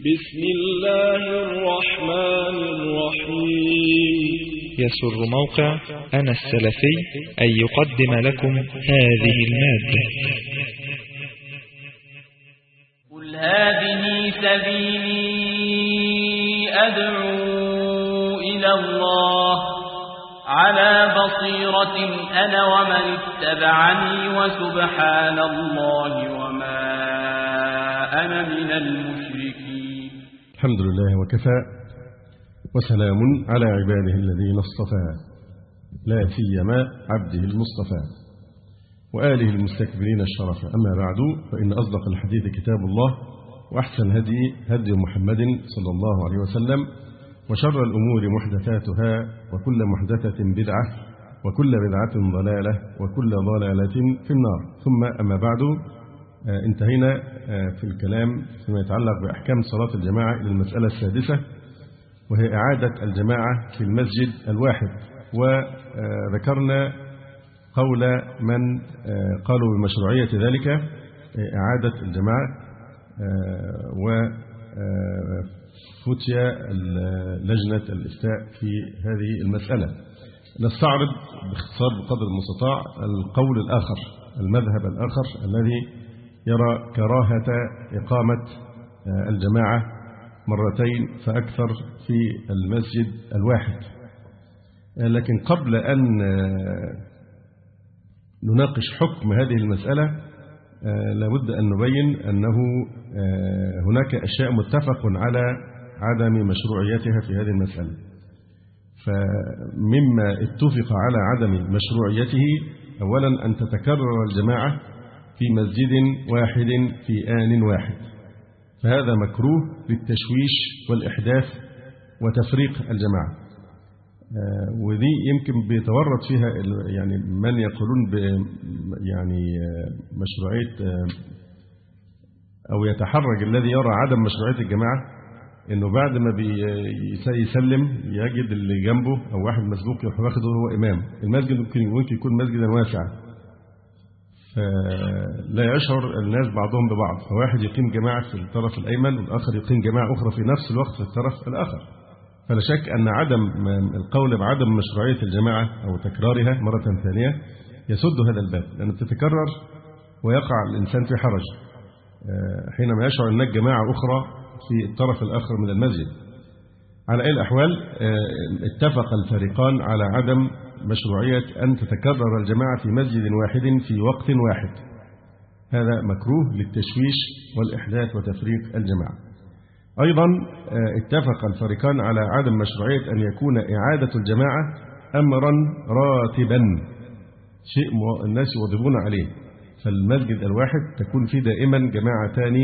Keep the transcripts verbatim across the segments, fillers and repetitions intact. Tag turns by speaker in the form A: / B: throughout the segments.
A: بسم الله الرحمن الرحيم.
B: يسر موقع أنا السلفي أن يقدم لكم هذه المادة.
C: قل هذه سبيلي أدعو إلى الله على بصيرة أنا ومن اتبعني وسبحان الله وما أنا من المشركين.
D: الحمد لله وكفى وسلام على عباده الذين اصطفى لا سيما عبده المصطفى وآله المستكبرين الشرفا. أما بعد فإن أصدق الحديث كتاب الله وأحسن الهدي هدي محمد صلى الله عليه وسلم وشر الأمور محدثاتها وكل محدثة بدعة وكل بدعة ضلالة وكل ضلالة في النار. ثم أما بعد، انتهينا في الكلام فيما يتعلق بأحكام صلاة الجماعة إلى المسألة السادسة، وهي إعادة الجماعة في المسجد الواحد. وذكرنا قول من قالوا بمشروعية ذلك إعادة الجماعة، وفتي لجنة الإفتاء في هذه المسألة. نستعرض باختصار بقدر المستطاع القول الآخر، المذهب الآخر الذي يرى كراهة إقامة الجماعة مرتين فأكثر في المسجد الواحد. لكن قبل أن نناقش حكم هذه المسألة لابد أن نبين أنه هناك أشياء متفق على عدم مشروعيتها في هذه المسألة. فمما اتفق على عدم مشروعيته أولا أن تتكرر الجماعة في مسجد واحد في آن واحد، فهذا مكروه للتشويش والإحداث وتفريق الجماعة. ودي يمكن بيتورط فيها يعني من يقولون ب يعني مشروعية أو يتحرج الذي يرى عدم مشروعية الجماعة، إنه بعد ما بيسلم يجد اللي جنبه أو واحد مسبوق يروح واخده هو إمام. المسجد ممكن يكون مسجدا واسعا فلا يشعر الناس بعضهم ببعض، فواحد يقيم جماعة في الطرف الأيمن والآخر يقيم جماعة أخرى في نفس الوقت في الطرف الآخر. فلا شك أن عدم القول بعدم مشروعية الجماعة أو تكرارها مرة ثانية يسد هذا الباب، لأنه تتكرر ويقع الإنسان في حرج حينما يشعر أن جماعة أخرى في الطرف الآخر من المسجد. على أي الأحوال اتفق الفريقان على عدم مشروعية أن تتكرر الجماعة في مسجد واحد في وقت واحد، هذا مكروه للتشويش والإحداث وتفريق الجماعة. أيضا اتفق الفريقان على عدم مشروعية أن يكون إعادة الجماعة أمرا راتبا، شيء الناس يواظبون عليه، فالمسجد الواحد تكون فيه دائما جماعتان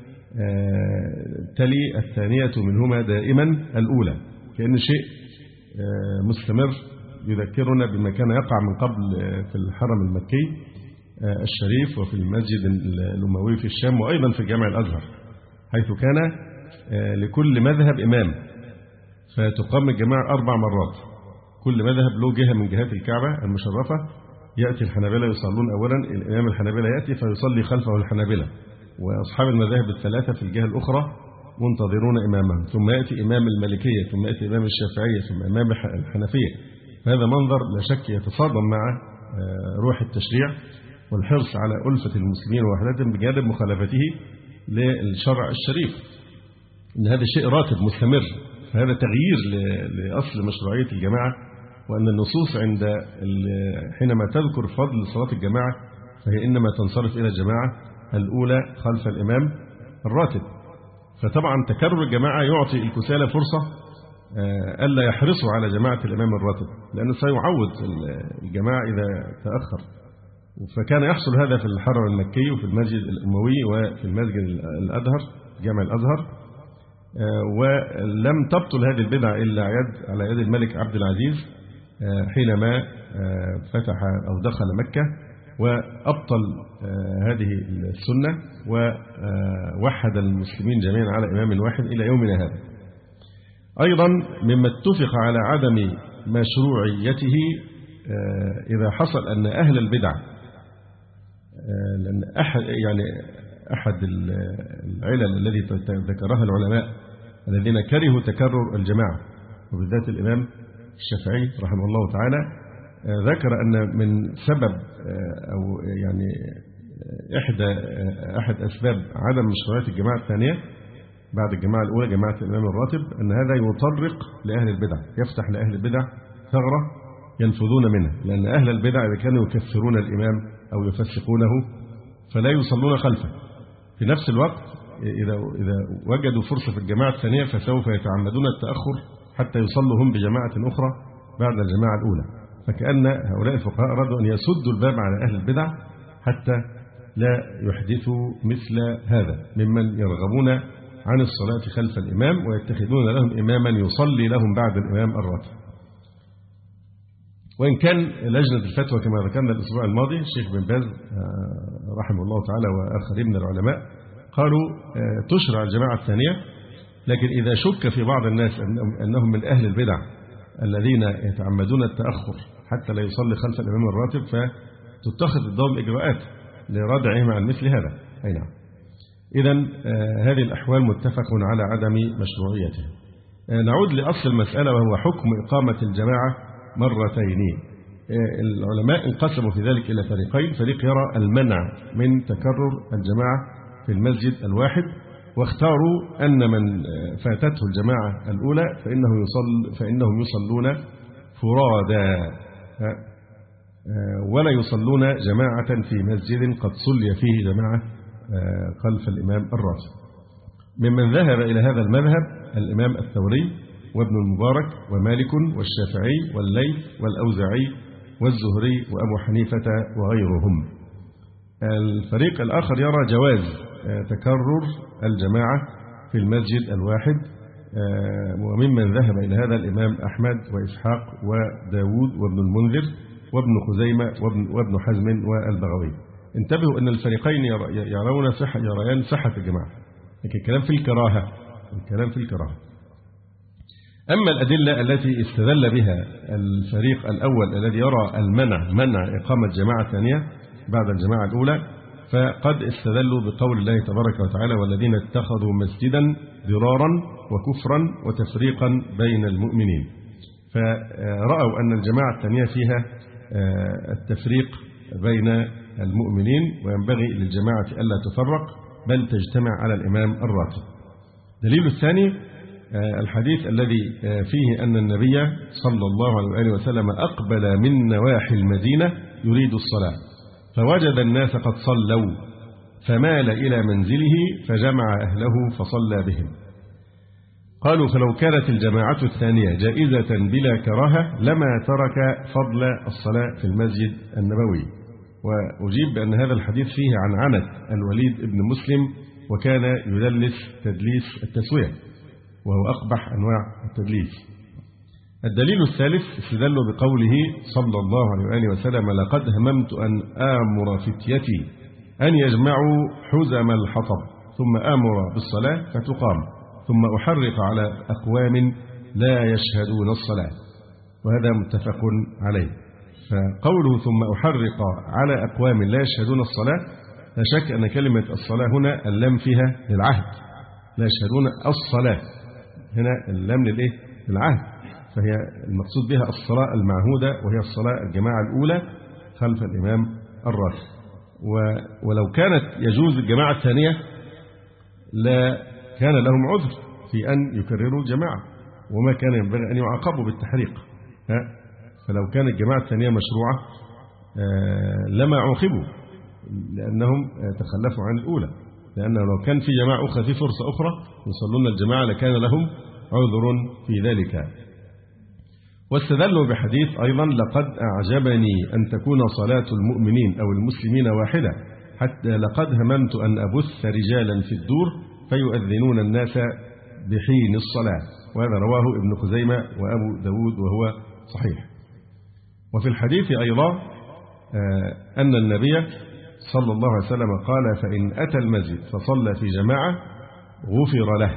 D: تلي الثانية منهما دائما الأولى، كأن شيء مستمر يذكرنا بما كان يقع من قبل في الحرم المكي الشريف وفي المسجد الأموي في الشام وأيضا في جامع الأزهر، حيث كان لكل مذهب إمام فتقام الجماعة أربع مرات، كل مذهب له جهة من جهات الكعبة المشرفة، يأتي الحنابلة يصلون أولا، الإمام الحنابلة يأتي فيصلي خلفه الحنابلة، وأصحاب المذاهب الثلاثة في الجهة الأخرى منتظرون إمامهم، ثم يأتي إمام المالكية، ثم يأتي إمام الشافعية، ثم إمام الحنفية. هذا منظر لا شك يتصادم مع روح التشريع والحرص على ألفة المسلمين ووحدتهم بجانب مخالفته للشرع الشريف، إن هذا شيء راتب مستمر، فهذا تغيير لأصل مشروعية الجماعة. وأن النصوص عند حينما تذكر فضل صلاة الجماعة فهي إنما تنصرف إلى الجماعة الأولى خلف الإمام الراتب. فطبعا تكرر الجماعة يعطي الكسالى فرصة ألا يحرصوا على جماعة الإمام الراتب، لأنه سيعود الجماعة إذا تأخر. فكان يحصل هذا في الحرم المكي وفي المسجد الأموي وفي المسجد الأزهر جامع الأزهر. ولم تبطل هذه البدعة إلا على يد الملك عبد العزيز حينما فتح أو دخل مكة وأبطل هذه السنة ووحد المسلمين جميعا على إمام واحد إلى يومنا هذا. أيضا مما اتفق على عدم مشروعيته إذا حصل أن أهل البدع، لأن أحد يعني أحد العلل الذي ذكرها العلماء الذين كرهوا تكرر الجماعة وبالذات الإمام الشافعي رحمه الله تعالى، ذكر أن من سبب أو يعني إحدى أحد أسباب عدم مشروعية الجماعة الثانية بعد الجماعة الأولى جماعة الإمام الراتب أن هذا يطرق لأهل البدع، يفتح لأهل البدع ثغرة ينفذون منها، لأن أهل البدع إذا كانوا يكفرون الإمام أو يفسقونه فلا يصلون خلفه. في نفس الوقت إذا إذا وجدوا فرصة في الجماعة الثانية فسوف يتعمدون التأخر حتى يصلوا هم بجماعة أخرى بعد الجماعة الأولى. فكأن هؤلاء الفقهاء أرادوا أن يسدوا الباب على أهل البدع حتى لا يحدثوا مثل هذا ممن يرغبون عن الصلاة خلف الإمام ويتخذون لهم إماما يصلي لهم بعد الإمام الراتب. وإن كان لجنة الفتوى كما ذكرنا الأسبوع الماضي الشيخ بن باز رحمه الله تعالى وآخرين من العلماء قالوا تشرع الجماعة الثانية، لكن إذا شك في بعض الناس أنهم من أهل البدع الذين يتعمدون التأخر حتى لا يصلي خلف الإمام الراتب فتتخذ ضمن إجراءات لردعهم عن مثل هذا. أي نعم. إذن هذه الأحوال متفق على عدم مشروعيتها. نعود لأصل المسألة وهو حكم إقامة الجماعة مرتين. العلماء انقسموا في ذلك إلى فريقين، فريق يرى المنع من تكرر الجماعة في المسجد الواحد، واختاروا أن من فاتته الجماعة الأولى فإنه يصل فإنهم يصلون فرادا ولا يصلون جماعة في مسجد قد صلي فيه جماعة خلف الإمام الراتب. ممن ذهب إلى هذا المذهب الإمام الثوري وابن المبارك ومالك والشافعي والليث والأوزاعي والزهري وأبو حنيفة وغيرهم. الفريق الآخر يرى جواز تكرر الجماعة في المسجد الواحد، وممن ذهب إلى هذا الإمام أحمد وإسحاق وداود وابن المنذر وابن خزيمة وابن حزم والبغوي. انتبهوا أن الفريقين يرون صحة يريان صحة الجماعة، لكن الكلام في الكراهة الكلام في الكراهة. أما الأدلة التي استدل بها الفريق الأول الذي يرى المنع منع إقامة جماعة ثانية بعد الجماعة الأولى، فقد استدلوا بقول الله تبارك وتعالى والذين اتخذوا مسجدا ضرارا وكفرا وتفريقا بين المؤمنين، فرأوا أن الجماعة الثانية فيها التفريق بين المؤمنين وينبغي للجماعة ألا تفرق بل تجتمع على الإمام الراتب. دليل الثاني الحديث الذي فيه أن النبي صلى الله عليه وآله وسلم أقبل من نواحي المدينة يريد الصلاة فوجد الناس قد صلوا فمال إلى منزله فجمع أهله فصلى بهم. قالوا فلو كانت الجماعة الثانية جائزة بلا كراهة لما ترك فضل الصلاة في المسجد النبوي. وأجيب بأن هذا الحديث فيه عن عنة الوليد بن مسلم وكان يدلس تدليس التسوية وهو أقبح أنواع التدليس. الدليل الثالث استدلوا بقوله صلى الله عليه وآله وسلم لقد هممت أن آمر فتيتي أن يجمعوا حزم الحطب ثم آمر بالصلاة فتقام ثم أحرق على أقوام لا يشهدون الصلاة، وهذا متفق عليه. فقوله ثم أحرق على أقوام لا يشهدون الصلاة لا شك أن كلمة الصلاة هنا اللام فيها للعهد، لا يشهدون الصلاة هنا اللام للإيه؟ للعهد، فهي المقصود بها الصلاة المعهودة وهي الصلاة الجماعة الأولى خلف الإمام الراتب. ولو كانت يجوز الجماعة الثانية لا كان لهم عذر في أن يكرروا الجماعة وما كان ينبغي أن يعاقبوا بالتحريق. فلو كانت الجماعة الثانية مشروعة لما عوقبوا لأنهم تخلفوا عن الأولى، لأنه لو كان في جماعة أخرى في فرصة أخرى يصلون الجماعة لكان لهم عذر في ذلك. واستدلوا بحديث أيضا لقد أعجبني أن تكون صلاة المؤمنين أو المسلمين واحدة حتى لقد هممت أن أبث رجالا في الدور فيؤذنون الناس بحين الصلاة، وهذا رواه ابن خزيمة وأبو داود وهو صحيح. وفي الحديث أيضا أن النبي صلى الله عليه وسلم قال فإن أتى المسجد فصلى في جماعة غفر له،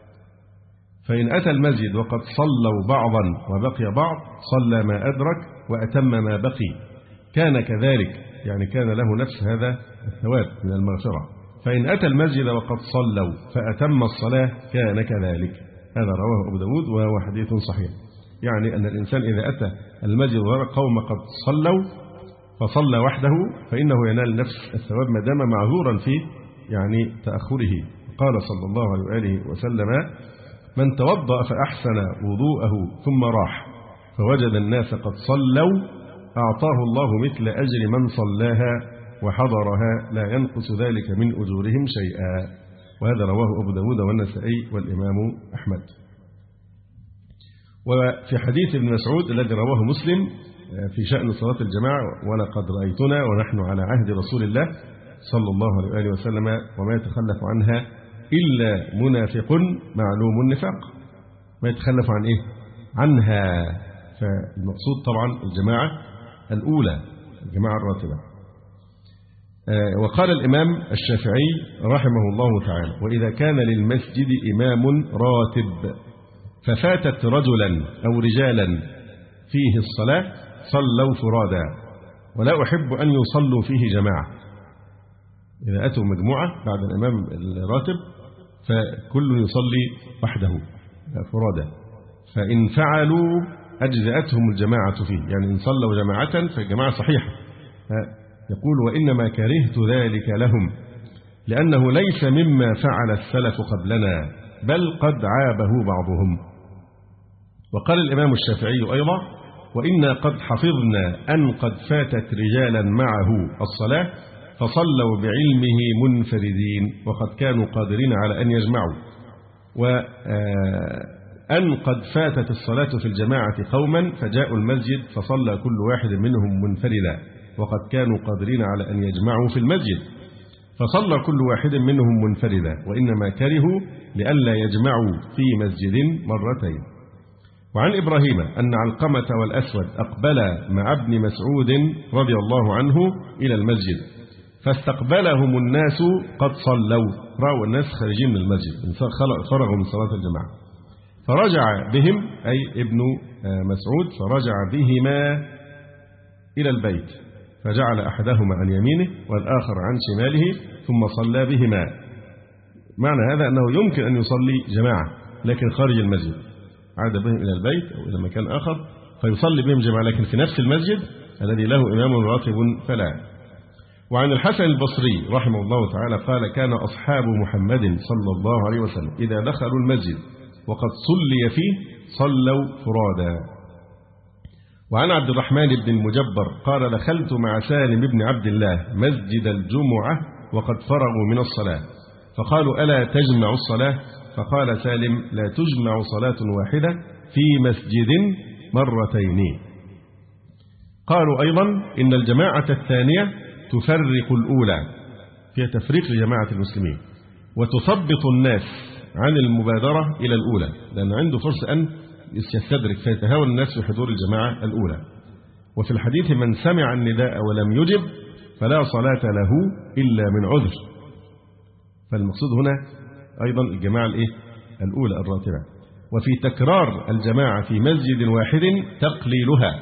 D: فإن أتى المسجد وقد صلوا بعضا وبقي بعض صلى ما أدرك وأتم ما بقي، كان كذلك يعني كان له نفس هذا الثواب من المغفرة. فإن أتى المسجد وقد صلوا فأتم الصلاة كان كذلك. هذا رواه أبو داود وهو حديث صحيح. يعني أن الإنسان إذا أتى المسجد ورأى قوم قد صلوا فصلى وحده فإنه ينال نفس الثواب ما دام معذورا في يعني تأخره. قال صلى الله عليه وآله وسلم: من توضأ فأحسن وضوءه ثم راح فوجد الناس قد صلوا أعطاه الله مثل أجر من صلاها وحضرها لا ينقص ذلك من أجورهم شيئا. وهذا رواه أبو داود والنسائي والإمام أحمد. وفي حديث ابن مسعود الذي رواه مسلم في شأن صلاة الجماعة: ولقد رأيتنا ونحن على عهد رسول الله صلى الله عليه وآله وسلم وما يتخلف عنها إلا منافق معلوم النفاق. ما يتخلف عن إيه؟ عنها. فالمقصود طبعا الجماعة الأولى، الجماعة الراتبة. وقال الإمام الشافعي رحمه الله تعالى: وإذا كان للمسجد إمام راتب ففاتت رجلا أو رجالا فيه الصلاة صلوا فرادا ولا أحب أن يصلوا فيه جماعة. إذا أتوا مجموعة بعد الإمام الراتب فكل يصلي وحده فرادا، فإن فعلوا أجزأتهم الجماعة فيه. يعني إن صلوا جماعة فالجماعة صحيحة. يقول: وإنما كرهت ذلك لهم لأنه ليس مما فعل السلف قبلنا بل قد عابه بعضهم. وقال الإمام الشافعي أيضا: وإنا قد حفظنا أن قد فاتت رجالا معه الصلاة فصلوا بعلمه منفردين وقد كانوا قادرين على أن يجمعوا، وأن قد فاتت الصلاة في الجماعة قوما فجاءوا المسجد فصلى كل واحد منهم منفردا وقد كانوا قادرين على أن يجمعوا في المسجد فصلى كل واحد منهم منفردا، وإنما كرهوا لئلا يجمعوا في مسجد مرتين. وعن إبراهيم أن علقمة والأسود أقبلا مع ابن مسعود رضي الله عنه إلى المسجد فاستقبلهم الناس قد صلوا، رأوا الناس خارجين من المسجد فرغوا من صلاة الجماعة، فرجع بهم أي ابن مسعود فرجع بهما إلى البيت فجعل أحدهما عن يمينه والآخر عن شماله ثم صلى بهما. معنى هذا أنه يمكن أن يصلي جماعة لكن خارج المسجد، عاد بهم إلى البيت أو إلى مكان آخر فيصلي بهم جماعة لكن في نفس المسجد الذي له إمام راتب فلا. وعن الحسن البصري رحمه الله تعالى قال: كان أصحاب محمد صلى الله عليه وسلم إذا دخلوا المسجد وقد صلي فيه صلوا فرادا. وعن عبد الرحمن بن المجبر قال: دخلت مع سالم بن عبد الله مسجد الجمعة وقد فرغوا من الصلاة فقالوا: ألا تجمع الصلاة؟ فقال سالم: لا تجمع صلاة واحدة في مسجد مرتين. قالوا أيضا: إن الجماعة الثانية تفرق الأولى، فيها تفريق لجماعة المسلمين وتثبط الناس عن المبادرة إلى الأولى لأن عنده فرصة أن يستدرك فيتهاون الناس في حضور الجماعة الأولى. وفي الحديث: من سمع النداء ولم يجب فلا صلاة له إلا من عذر. فالمقصود هنا أيضا الجماعة الإيه؟ الأولى الراتبة. وفي تكرار الجماعة في مسجد واحد تقليلها.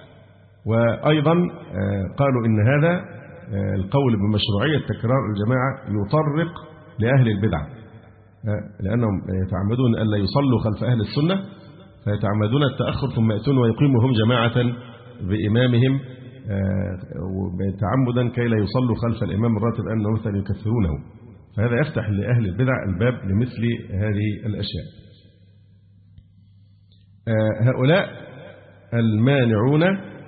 D: وأيضا قالوا إن هذا القول بمشروعية تكرار الجماعة يطرق لأهل البدع لأنهم يتعمدون ألا يصلوا خلف أهل السنة فيتعمدون التأخر ثم يأتون ويقيمهم جماعة بإمامهم تعمدا كي لا يصلوا خلف الإمام الراتب أنه مثلا يكثرونه. فهذا يفتح لأهل البدع الباب لمثل هذه الأشياء. هؤلاء المانعون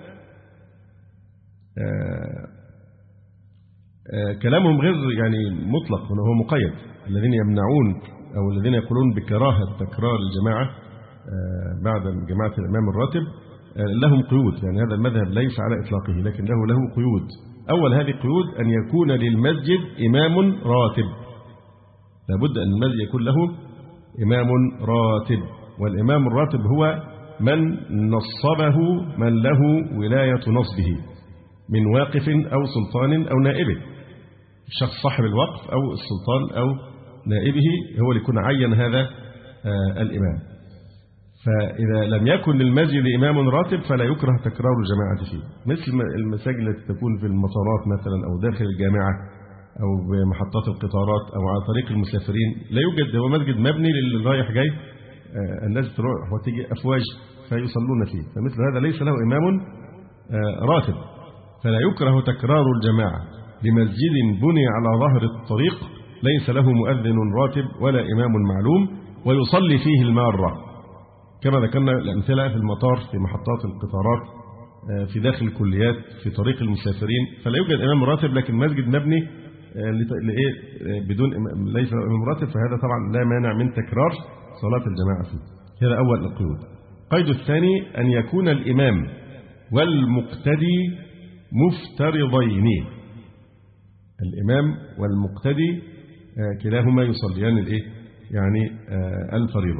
D: كلامهم غير يعني مطلق، هو مقيد. الذين يمنعون أو الذين يقولون بكراهة تكرار الجماعة بعد جماعة الإمام الراتب لهم قيود، يعني هذا المذهب ليس على إطلاقه لكن له له قيود. أول هذه القيود أن يكون للمسجد إمام راتب، لابد أن المسجد يكون له إمام راتب، والإمام الراتب هو من نصبه من له ولاية نصبه من واقف أو سلطان أو نائبه. الشخص صاحب الوقف أو السلطان أو نائبه هو اللي يكون عين هذا الإمام. فإذا لم يكن للمسجد إمام راتب فلا يكره تكرار الجماعة فيه، مثل المساجد التي تكون في المطارات مثلا أو داخل الجامعة أو بمحطات القطارات أو على طريق المسافرين، لا يوجد، هو مسجد مبني للي رايح جاي، الناس تروح وتيجي أفواج فيصلون فيه، فمثل هذا ليس له إمام راتب. فلا يكره تكرار الجماعة لمسجد بني على ظهر الطريق ليس له مؤذن راتب ولا إمام معلوم ويصلي فيه المارة، كما ذكرنا الأمثلة في المطار، في محطات القطارات، في داخل الكليات، في طريق المسافرين، فلا يوجد إمام راتب، لكن مسجد مبني بدون ليس له إمام راتب، فهذا طبعا لا مانع من تكرار صلاة الجماعة فيه. هذا أول القيود. القيد الثاني أن يكون الإمام والمقتدي مفترضين، الإمام والمقتدي كلاهما يصليان الإيه؟ يعني الفريضة.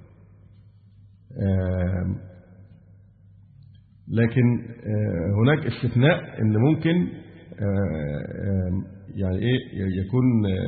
D: لكن هناك استثناء أن ممكن يعني إيه يكون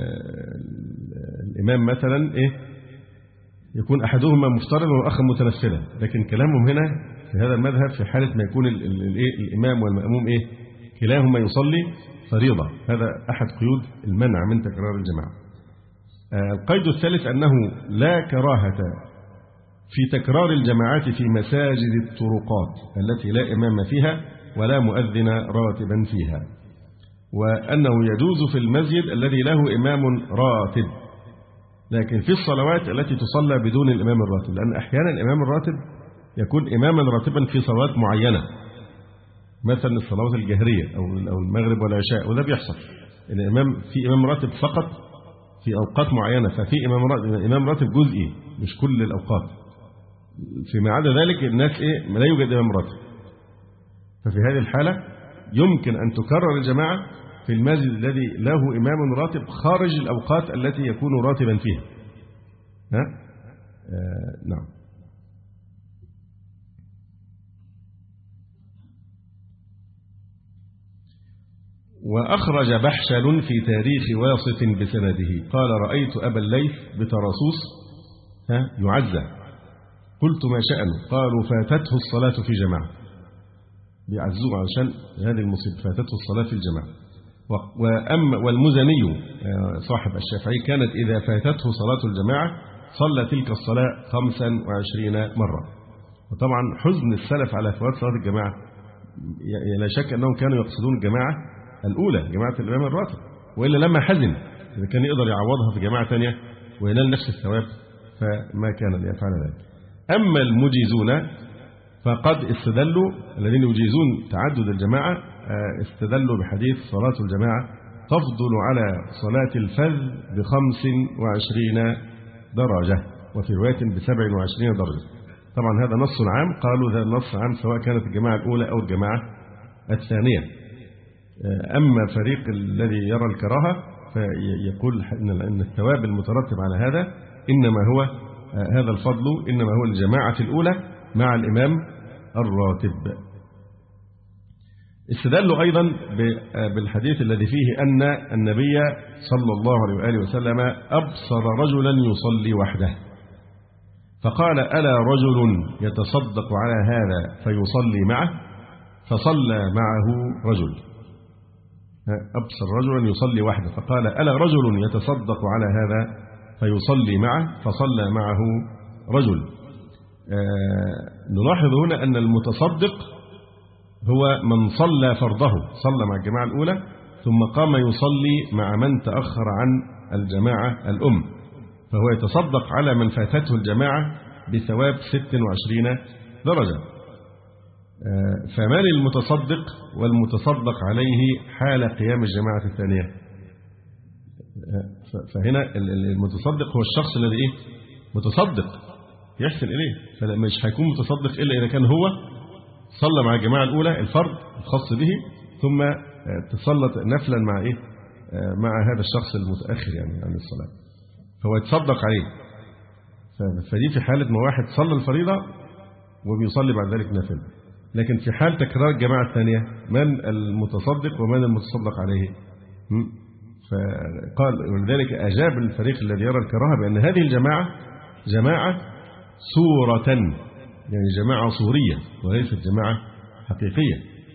D: الإمام مثلا إيه يكون أحدهما مفترضا والآخر متنفلا، لكن كلامهم هنا في هذا المذهب في حالة ما يكون الإيه الإمام والمأموم إيه كلاهما يصلي فريضة، هذا أحد قيود المنع من تكرار الجماعة. القيد الثالث أنه لا كراهة في تكرار الجماعات في مساجد الطرقات التي لا إمام فيها ولا مؤذن راتبا فيها، وأنه يجوز في المسجد الذي له إمام راتب، لكن في الصلوات التي تصلى بدون الإمام الراتب، لأن أحيانا الإمام الراتب يكون إماما راتبا في صلوات معينة، مثلا الصلوات الجهرية أو المغرب والعشاء، وده بيحصل الإمام في إمام راتب فقط في أوقات معينة، ففي إمام راتب, إمام راتب جزئي مش كل الأوقات، فيما عدا ذلك الناس إيه لا يوجد إمام راتب. ففي هذه الحالة يمكن أن تكرر الجماعة في المسجد الذي له إمام راتب خارج الأوقات التي يكون راتبا فيها. ها؟ آه نعم. وأخرج بحشل في تاريخ واسط بسنده قال رأيت أبا الليث بطرسوس يعزى، قلت ما شأنه؟ قالوا فاتته الصلاة في جماعة، بيعزوه عشان هذه المصيبة، فاتته الصلاة في الجماعة. وأما والمزني صاحب الشافعي كانت إذا فاتته صلاة الجماعة صلى تلك الصلاة خمسا وعشرين مرة. وطبعا حزن السلف على فوات صلاة الجماعة، لا شك أنهم كانوا يقصدون الجماعة الأولى، جماعة الإمام الراتب، وإلا لما حزن إذا كان يقدر يعوضها في جماعة ثانية وينال نفس الثواب فما كان ليفعل ذلك. أما المجيزون فقد استدلوا، الذين يجيزون تعدد الجماعة استدلوا بحديث صلاة الجماعة تفضل على صلاة الفذ بخمس وعشرين درجة، وفي رواية بسبع وعشرين درجة. طبعا هذا نص عام، قالوا هذا النص عام سواء كانت الجماعة الأولى أو الجماعة الثانية. أما فريق الذي يرى الكراهة فيقول إن الثواب المترتب على هذا إنما هو هذا الفضل إنما هو الجماعة الأولى مع الإمام الراتب. استدلوا أيضا بالحديث الذي فيه أن النبي صلى الله عليه وآله وسلم أبصر رجلا يصلي وحده فقال ألا رجل يتصدق على هذا فيصلي معه؟ فصلى معه رجل. أبصر رجلا يصلي وحده فقال ألا رجل يتصدق على هذا فيصلي معه؟ فصلى معه رجل. آه نلاحظ هنا أن المتصدق هو من صلى فرضه، صلى مع الجماعة الأولى ثم قام يصلي مع من تأخر عن الجماعة الأم، فهو يتصدق على من فاتته الجماعة بثواب ست وعشرين درجة. آه فمن المتصدق والمتصدق عليه حال قيام الجماعة الثانية؟ آه فهنا المتصدق هو الشخص الذي إيه؟ متصدق يحسن إليه، فمش هيكون متصدق إلا إذا كان هو صلى مع الجماعة الأولى الفرض الخاص به ثم تسلط نفلا مع إيه؟ مع هذا الشخص المتأخر يعني عن الصلاة، فهو يتصدق عليه. فدي في حالة ما واحد صلى الفريضة وبيصلي بعد ذلك نافلة. لكن في حال تكرار الجماعة الثانية من المتصدق ومن المتصدق عليه؟ فقال ولذلك أجاب الفريق الذي يرى الكراهة بأن هذه الجماعة جماعة صورة، يعني جماعة صورية وليست جماعة حقيقية،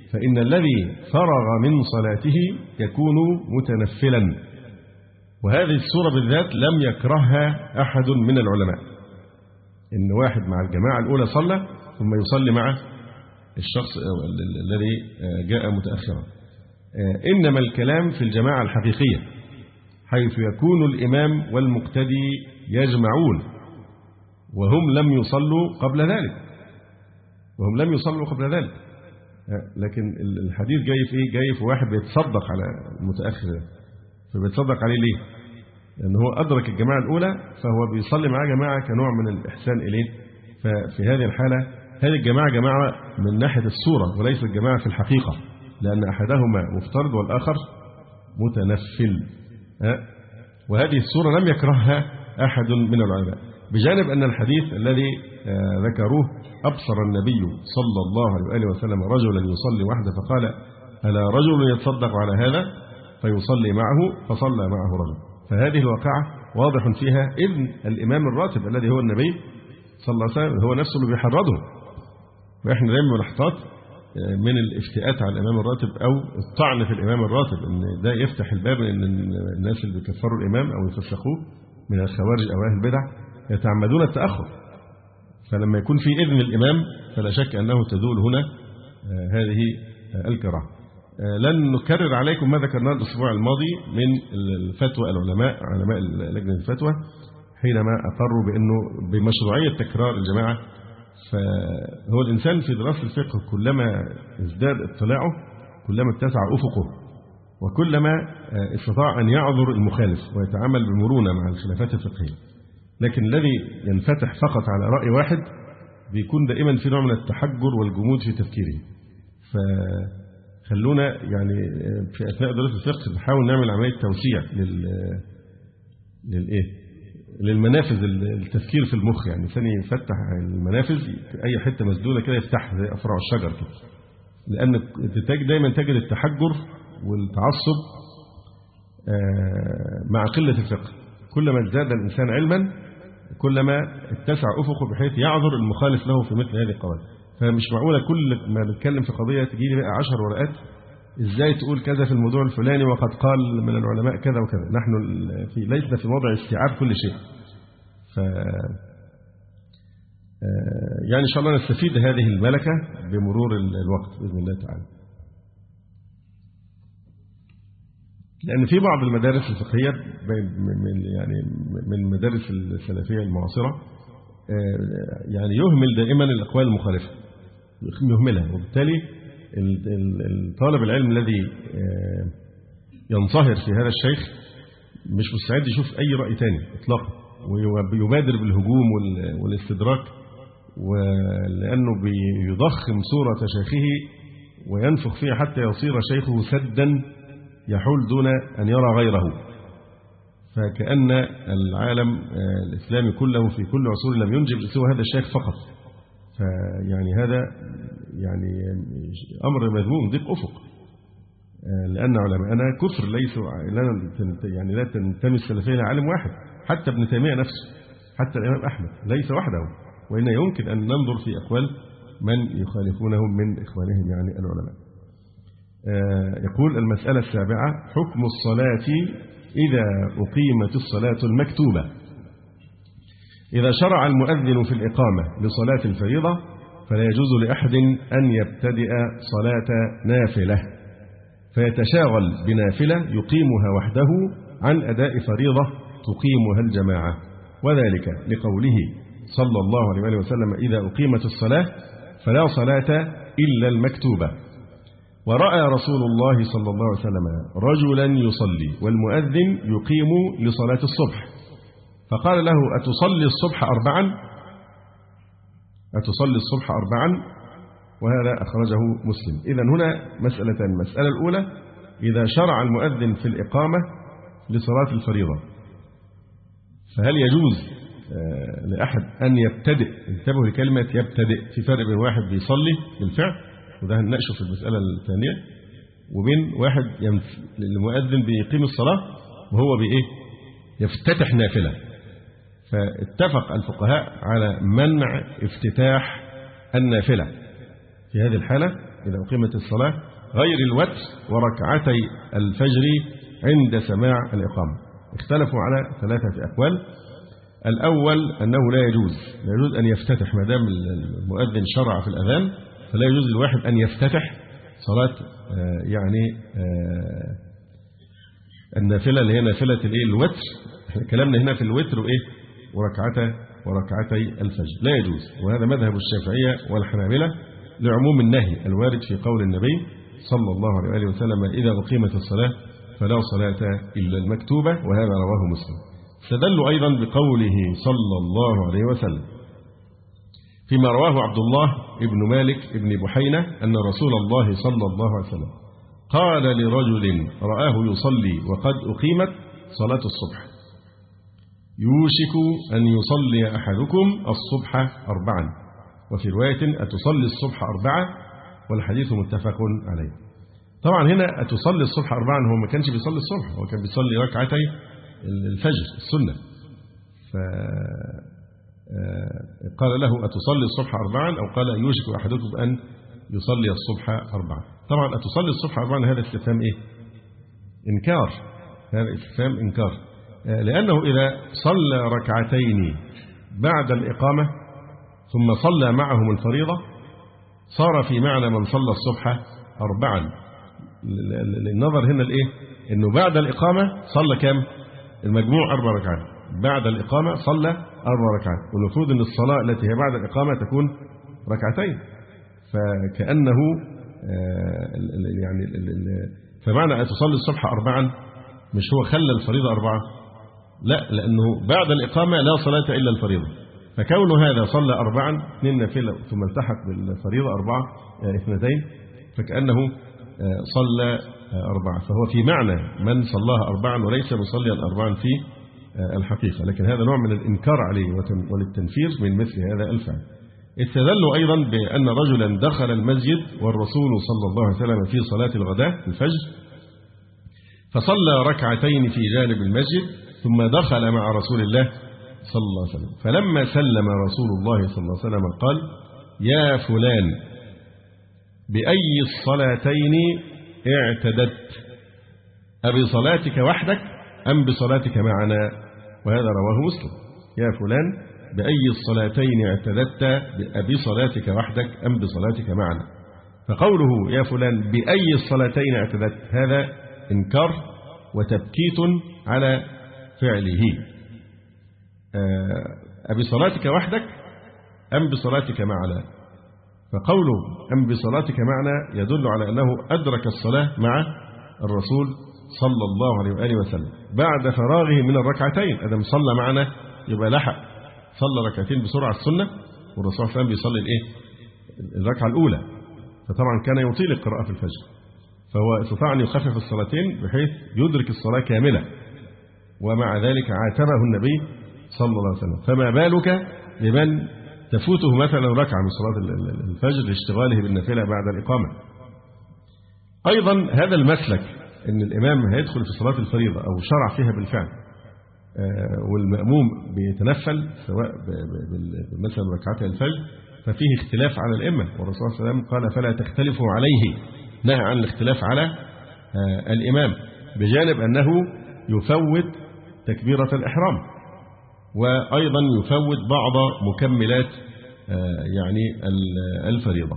D: فإن الذي فرغ من صلاته يكون متنفلا. وهذه الصورة بالذات لم يكرهها أحد من العلماء، إن واحد مع الجماعة الأولى صلى ثم يصلي مع الشخص الذي جاء متأخرا. إنما الكلام في الجماعة الحقيقية حيث يكون الإمام والمقتدي يجمعون وهم لم يصلوا قبل ذلك وهم لم يصلوا قبل ذلك لكن الحديث جاي في إيه؟ جاي في واحد بيتصدق على المتأخر، فبيتصدق عليه ليه؟ لأنه هو أدرك الجماعة الأولى فهو بيصلي معاه جماعة كنوع من الإحسان إليه. ففي هذه الحالة هذه الجماعة جماعة من ناحية الصورة وليس الجماعة في الحقيقة، لأن أحدهما مفترض والآخر متنفل. وهذه الصورة لم يكرهها أحد من العلماء، بجانب أن الحديث الذي ذكروه أبصر النبي صلى الله عليه وآله وسلم رجلا يصلي وحده فقال ألا رجل يتصدق على هذا فيصلي معه فصلى معه رجل. فهذه الواقعة واضح فيها إذن الإمام الراتب الذي هو النبي صلى الله عليه وسلم هو نفسه اللي بيحرضه. وإحنا دايما بنحتاط من الافتئات على الإمام الراتب أو الطعن في الإمام الراتب، إن ده يفتح الباب إن الناس اللي بيكفروا الإمام أو يفسقوه من الخوارج أو أهل البدع يتعمدون التأخر. فلما يكون في إذن الإمام فلا شك أنه تزول هنا هذه الكراهة. لن نكرر عليكم ما ذكرناه الأسبوع الماضي من الفتوى العلماء علماء لجنة الفتوى حينما أقروا بأنه بمشروعية تكرار الجماعة. فهو الإنسان في دراسة الفقه كلما ازداد اطلاعه كلما اتسع أفقه وكلما استطاع أن يعذر المخالف ويتعامل بمرونة مع الخلافات الفقهية. لكن الذي ينفتح فقط على رأي واحد بيكون دائما في نوع من التحجر والجمود في تفكيره. فخلونا يعني في أثناء دراسة الفقه نحاول نعمل عملية توسيع لل للإيه للمنافذ التفكير في المخ، يعني ثاني يفتح المنافذ أي حتة مسدودة كده يفتح زي أفرع الشجر كده، لأن تجد دايما تجد التحجر والتعصب مع قلة الفقه. كلما ازداد الإنسان علما كلما اتسع أفقه بحيث يعذر المخالف له في مثل هذه القضايا. فمش معقولة كل ما نتكلم في قضية تجي لي بقى عشر ورقات إزاي تقول كذا في الموضوع الفلاني وقد قال من العلماء كذا وكذا. نحن في ليسنا في وضع استيعاب كل شيء. ف يعني إن شاء الله نستفيد هذه الملكة بمرور الوقت بإذن الله تعالى. لأن في بعض المدارس الفقهية يعني من المدارس السلفية المعاصرة يعني يهمل دائما الأقوال المخالفة يهملها، وبالتالي الطالب العلم الذي ينصهر في هذا الشيخ مش مستعد يشوف أي رأي تاني إطلاقا، ويبادر بالهجوم والاستدراك، ولأنه بيضخم صورة شيخه وينفخ فيها حتى يصير شيخه سدا يحول دون أن يرى غيره. فكأن العالم الإسلامي كله في كل عصور لم ينجب سوى هذا الشيخ فقط. فيعني هذا يعني أمر مذموم ضيق أفق، لأن علماءنا كثر ليسوا يعني لا تنتمي السلفية لعالم واحد. حتى ابن تيمية نفسه حتى الإمام أحمد ليس وحده، وإن يمكن أن ننظر في أقوال من يخالفونهم من إخوانهم يعني العلماء. يقول المسألة السابعة: حكم الصلاة إذا أقيمت الصلاة المكتوبة. إذا شرع المؤذن في الإقامة لصلاة الفريضة فلا يجوز لأحد أن يبتدئ صلاة نافلة فيتشاغل بنافلة يقيمها وحده عن أداء فريضة تقيمها الجماعة، وذلك لقوله صلى الله عليه وسلم: إذا أقيمت الصلاة فلا صلاة إلا المكتوبة. ورأى رسول الله صلى الله عليه وسلم رجلا يصلي والمؤذن يقيم لصلاة الصبح فقال له: أتصلي الصبح أربعا أتصلي الصبح أربعا وهذا أخرجه مسلم. إذن هنا مسألتان: المسألة الأولى إذا شرع المؤذن في الإقامة لصلاة الفريضة فهل يجوز لأحد أن يبتدئ؟ انتبهوا لكلمة يبتدئ، في فرق بين واحد بيصلي بالفعل وده هنناقشه في المسألة الثانية، وبين واحد المؤذن بيقيم الصلاة وهو بإيه؟ يفتتح نافلة. فاتفق الفقهاء على منع افتتاح النافلة في هذه الحالة، إذا أقيمت الصلاة غير الوتر وركعتي الفجر عند سماع الإقامة. اختلفوا على ثلاثة أقوال. الأول أنه لا يجوز لا يجوز أن يفتتح ما دام المؤذن شرع في الأذان، فلا يجوز للواحد أن يفتتح صلاة يعني النافلة اللي هي نافلة الإيه الوتر. احنا كلامنا هنا في الوتر وإيه وركعتي وركعتي الفجر لا يجوز، وهذا مذهب الشافعية والحنابلة لعموم النهي الوارد في قول النبي صلى الله عليه وسلم إذا أقيمت الصلاة فلا صلاة إلا المكتوبة، وهذا رواه مسلم. استدلوا أيضا بقوله صلى الله عليه وسلم فيما رواه عبد الله بن مالك بن بحينة أن رسول الله صلى الله عليه وسلم قال لرجل رآه يصلي وقد أقيمت صلاة الصبح يوشك أن يصلي أحدكم الصبح أربعا، وفي رواية أتصلي الصبح أربعة، والحديث متفق عليه. طبعا هنا أتصلي الصبح أربعا هو ما كانش بيصلي الصبح، هو كان بيصلي ركعتي الفجر السنة، فقال له أتصلي الصبح أربعا، أو قال يوشك أحدكم أن يصلي الصبح أربعا. طبعا أتصلي الصبح أربعا هذا استفهام إيه؟ إنكار، هذا استفهام إنكار، لأنه إذا صلى ركعتين بعد الإقامة ثم صلى معهم الفريضة صار في معنى من صلى الصبح أربعا. النظر هنا الإيه؟ إنه بعد الإقامة صلى كم؟ المجموع أربع ركعات، بعد الإقامة صلى أربع ركعات، والمفروض أن الصلاة التي هي بعد الإقامة تكون ركعتين، فكأنه يعني فمعنى أتصلي الصبح أربعا مش هو خلى الفريضة أربعة، لا، لأنه بعد الإقامة لا صلاة إلا الفريضة، فكون هذا صلى أربعا اثنين نافلة ثم التحق بالفريضة أربعة اثنتين، فكأنه صلى أربعة، فهو في معنى من صلاها أربعا وليس مصليا أربعا في الحقيقة، لكن هذا نوع من الإنكار عليه وللتنفير من مثل هذا الفعل. استدلوا أيضا بأن رجلا دخل المسجد والرسول صلى الله عليه وسلم في صلاة الغداء الفجر، فصلى ركعتين في جانب المسجد ثم دخل مع رسول الله صلى الله عليه وسلم، فلما سلم رسول الله صلى الله عليه وسلم قال يا فلان بأي الصلاتين اعتدت، أبصلاتك وحدك أم بصلاتك معنا؟ وهذا رواه مسلم. يا فلان بأي الصلاتين اعتدت، أبصلاتك وحدك أم بصلاتك معنا؟ فقوله يا فلان بأي الصلاتين اعتدت هذا إنكار وتبكيت على فعله. أبصلاتك وحدك أم بصلاتك معنا؟ فقوله أم بصلاتك معنا يدل على أنه أدرك الصلاة مع الرسول صلى الله عليه وآله وسلم بعد فراغه من الركعتين، أدم صلى معنا يبقى لحق صلى ركعتين بسرعة السنة، والرسول صلى الله عليه وسلم بيصلي الإيه؟ الركعة الأولى، فطبعا كان يطيل القراءة في الفجر، فهو استطاع أن يخفف الصلاتين بحيث يدرك الصلاة كاملة، ومع ذلك عاتبه النبي صلى الله عليه وسلم، فما بالك لمن تفوته مثلا ركعة من صلاة الفجر لاشتغاله بالنافلة بعد الإقامة. أيضا هذا المسلك أن الإمام هيدخل في صلاة الفريضة أو شرع فيها بالفعل والمأموم بيتنفل سواء مثلا ركعتي الفجر، ففيه اختلاف على الأئمة، والرسول صلى الله عليه وسلم قال فلا تختلفوا عليه، نهى عن الاختلاف على الإمام، بجانب أنه يفوت تكبيرة الإحرام، وأيضا يفوت بعض مكملات يعني الفريضة.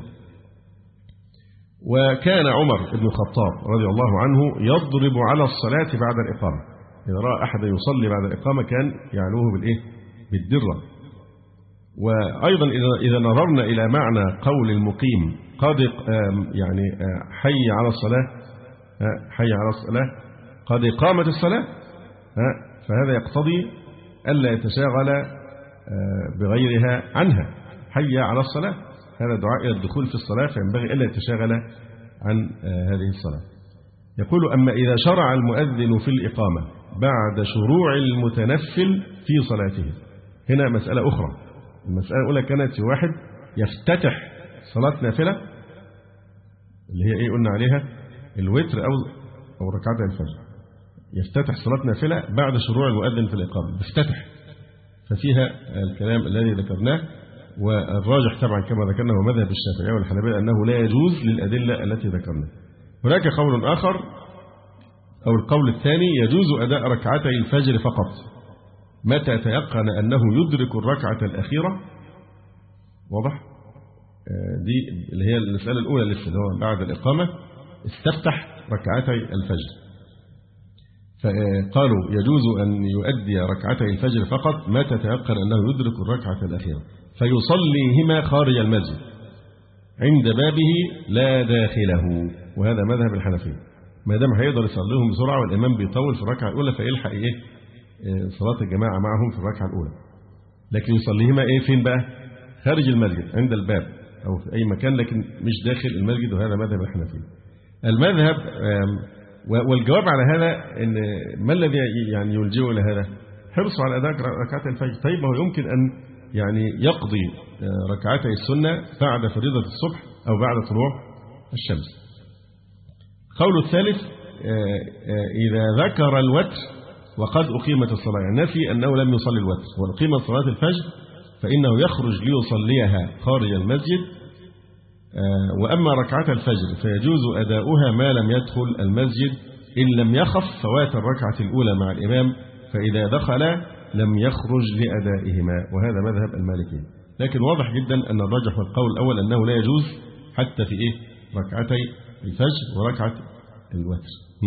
D: وكان عمر بن الخطاب رضي الله عنه يضرب على الصلاة بعد الإقامة، إذا رأى أحد يصلي بعد الإقامة كان يعلوه بالإيه؟ بالدرة. وأيضا إذا نظرنا إلى معنى قول المقيم قد يعني حي على الصلاة، حي على الصلاة قد قامت الصلاة، فهذا يقتضي ألا يتشاغل بغيرها عنها، حي على الصلاة هذا دعاء إلى الدخول في الصلاة، فينبغي ألا يتشاغل عن هذه الصلاة. يقول أما إذا شرع المؤذن في الإقامة بعد شروع المتنفل في صلاته، هنا مسألة أخرى. المسألة الأولى كانت في واحد يفتتح صلاة نافلة اللي هي إيه قلنا عليها الوتر أو أو ركعتي الفجر، يفتتح صلاة نافلة بعد شروع المؤذن في الإقامة، يفتتح، ففيها الكلام الذي ذكرناه والراجح طبعا كما ذكرنا هو مذهب الشافعية والحنابلة أنه لا يجوز للأدلة التي ذكرنا. هناك قول آخر أو القول الثاني يجوز أداء ركعتي الفجر فقط متى تيقن أنه يدرك الركعة الأخيرة. واضح؟ دي اللي هي المسألة الأولى لسه اللي هو بعد الإقامة استفتح ركعتي الفجر، فقالوا يجوز أن يؤدي ركعتي الفجر فقط متى تيقن أنه يدرك الركعة الأخيرة فيصليهما خارج المسجد عند بابه لا داخله، وهذا مذهب الحنفية. ما دام هيقدر يصليهم بسرعة والإمام بيطول في الركعة الأولى فيلحق إيه صلاة الجماعة معهم في الركعة الأولى، لكن يصليهما إيه فين بقى؟ خارج المسجد عند الباب أو في أي مكان لكن مش داخل المسجد، وهذا مذهب الحنفية. المذهب والجواب على هذا إن ما الذي يعني يلجئ إلى هذا؟ حرصوا على أداء ركعتي الفجر. طيب ما هو يمكن أن يعني يقضي ركعتي السنة بعد فريضة الصبح أو بعد طلوع الشمس. قول الثالث إذا ذكر الوتر وقد أقيمت الصلاة، يعني نفي أنه لم يصلي الوتر وأقيمت صلاة الفجر فإنه يخرج ليصليها خارج المسجد. وأما ركعة الفجر فيجوز أداؤها ما لم يدخل المسجد إن لم يخف فوات الركعة الأولى مع الإمام، فإذا دخل لم يخرج لأدائهما، وهذا مذهب المالكية. لكن واضح جدا أن الراجح والقول الأول أنه لا يجوز حتى في إيه ركعتي الفجر وركعة الوتر.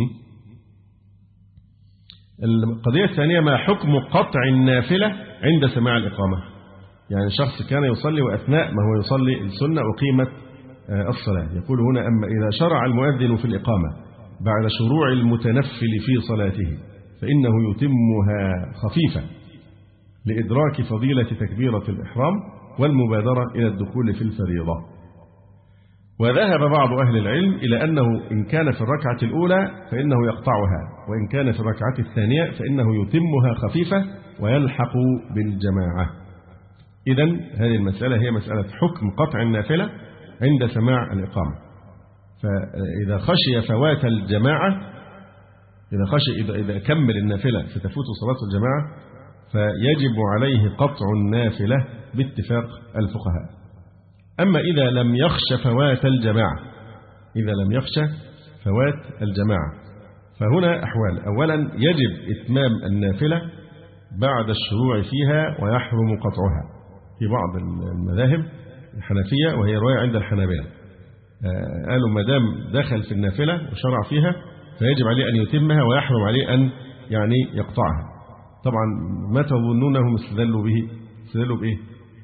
D: القضية الثانية ما حكم قطع النافلة عند سماع الإقامة. يعني شخص كان يصلي وأثناء ما هو يصلي السنة أقيمت الصلاة، يقول هنا أما إذا شرع المؤذن في الإقامة بعد شروع المتنفل في صلاته فإنه يتمها خفيفة لإدراك فضيلة تكبيرة الإحرام والمبادرة إلى الدخول في الفريضة. وذهب بعض أهل العلم إلى أنه إن كان في الركعة الأولى فإنه يقطعها، وإن كان في الركعة الثانية فإنه يتمها خفيفة ويلحق بالجماعة. إذن هذه المسألة هي مسألة حكم قطع النافلة عند سماع الإقامة. فإذا خشي فوات الجماعة إذا خشي إذا, إذا كمل النافلة فتفوت صلاة الجماعة فيجب عليه قطع النافلة باتفاق الفقهاء. أما إذا لم يخش فوات الجماعة إذا لم يخش فوات الجماعة فهنا أحوال. أولا يجب إتمام النافلة بعد الشروع فيها ويحرم قطعها في بعض المذاهب الحنفية، وهي رواية عند الحنابلة. قالوا ما دام دخل في النافلة وشرع فيها فيجب عليه أن يتمها ويحرم عليه أن يعني يقطعها. طبعا ما تظنونهم استدلوا به؟ استدلوا بإيه؟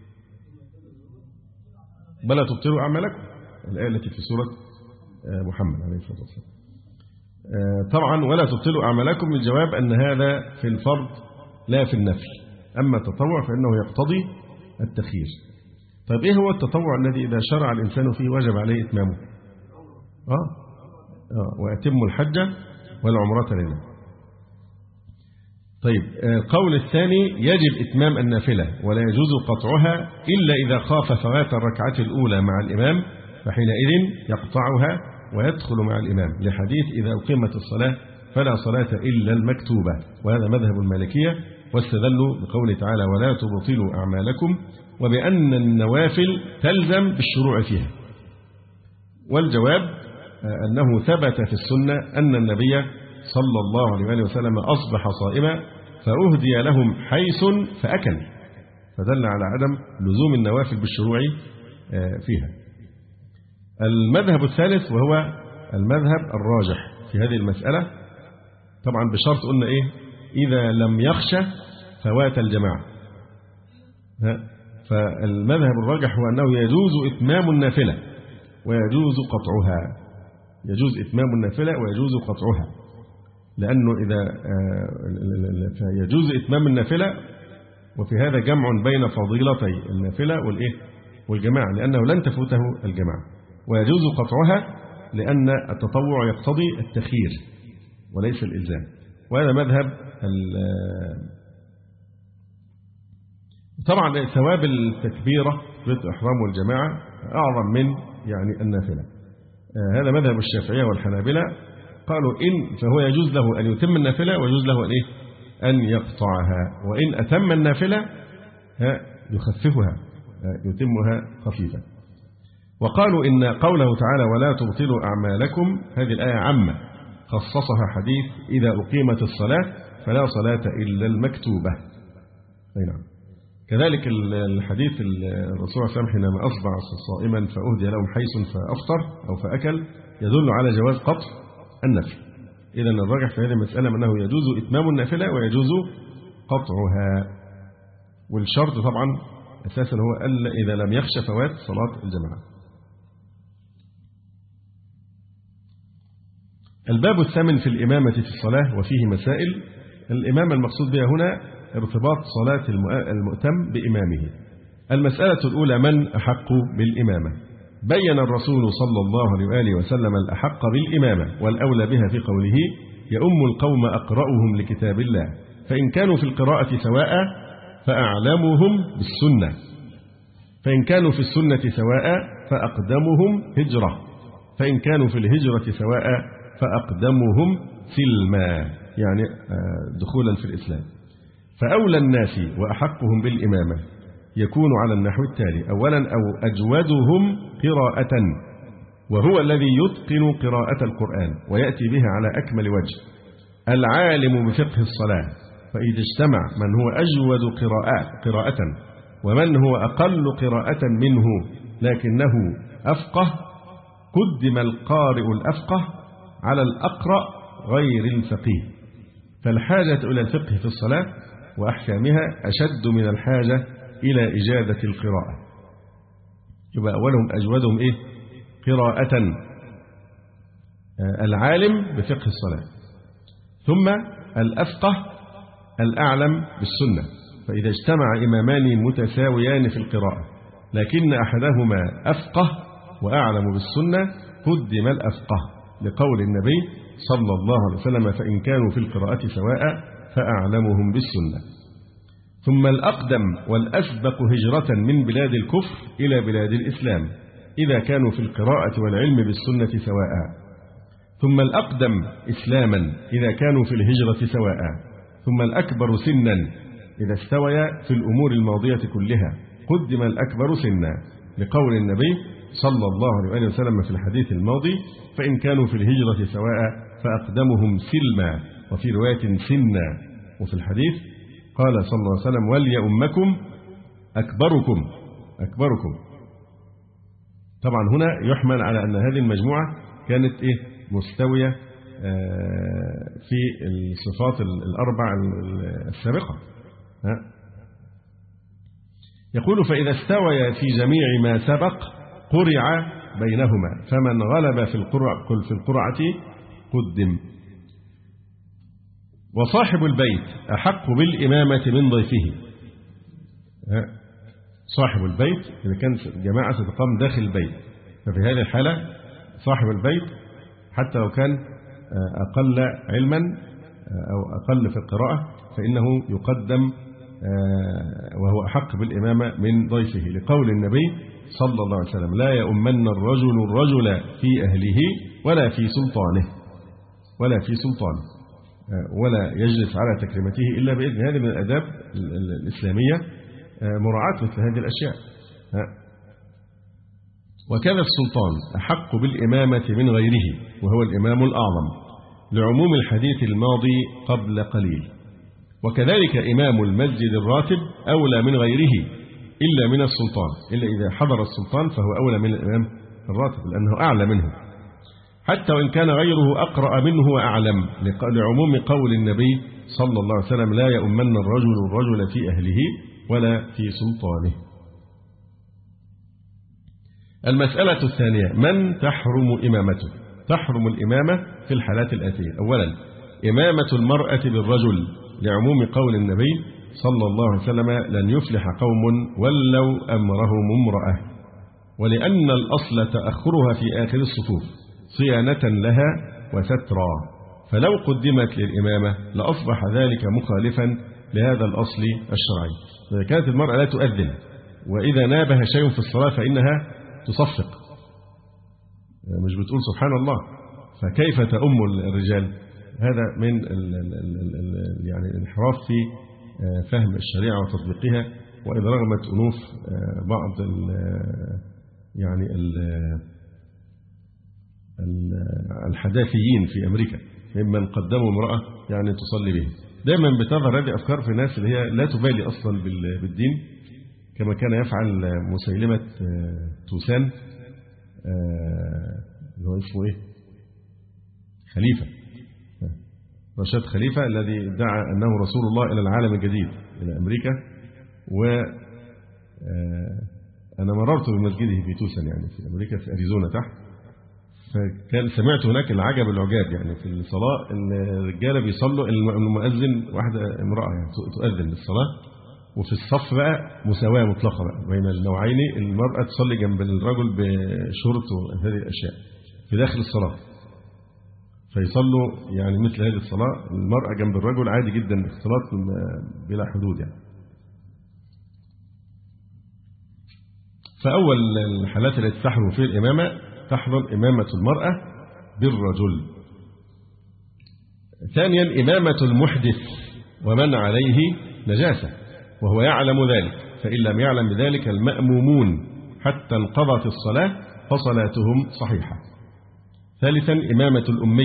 D: بلا تبطلوا أعمالكم، الآية التي في سورة محمد عليه الصلاة والسلام. طبعا ولا تبطلوا أعمالكم، الجواب أن هذا في الفرض لا في النفل، أما التطوع فإنه يقتضي التخيير. طيب إيه هو التطوع الذي إذا شرع الإنسان فيه وجب عليه إتمامه؟ آه, آه وأتموا الحج والعمرة لله. طيب القول الثاني يجب إتمام النافلة ولا يجوز قطعها إلا إذا خاف فوات الركعة الأولى مع الإمام، فحينئذ يقطعها ويدخل مع الإمام، لحديث إذا أقيمت الصلاة فلا صلاة إلا المكتوبة، وهذا مذهب المالكية. واستدلوا بقوله تعالى ولا تبطلوا أعمالكم، وبأن النوافل تلزم بالشروع فيها. والجواب أنه ثبت في السنة أن النبي صلى الله عليه وآله وسلم أصبح صائما فأهدي لهم حيث فأكل، فدل على عدم لزوم النوافل بالشروع فيها. المذهب الثالث وهو المذهب الراجح في هذه المسألة، طبعا بشرط قلنا إيه؟ إذا لم يخشى فوات الجماعة. فالمذهب الراجح هو أنه يجوز إتمام النافلة ويجوز قطعها، يجوز إتمام النافلة ويجوز قطعها، لأنه إذا يجوز إتمام النافلة وفي هذا جمع بين فضيلتي النافلة والإيه والجماعة، لأنه لن تفوته الجماعة. ويجوز قطعها لأن التطوع يقتضي التخيير وليس الإلزام، وهذا مذهب. طبعا ثواب التكبيرة بالإحرام والجماعة أعظم من يعني النافلة. هذا مذهب الشافعية والحنابلة، قالوا إن فهو يجوز له أن يتم النافلة ويجوز له أن إيه أن يقطعها، وإن أتم النافلة يخففها يتمها خفيفة. وقالوا إن قوله تعالى ولا تبطلوا أعمالكم هذه الآية عامة خصصها حديث إذا أقيمت الصلاة فلا صلاة إلا المكتوبة. أي نعم. كذلك الحديث الرسول صلى الله عليه وسلم حينما أصبح صائما فأهدي لهم حيث فأفطر أو فأكل يدل على جواز قطع النفل. إذا الراجح في هذه المسألة أنه يجوز إتمام النافلة ويجوز قطعها، والشرط طبعا أساسا هو ألا إذا لم يخشى فوات صلاة الجماعة. الباب الثامن في الإمامة في الصلاة وفيه مسائل. الإمامة المقصود بها هنا ارتباط صلاة المؤتم بإمامه. المسألة الأولى من أحق بالإمامة. بين الرسول صلى الله عليه وآله وسلم الأحق بالإمامة والأولى بها في قوله يؤم القوم أقرأهم لكتاب الله، فإن كانوا في القراءة سواء فأعلمهم بالسنة، فإن كانوا في السنة سواء فأقدمهم هجرة، فإن كانوا في الهجرة سواء فأقدمهم سلما، يعني دخولا في الإسلام. فأولى الناس وأحقهم بالإمامة يكون على النحو التالي: أولا أو أجودهم قراءة، وهو الذي يتقن قراءة القرآن ويأتي بها على أكمل وجه، العالم بفقه الصلاة، فإذا اجتمع من هو أجود قراءة, قراءة ومن هو أقل قراءة منه لكنه أفقه قدم القارئ الأفقه على الأقرأ غير الفقيه، فالحاجة إلى الفقه في الصلاة وأحكامها أشد من الحاجة إلى إجادة القراءة. يبقى أولهم أجودهم إيه؟ قراءة، العالم بفقه الصلاة، ثم الأفقه الأعلم بالسنة. فإذا اجتمع إمامان متساويان في القراءة لكن أحدهما أفقه وأعلم بالسنة قدم الأفقه، لقول النبي صلى الله عليه وسلم فإن كانوا في القراءة سواء فأعلمهم بالسنة. ثم الأقدم والأسبق هجرة من بلاد الكفر إلى بلاد الإسلام إذا كانوا في القراءة والعلم بالسنة سواء. ثم الأقدم إسلاما إذا كانوا في الهجرة سواء. ثم الأكبر سنا إذا استويا في الأمور الماضية كلها قدم الأكبر سنا، لقول النبي صلى الله عليه وسلم في الحديث الماضي فإن كانوا في الهجرة سواء فأقدمهم سلما، وفي رواية سنا. وفي الحديث قال صلى الله عليه وسلم وليؤمكم أكبركم أكبركم. طبعا هنا يحمل على أن هذه المجموعة كانت إيه؟ مستوية في الصفات الأربع السابقة. يقول فإذا استوى في جميع ما سبق قرع بينهما، فمن غلب في القرعة في القرعة قدم. وصاحب البيت أحق بالإمامة من ضيفه. صاحب البيت إذا كان جماعة تقام داخل البيت، ففي هذه الحالة صاحب البيت حتى لو كان أقل علما أو أقل في القراءة فإنه يقدم وهو أحق بالإمامة من ضيفه، لقول النبي صلى الله عليه وسلم لا يؤمن الرجل الرجل في أهله ولا في سلطانه ولا في سلطانه ولا يجلس على تكريمته إلا بإذن. هذه من الآداب الإسلامية مراعاة مثل هذه الأشياء. وكذا السلطان أحق بالإمامة من غيره وهو الإمام الأعظم، لعموم الحديث الماضي قبل قليل. وكذلك إمام المسجد الراتب أولى من غيره إلا من السلطان، إلا إذا حضر السلطان فهو أولى من الإمام الراتب لأنه أعلى منه، حتى وإن كان غيره أقرأ منه وأعلم، لعموم قول النبي صلى الله عليه وسلم لا يؤمن الرجل الرجل في أهله ولا في سلطانه. المسألة الثانية من تحرم إمامته. تحرم الإمامة في الحالات الآتية: أولا إمامة المرأة بالرجل، لعموم قول النبي صلى الله عليه وسلم لن يفلح قوم ولوا أمرهم امرأة، ولأن الأصل تأخرها في آخر الصفوف صيانة لها وسترا، فلو قدمت للإمامة لأصبح ذلك مخالفا لهذا الأصل الشرعي. إذا كانت المرأة لا تؤذن وإذا نابها شيء في الصلاة فإنها تصفق، مش بتقول سبحان الله، فكيف تأم الرجال؟ هذا من ال ال ال ال يعني الانحراف في فهم الشريعة وتطبيقها وإذا رغمت أنوف بعض ال يعني ال الحداثيين في أمريكا ممن قدموا امرأة يعني تصلي به. دائما بتظهر هذه أفكار في الناس اللي هي لا تبالي أصلا بالدين، كما كان يفعل مسيلمة توسان اللي هو اسمه إيه؟ خليفة رشاد خليفة، الذي ادعى أنه رسول الله إلى العالم الجديد إلى أمريكا. و أنا مررت بمسجده في توسان يعني في أمريكا في أريزونا تحت، فكان سمعت هناك العجب العجاب يعني في الصلاة الرجالة بيصلوا، المؤذن واحدة امرأة يعني تؤذن للصلاة، وفي الصف بقى مساواة مطلقة بقى بين النوعين، المرأة تصلي جنب الرجل بشورت وهذه الأشياء في داخل الصلاة، فيصلوا يعني مثل هذه الصلاة المرأة جنب الرجل عادي جدا، اختلاط بلا حدود يعني. فأول الحالات التي تحرم في الإمامة تحرم إمامة المرأة بالرجل. ثانيا إمامة المحدث ومن عليه نجاسة وهو يعلم ذلك، فإن لم يعلم بذلك المأمومون حتى انقضت الصلاة فصلاتهم صحيحة. ثالثا إمامة الأمي،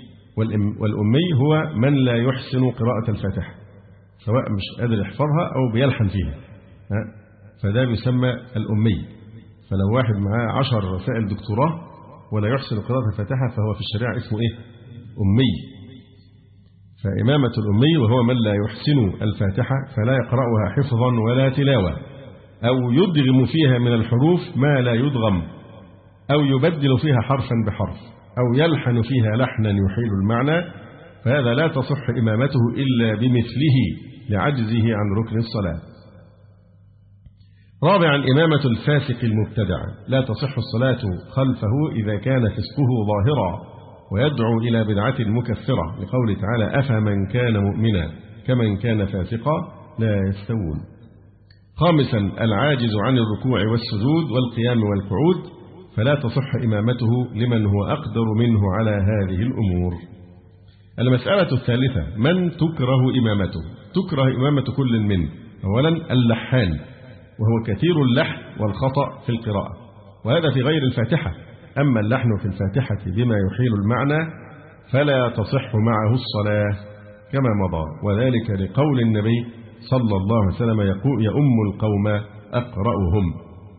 D: والأمي هو من لا يحسن قراءة الفاتحة، سواء مش قادر يحفظها أو بيلحن فيها، فده يسمى الأمي. فلو واحد معاه عشر رسائل دكتوراه ولا يحسن قراءة الفاتحة فهو في الشريعة اسمه إيه؟ أمي. فإمامة الأمي وهو من لا يحسن الفاتحة فلا يقرأها حفظا ولا تلاوة، أو يدغم فيها من الحروف ما لا يدغم، أو يبدل فيها حرفا بحرف، أو يلحن فيها لحنا يحيل المعنى، فهذا لا تصح إمامته إلا بمثله لعجزه عن ركن الصلاة. رابعا إمامة الفاسق المبتدع، لا تصح الصلاة خلفه إذا كان فسقه ظاهرا ويدعو إلى بدعة مكفرة، لقوله تعالى أفمن كان مؤمنا كمن كان فاسقا لا يستوون. خامسا العاجز عن الركوع والسجود والقيام والقعود، فلا تصح إمامته لمن هو أقدر منه على هذه الأمور. المسألة الثالثة من تكره إمامته. تكره إمامة كل من أولا اللحان، وهو كثير اللحن والخطأ في القراءة، وهذا في غير الفاتحة. أما اللحن في الفاتحة بما يحيل المعنى فلا تصح معه الصلاة كما مضى، وذلك لقول النبي صلى الله عليه وسلم يقول يؤم القوم أقرأهم.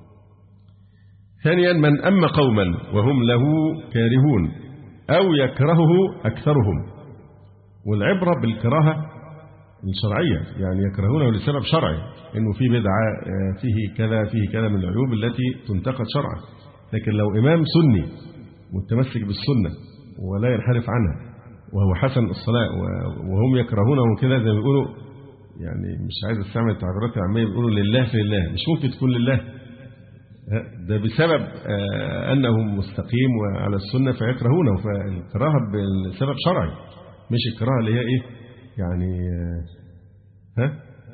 D: ثانيا من أم قوما وهم له كارهون أو يكرهه أكثرهم، والعبرة بالكراهة الشرعية، يعني يكرهونه لسبب شرعي، إنه في بدعة فيه كذا فيه كذا من العيوب التي تنتقد شرعا. لكن لو إمام سني متمسك بالسنة ولا ينحرف عنها وهو حسن الصلاة وهم يكرهونه كذا زي ما بيقولوا، يعني مش عايز استعمل التعبيرات العامية، بيقولوا لله في الله، مش ممكن تكون لله، ده بسبب أنه مستقيم وعلى السنة فيكرهونه، فالكراهة بسبب شرعي مش الكراهة اللي هي إيه يعني ها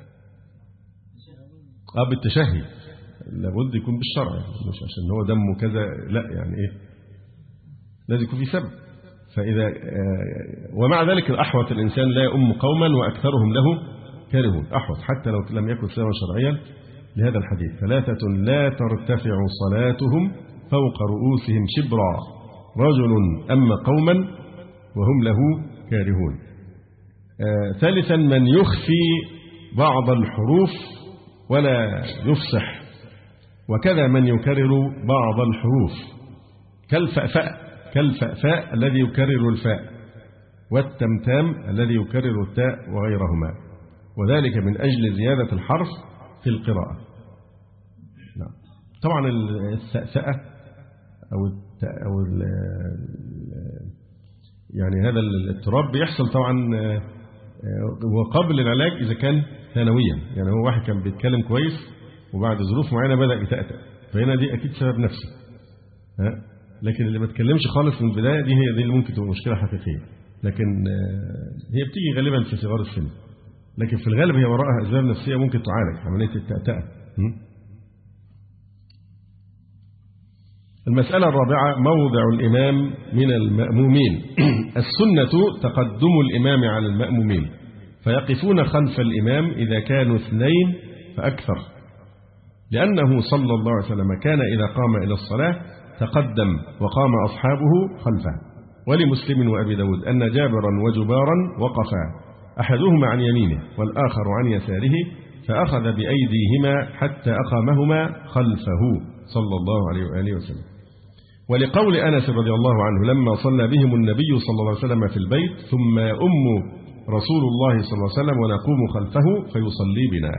D: اه بالتشهي، لابد يكون بالشرع، مش عشان هو دمه كذا، لا يعني ايه لازم يكون في سبب. فاذا ومع ذلك الاحوط الانسان لا يؤم قوما واكثرهم له كارهون، احوط حتى لو لم يكن سببا شرعيا لهذا الحديث. ثلاثة لا ترتفع صلاتهم فوق رؤوسهم شبرا، رجل أم قوما وهم له كارهون. آه ثالثا من يخفي بعض الحروف ولا يفصح، وكذا من يكرر بعض الحروف كالفأفاء كالفأفاء الذي يكرر الفاء، والتمتام الذي يكرر التاء وغيرهما، وذلك من أجل زيادة الحرف في القراءة. نعم. طبعا الثأثأة أو أو يعني هذا الاضطراب بيحصل طبعا وقبل العلاج إذا كان ثانويا، يعني هو واحد كان بيتكلم كويس وبعد ظروف معينة بدأ يتأتأ، فهنا دي أكيد سبب نفسي. ها؟ لكن اللي ما تكلمش خالص من البداية دي هي دي اللي ممكن تبقى مشكلة حقيقية، لكن هي بتيجي غالبا في صغار السن، لكن في الغالب هي وراءها أسباب نفسية ممكن تعالج، عملية التأتأة. المسألة الرابعة موضع الإمام من المأمومين. السنة تقدم الإمام على المأمومين، فيقفون خلف الإمام إذا كانوا اثنين فأكثر، لأنه صلى الله عليه وسلم كان إذا قام إلى الصلاة تقدم وقام أصحابه خلفه. ولمسلم وأبي داود أن جابرا وجبارا وقفا، أحدهما عن يمينه والآخر عن يساره، فأخذ بأيديهما حتى أقامهما خلفه صلى الله عليه وآله وسلم. ولقول أنس رضي الله عنه لما صلى بهم النبي صلى الله عليه وسلم في البيت ثم يؤم رسول الله صلى الله عليه وسلم ونقوم خلفه فيصلي بنا.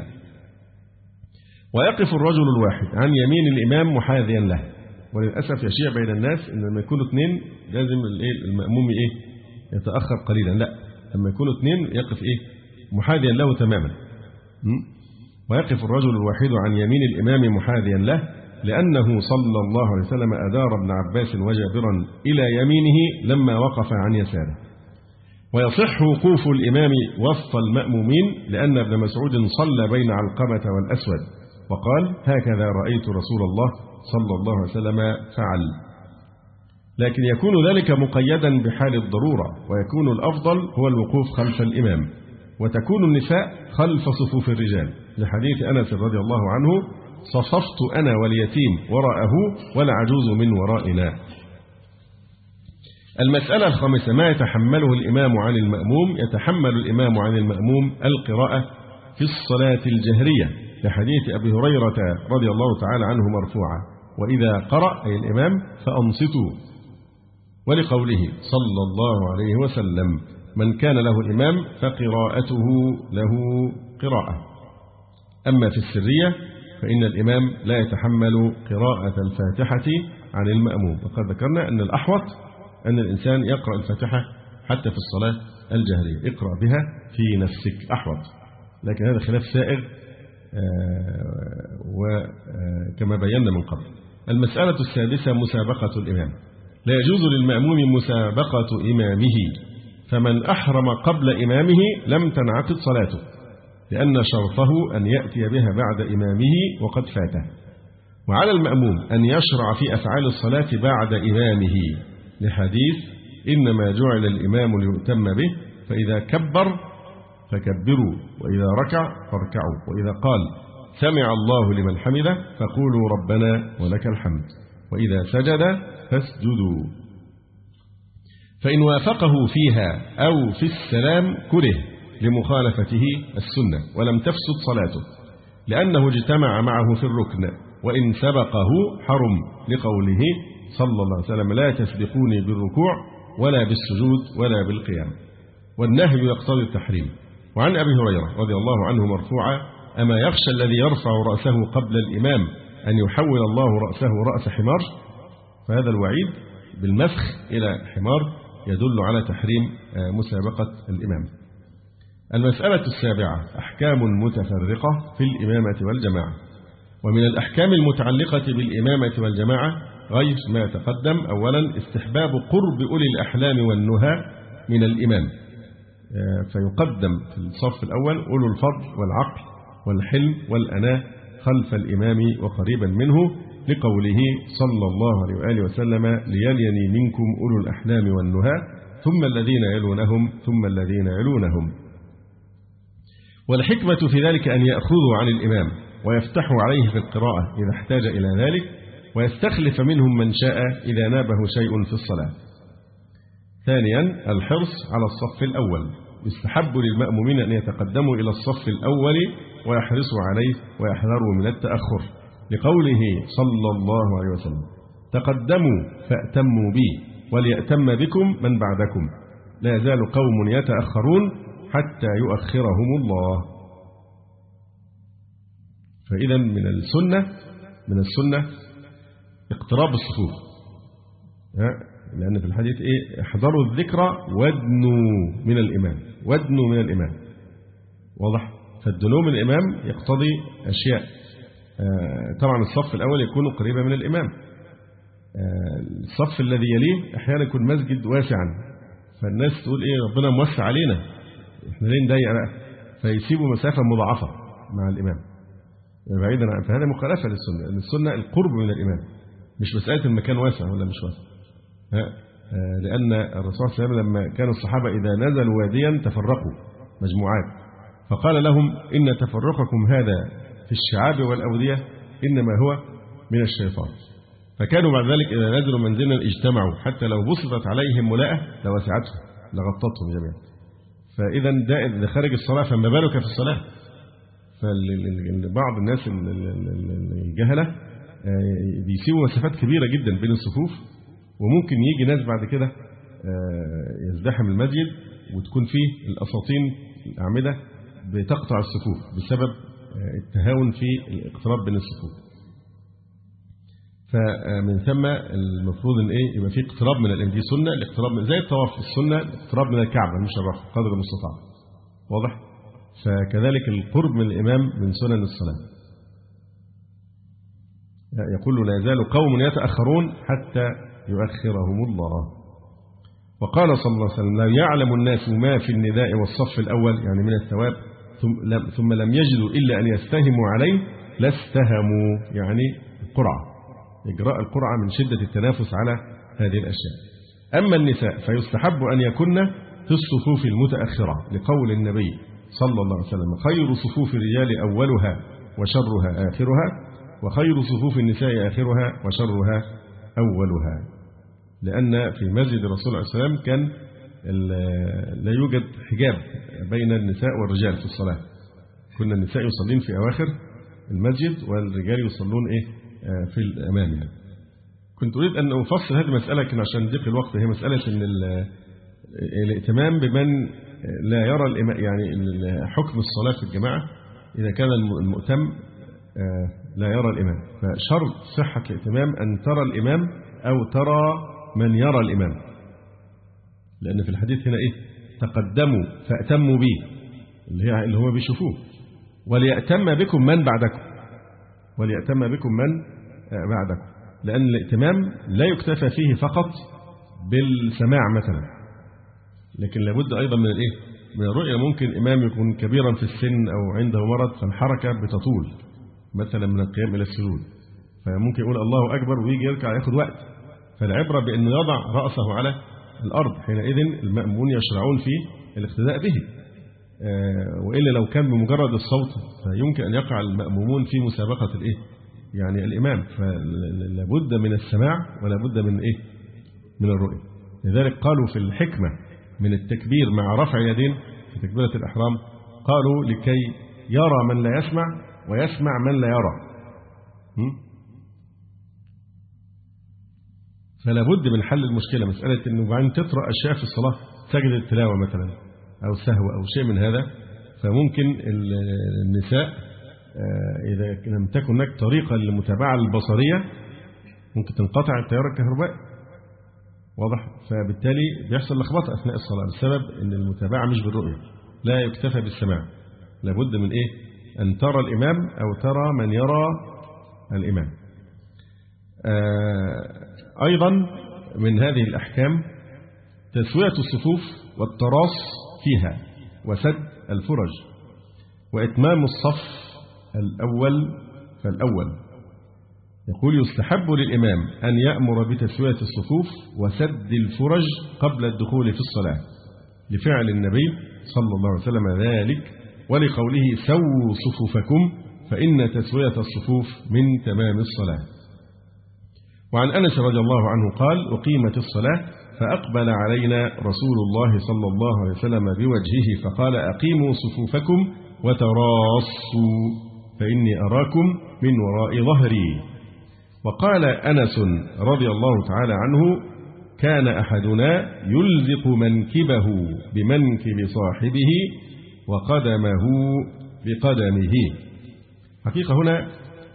D: ويقف الرجل الواحد عن يمين الإمام محاذيا له. وللأسف يشيع بين الناس أن لما يكونوا اثنين لازم المأموم إيه يتأخر قليلا، لا، لما يكونوا اثنين يقف إيه محاذيا له تماما. ويقف الرجل الواحد عن يمين الإمام محاذيا له، لأنه صلى الله عليه وسلم أدار ابن عباس وجابرا إلى يمينه لما وقف عن يساره. ويصح وقوف الإمام وسط المأمومين، لأن ابن مسعود صلى بين علقمة والأسود وقال هكذا رأيت رسول الله صلى الله عليه وسلم فعل. لكن يكون ذلك مقيدا بحال الضرورة، ويكون الأفضل هو الوقوف خلف الإمام، وتكون النساء خلف صفوف الرجال، لحديث أنس رضي الله عنه صففت أنا واليتيم وراءه والعجوز من ورائنا. المسألة الخامسة ما يتحمله الإمام عن المأموم. يتحمل الإمام عن المأموم القراءة في الصلاة الجهرية، لحديث أبي هريرة رضي الله تعالى عنه مرفوعا وإذا قرأ أي الإمام فأنصتوا، ولقوله صلى الله عليه وسلم من كان له إمام فقراءته له قراءة. أما في السرية فإن الإمام لا يتحمل قراءة الفاتحة عن المأموم، وقد ذكرنا أن الأحوط أن الإنسان يقرأ الفاتحة حتى في الصلاة الجهرية، اقرأ بها في نفسك أحوط، لكن هذا خلاف سائغ وكما بينا من قبل. المسألة السادسة مسابقة الإمام. لا يجوز للمأموم مسابقة إمامه، فمن أحرم قبل إمامه لم تنعقد صلاته، لأن شرطه أن يأتي بها بعد إمامه وقد فاته. وعلى المأموم أن يشرع في أفعال الصلاة بعد إمامه، لحديث إنما جعل الإمام ليؤتم به، فإذا كبر فكبروا، وإذا ركع فاركعوا، وإذا قال سمع الله لمن حمده فقولوا ربنا ولك الحمد، وإذا سجد فاسجدوا. فإن وافقه فيها أو في السلام كره لمخالفته السنة ولم تفسد صلاته، لأنه اجتمع معه في الركن، وإن سبقه حرم، لقوله صلى الله عليه وسلم لا تسبقوني بالركوع ولا بالسجود ولا بالقيام، والنهي يقتضي التحريم. وعن أبي هريرة رضي الله عنه مرفوعا أما يخشى الذي يرفع رأسه قبل الإمام أن يحول الله رأسه رأس حمار، فهذا الوعيد بالمسخ إلى حمار يدل على تحريم مسابقة الإمام. المسألة السابعة أحكام متفرقة في الإمامة والجماعة. ومن الأحكام المتعلقة بالإمامة والجماعة غير ما تقدم. أولا استحباب قرب أولي الأحلام والنهى من الإمام، فيقدم في الصف الأول أولو الفضل والعقل والحلم والأناة خلف الإمام وقريبا منه، لقوله صلى الله عليه وآله وسلم ليليني منكم أولو الأحلام والنهى ثم الذين يلونهم ثم الذين يلونهم. والحكمة في ذلك أن يأخذوا عن الإمام ويفتحوا عليه في القراءة إذا احتاج إلى ذلك، ويستخلف منهم من شاء إذا نابه شيء في الصلاة. ثانيا الحرص على الصف الأول. يستحب للمأمومين أن يتقدموا إلى الصف الأول ويحرصوا عليه ويحذروا من التأخر، لقوله صلى الله عليه وسلم تقدموا فأتموا بي وليأتم بكم من بعدكم، لا يزال قوم يتأخرون حتى يؤخرهم الله. فإذا من السنة من السنة اقتراب الصفوف، لأن في الحديث إيه احضروا الذكرى وادنوا من الإمام، وادنوا من الإمام، واضح؟ فالدنو من الإمام يقتضي أشياء. طبعا الصف الأول يكون قريبا من الإمام، الصف الذي يليه أحيانا يكون مسجد واسعا، فالناس تقول إيه ربنا موسع علينا، إحنا ليه نضيق بقى، فيسيبوا مسافة مضاعفة مع الإمام بعيدا عن. فهذا مخالفة للسنة. السنة القرب من الإمام، مش مسألة المكان واسع ولا مش واسع، لأن الرسول صلى الله عليه وسلم لما كان الصحابة إذا نزلوا واديا تفرقوا مجموعات، فقال لهم إن تفرقكم هذا في الشعاب والأودية إنما هو من الشيطان. فكانوا بعد ذلك إذا نزلوا منزلا اجتمعوا حتى لو بسطت عليهم ملاءة لوسعتهم لغطتهم جميعا. فإذا ده إذا خارج الصلاة فما بالك في الصلاة. فبعض الناس الجهلة بيسيبوا مسافات كبيرة جدا بين الصفوف، وممكن يجي ناس بعد كده يزدحم المسجد وتكون فيه الأساطين الأعمدة بتقطع الصفوف بسبب التهاون في الاقتراب بين الصفوف. فمن ثم المفروض ان ايه يبقى في اقتراب من الامام. دي سنه الاقتراب من زي الطواف السنه الاقتراب من الكعبه المشرفه قدر المستطاع. واضح؟ فكذلك القرب من الامام من سنن الصلاه. يقول لا يزال قوم يتاخرون حتى يؤخرهم الله. وقال صلى الله عليه وسلم لا يعلم الناس ما في النداء والصف الاول يعني من الثواب ثم لم, ثم لم يجدوا الا ان يستهموا عليه لاستهموا يعني القرعه، إجراء القرعة من شدة التنافس على هذه الأشياء. أما النساء فيستحب أن يكن في الصفوف المتأخرة لقول النبي صلى الله عليه وسلم خير صفوف الرجال أولها وشرها آخرها وخير صفوف النساء آخرها وشرها أولها. لأن في مسجد الرسول عليه السلام كان لا يوجد حجاب بين النساء والرجال في الصلاة. كنا النساء يصلين في أواخر المسجد والرجال يصلون إيه في الأمام. يعني كنت أريد أن أفصل هذه المسألة لكن عشان ضيق الوقت. هي مسألة أن الائتمام بمن لا يرى الإمام، يعني حكم الصلاة في الجماعة إذا كان المؤتم لا يرى الإمام. فشرط صحة الائتمام أن ترى الإمام أو ترى من يرى الإمام، لأن في الحديث هنا إيه تقدموا فأتموا به اللي هي اللي هو بيشوفوه وليأتم بكم من بعدكم وليأتم بكم من بعدكم. لأن الائتمام لا يكتفى فيه فقط بالسماع مثلا، لكن لابد أيضا من الإيه من الرؤية. ممكن إمام يكون كبيرا في السن أو عنده مرض فالحركة بتطول مثلا من القيام إلى السجود، فممكن يقول الله أكبر ويجي يركع ياخد وقت. فالعبرة بأنه يضع رأسه على الأرض، حينئذ المأمون يشرعون في الاقتداء به. وإلا لو كان بمجرد الصوت فيمكن أن يقع المأمومون في مسابقة الإيه يعني الإمام. فلابد من السماع ولا بد من إيه من الرؤية. لذلك قالوا في الحكمة من التكبير مع رفع يدين في تكبيرة الإحرام قالوا لكي يرى من لا يسمع ويسمع من لا يرى. فلا بد من حل المشكلة. مسألة أنه بعدين تطرأ أشياء في الصلاة سجد التلاوة مثلا أو سهو أو شيء من هذا، فممكن النساء إذا لم تكن هناك طريقة للمتابعة البصرية ممكن تنقطع التيار الكهربائي. واضح؟ فبالتالي بيحصل لخبطة أثناء الصلاة بسبب أن المتابعة مش بالرؤية، لا يكتفى بالسماع، لابد من إيه أن ترى الإمام أو ترى من يرى الإمام. أيضا من هذه الأحكام تسوية الصفوف والتراص فيها وسد الفرج وإتمام الصف الأول فالأول. يقول يستحب للإمام أن يأمر بتسوية الصفوف وسد الفرج قبل الدخول في الصلاة لفعل النبي صلى الله عليه وسلم ذلك ولقوله سووا صفوفكم فإن تسوية الصفوف من تمام الصلاة. وعن أنس رضي الله عنه قال أقيمت الصلاة فأقبل علينا رسول الله صلى الله عليه وسلم بوجهه فقال أقيموا صفوفكم وتراصوا فإني أراكم من وراء ظهري. وقال أنس رضي الله تعالى عنه كان أحدنا يلزق منكبه بمنكب صاحبه وقدمه بقدمه. حقيقة هنا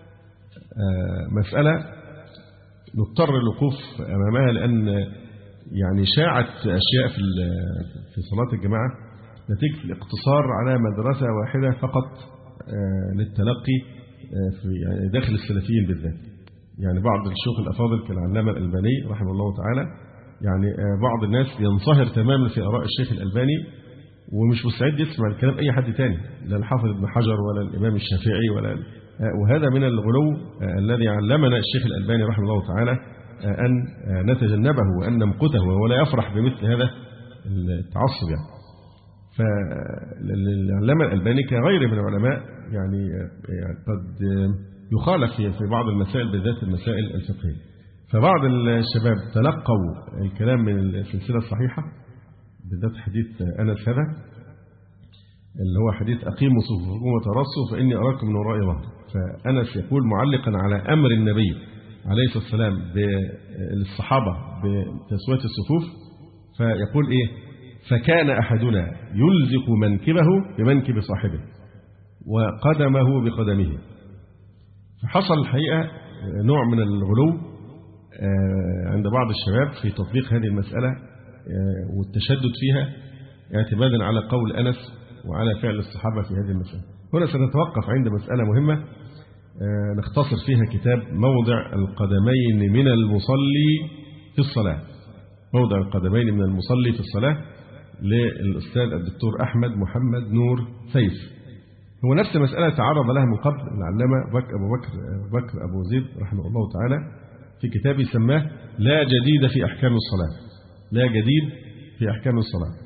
D: مسألة نضطر الوقوف أمامها، لأن يعني شاعت أشياء في في صلاة الجماعة نتيجة الاقتصار على مدرسة واحدة فقط للتلقي في يعني داخل السلفيين بالذات. يعني بعض الشيوخ الأفاضل كالعلامة الألباني رحمه الله تعالى، يعني بعض الناس ينصهر تماما في آراء الشيخ الألباني ومش مستعد يسمع الكلام أي حد تاني، لا الحافظ ابن حجر ولا الإمام الشافعي ولا، وهذا من الغلو الذي علمنا الشيخ الألباني رحمه الله تعالى أن نتجنبه وأن نمقته، ولا يفرح بمثل هذا التعصب يعني. فالعلامة الألباني كغيره من العلماء يعني قد يخالف في بعض المسائل بالذات المسائل الفقهية. فبعض الشباب تلقوا الكلام من السلسلة الصحيحة بالذات حديث أنس هذا اللي هو حديث أقيموا صفوفكم وترصوا فإني أراكم من وراء ظهري. فأنس يقول معلقا على أمر النبي عليه الصلاة والسلام للصحابة بتسوية الصفوف فيقول إيه فكان أحدنا يلزق منكبه بمنكب صاحبه وقدمه بقدمه. فحصل الحقيقة نوع من الغلو عند بعض الشباب في تطبيق هذه المسألة والتشدد فيها اعتمادا على قول أنس وعلى فعل الصحابة في هذه المسألة. هنا سنتوقف عند مسألة مهمة نختصر فيها كتاب موضع القدمين من المصلي في الصلاة. موضع القدمين من المصلي في الصلاة للأستاذ الدكتور أحمد محمد نور سيف. هو نفس مسألة تعرض لها من قبل العلامة أبو بكر, بكر أبو زيد رحمه الله تعالى في كتاب سماه لا جديد في أحكام الصلاة. لا جديد في أحكام الصلاة.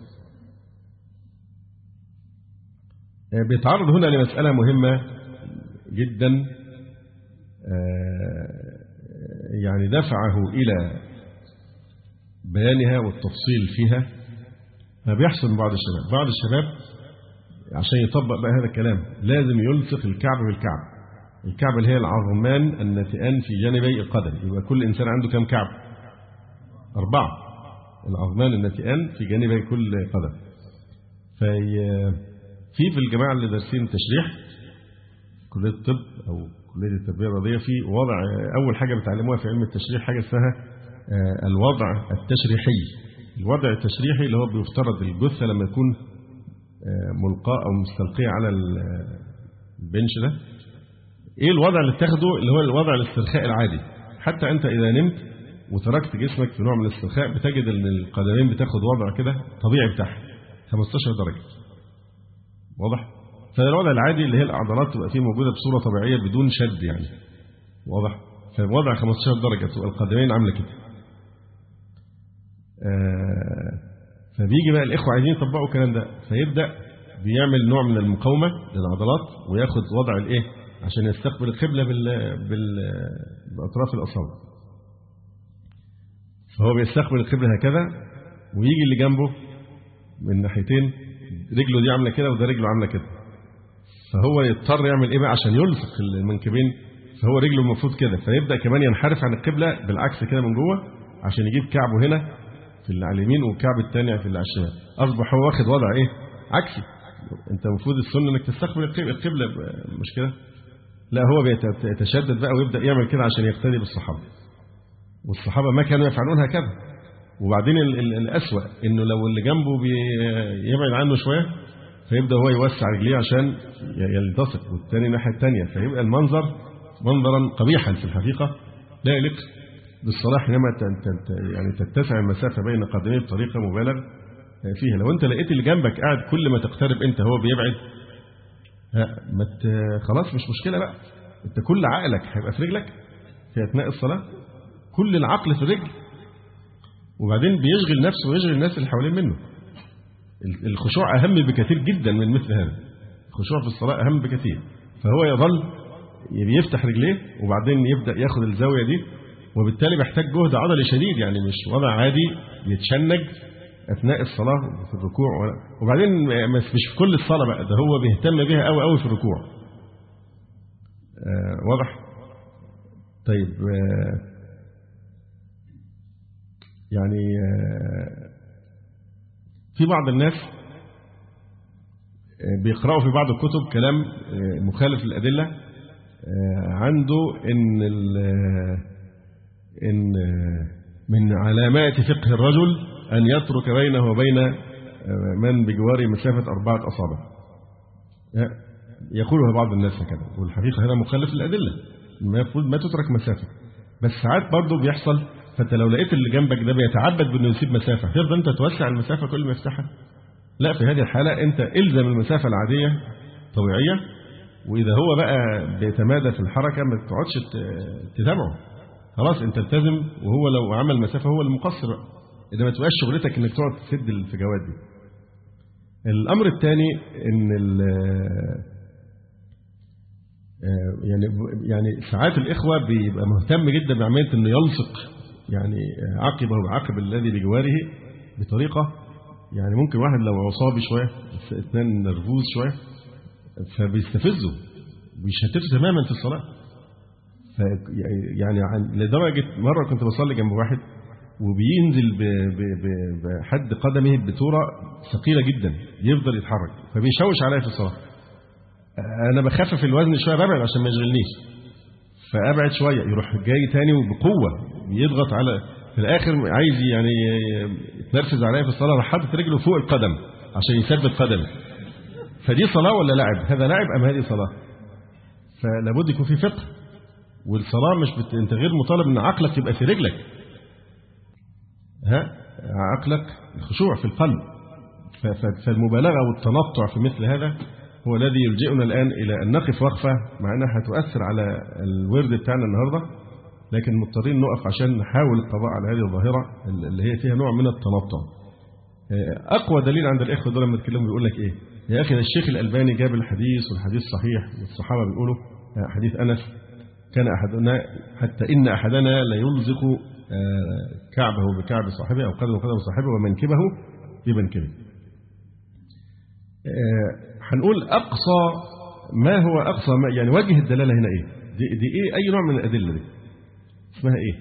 D: بيتعرض هنا لمسألة مهمة جدا يعني دفعه إلى بيانها والتفصيل فيها. فبيحصل من بعض الشباب بعض الشباب عشان يطبق بقى هذا الكلام لازم يلصق الكعب بالكعب. الكعب اللي هي العظمان الناتئان في جانبي القدم. يبقى كل إنسان عنده كم كعب؟ أربعة. العظمان الناتئان في جانبي كل قدم. في في في الجماعة اللي دارسين التشريح كلية الطب أو كلية التربية الرياضية في وضع أول حاجة بتعلموها في علم التشريح حاجة اسمها الوضع التشريحي. الوضع التشريحي اللي هو بيفترض الجثة لما يكون ملقاة أو مستلقية على البنش ده إيه الوضع اللي تاخده اللي هو الوضع الاسترخاء العادي. حتى أنت إذا نمت وتركت جسمك في نوع من الاسترخاء بتجد أن القدمين بتاخد وضع كده طبيعي بتاعها خمستاشر درجة. واضح؟ فالوضع العادي اللي هي العضلات تبقى فيه موجودة بصورة طبيعية بدون شد يعني. واضح؟ فوضع خمستاشر درجة تبقى القدمين عاملة كده. آه فبيجي بقى الإخوة عايزين يطبقوا الكلام ده فيبدأ بيعمل نوع من المقاومة للعضلات وياخد وضع الإيه عشان يستقبل القبلة بال بال بأطراف الأصابع. فهو بيستقبل القبلة هكذا ويجي اللي جنبه من ناحيتين رجله دي عاملة كده وده رجله عاملة كده. فهو يضطر يعمل إيه بقى عشان يلصق المنكبين. فهو رجله المفروض كده فيبدأ كمان ينحرف عن القبلة بالعكس كده من جوه عشان يجيب كعبه هنا في اللي على اليمين والكعب الثاني في اللي على الشمال. أصبح هو واخد وضع إيه عكسي. أنت المفروض السنة إنك تستقبل القبلة مش كده. لا هو بيتشدد بقى ويبدأ يعمل كده عشان يقتدي بالصحابة. والصحابة ما كانوا يفعلون هكذا. وبعدين الأسوأ إنه لو اللي جنبه بيبعد عنه شوية فيبدأ هو يوسع رجليه عشان يلتصق والثاني الناحية الثانية فيبقى المنظر منظرا قبيحا في الحقيقة لا يليق بالصلاة حينما يعني تتسع المسافة بين قدميه بطريقة مبالغ فيها. لو أنت لقيت اللي جنبك قاعد كل ما تقترب أنت هو بيبعد ما خلاص مش مشكلة بقى. أنت كل عقلك هيبقى في رجلك في أثناء الصلاة. كل العقل في الرجل وبعدين بيشغل نفسه ويشغل الناس اللي حوالين منه. الخشوع أهم بكثير جدا من مثل هذا. الخشوع في الصلاة أهم بكثير. فهو يظل بيفتح رجليه وبعدين يبدأ ياخد الزاوية دي وبالتالي بيحتاج جهد عضلي شديد يعني مش وضع عادي يتشنج أثناء الصلاة في الركوع. وبعدين مش في كل الصلاة بقى ده هو بيهتم بها قوي قوي في الركوع. آه واضح؟ طيب آه يعني آه في بعض الناس بيقرأوا في بعض الكتب كلام مخالف للأدلة عنده إن إن من علامات فقه الرجل أن يترك بينه وبين من بجواره مسافة أربعة أصابع. يقولها بعض الناس هكذا والحقيقة هذا مخالف للأدلة. المفروض ما تترك مسافة. بس ساعات برضه بيحصل فأنت لو لقيت اللي جنبك ده بيتعبد بأنه يسيب مسافة تفضل أنت توسع المسافة كل ما يفتحها. لا في هذه الحالة أنت إلزم المسافة العادية طبيعية وإذا هو بقى بيتمادى في الحركة ما تقعدش تتابعه. خلاص أنت التزم وهو لو عمل مسافة هو المقصر. إذا ما تبقاش شغلتك إنك تقعد تسد الفجوات دي. الأمر الثاني إن يعني يعني ساعات الإخوة بيبقى مهتم جدا بعملية إنه يلصق يعني عقبه بعقب الذي بجواره بطريقة يعني ممكن واحد لو عصابي شوية اثنين نرفوز شوية فبيستفزه ويشتته تماما في الصلاة. يعني لدرجة مرة كنت بصلي جنب واحد وبينزل بحد قدمه بصورة ثقيلة جدا يفضل يتحرك فبيشوش عليا في الصلاة. أنا بخفف الوزن شوية ببعد عشان ما يشغلنيش فأبعد شوية يروح جاي تاني وبقوة يضغط على في الآخر عايز يعني يتنرفز عليا في الصلاة راح حاطط رجله فوق القدم عشان يثبت قدمه. فدي صلاة ولا لعب؟ هذا لعب أم هذه صلاة؟ فلابد يكون في فقه والصلاة مش بت... أنت غير مطالب أن عقلك يبقى في رجلك ها عقلك الخشوع في القلب. ف... فالمبالغة والتنطع في مثل هذا هو الذي يلجئنا الآن إلى أن نقف وقفة مع أنها هتؤثر على الورد بتاعنا النهاردة لكن مضطرين نقف عشان نحاول القضاء على هذه الظاهرة اللي هي فيها نوع من التنطع. أقوى دليل عند الإخوة دول لما يتكلموا بيقول لك إيه يا أخي الشيخ الألباني جاب الحديث والحديث صحيح والصحابة بيقولوا حديث أنس كان أحدنا حتى إن أحدنا لا يلزق كعبه بكعب صاحبه أو قدمه بقدم صاحبه ومنكبه بمنكبه. هنقول أقصى ما هو أقصى ما يعني وجه الدلالة هنا إيه دي, دي إيه أي نوع من الأدلة دي اسمها إيه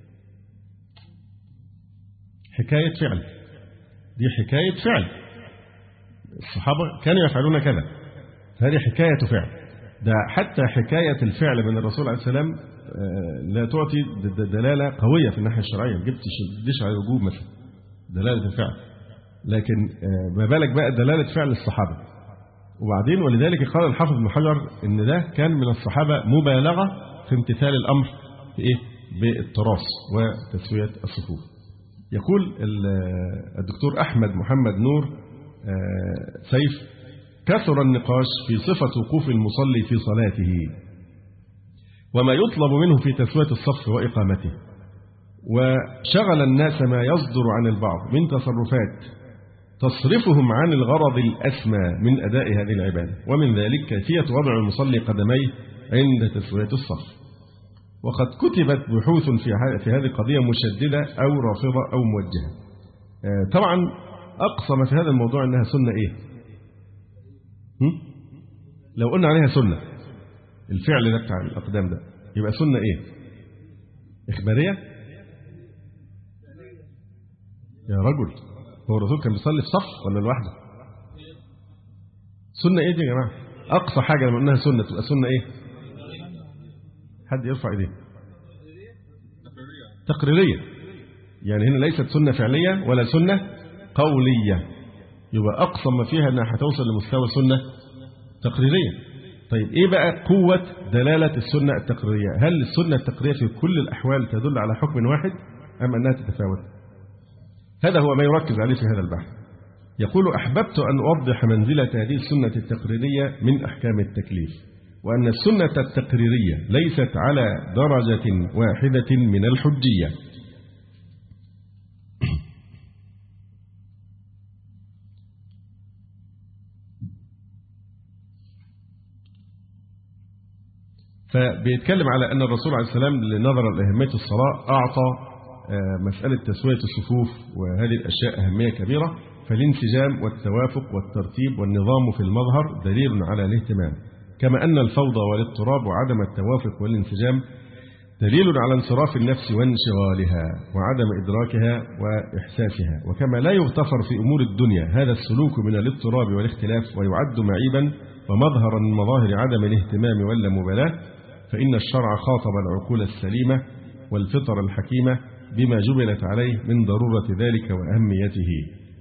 D: حكاية فعل دي حكاية فعل الصحابة كانوا يفعلون كذا هذه حكاية فعل. ده حتى حكاية الفعل من الرسول عليه السلام لا تعطي دلالة قوية في الناحية الشرعية ما جبتش على الوجوب مثلا دلالة الفعل لكن ما بالك بقى دلالة فعل الصحابة. وبعدين ولذلك قال الحافظ ابن حجر إن ده كان من الصحابة مبالغة في امتثال الأمر في إيه بالتراص وتسوية الصفوف. يقول الدكتور أحمد محمد نور سيف كثر النقاش في صفة وقوف المصلي في صلاته وما يطلب منه في تسوية الصف وإقامته وشغل الناس ما يصدر عن البعض من تصرفات تصرفهم عن الغرض الأسمى من أداء هذه العبادة ومن ذلك كيفية وضع المصلي قدميه عند تسوية الصف. وقد كتبت بحوث في هذه القضية مشددة أو رافضة أو موجهة. طبعا أقصى ما في هذا الموضوع أنها سنة إيه هم؟ لو قلنا عليها سنة الفعل ده بتاع الأقدام ده يبقى سنة إيه إخبارية يا رجل هو الرسول كان بيصلي في صف ولا لوحده سنة إيه دي يا جماعة أقصى حاجة لما قلناها سنة تبقى سنة إيه حد يرفع إيديه تقريرية يعني هنا ليست سنة فعلية ولا سنة قولية يبقى أقصى ما فيها أنها هتوصل لمستوى سنة تقريرية. طيب إيه بقى قوة دلالة السنة التقريرية هل السنة التقريرية في كل الأحوال تدل على حكم واحد أم أنها تتفاوت هذا هو ما يركز عليه في هذا البحث. يقول أحببت أن أوضح منزلة هذه السنة التقريرية من أحكام التكليف وأن السنة التقريرية ليست على درجة واحدة من الحجية فبيتكلم على أن الرسول عليه السلام لنظرا لأهمية الصلاة أعطى مسألة تسوية الصفوف وهذه الأشياء أهمية كبيرة فالانسجام والتوافق والترتيب والنظام في المظهر دليل على الاهتمام كما أن الفوضى والاضطراب وعدم التوافق والانسجام دليل على انصراف النفس وانشغالها وعدم إدراكها وإحساسها وكما لا يغتفر في أمور الدنيا هذا السلوك من الاضطراب والاختلاف ويعد معيبا ومظهرا من مظاهر عدم الاهتمام واللامبالاة فإن الشرع خاطب العقول السليمة والفطر الحكيمة بما جبلت عليه من ضرورة ذلك وأهميته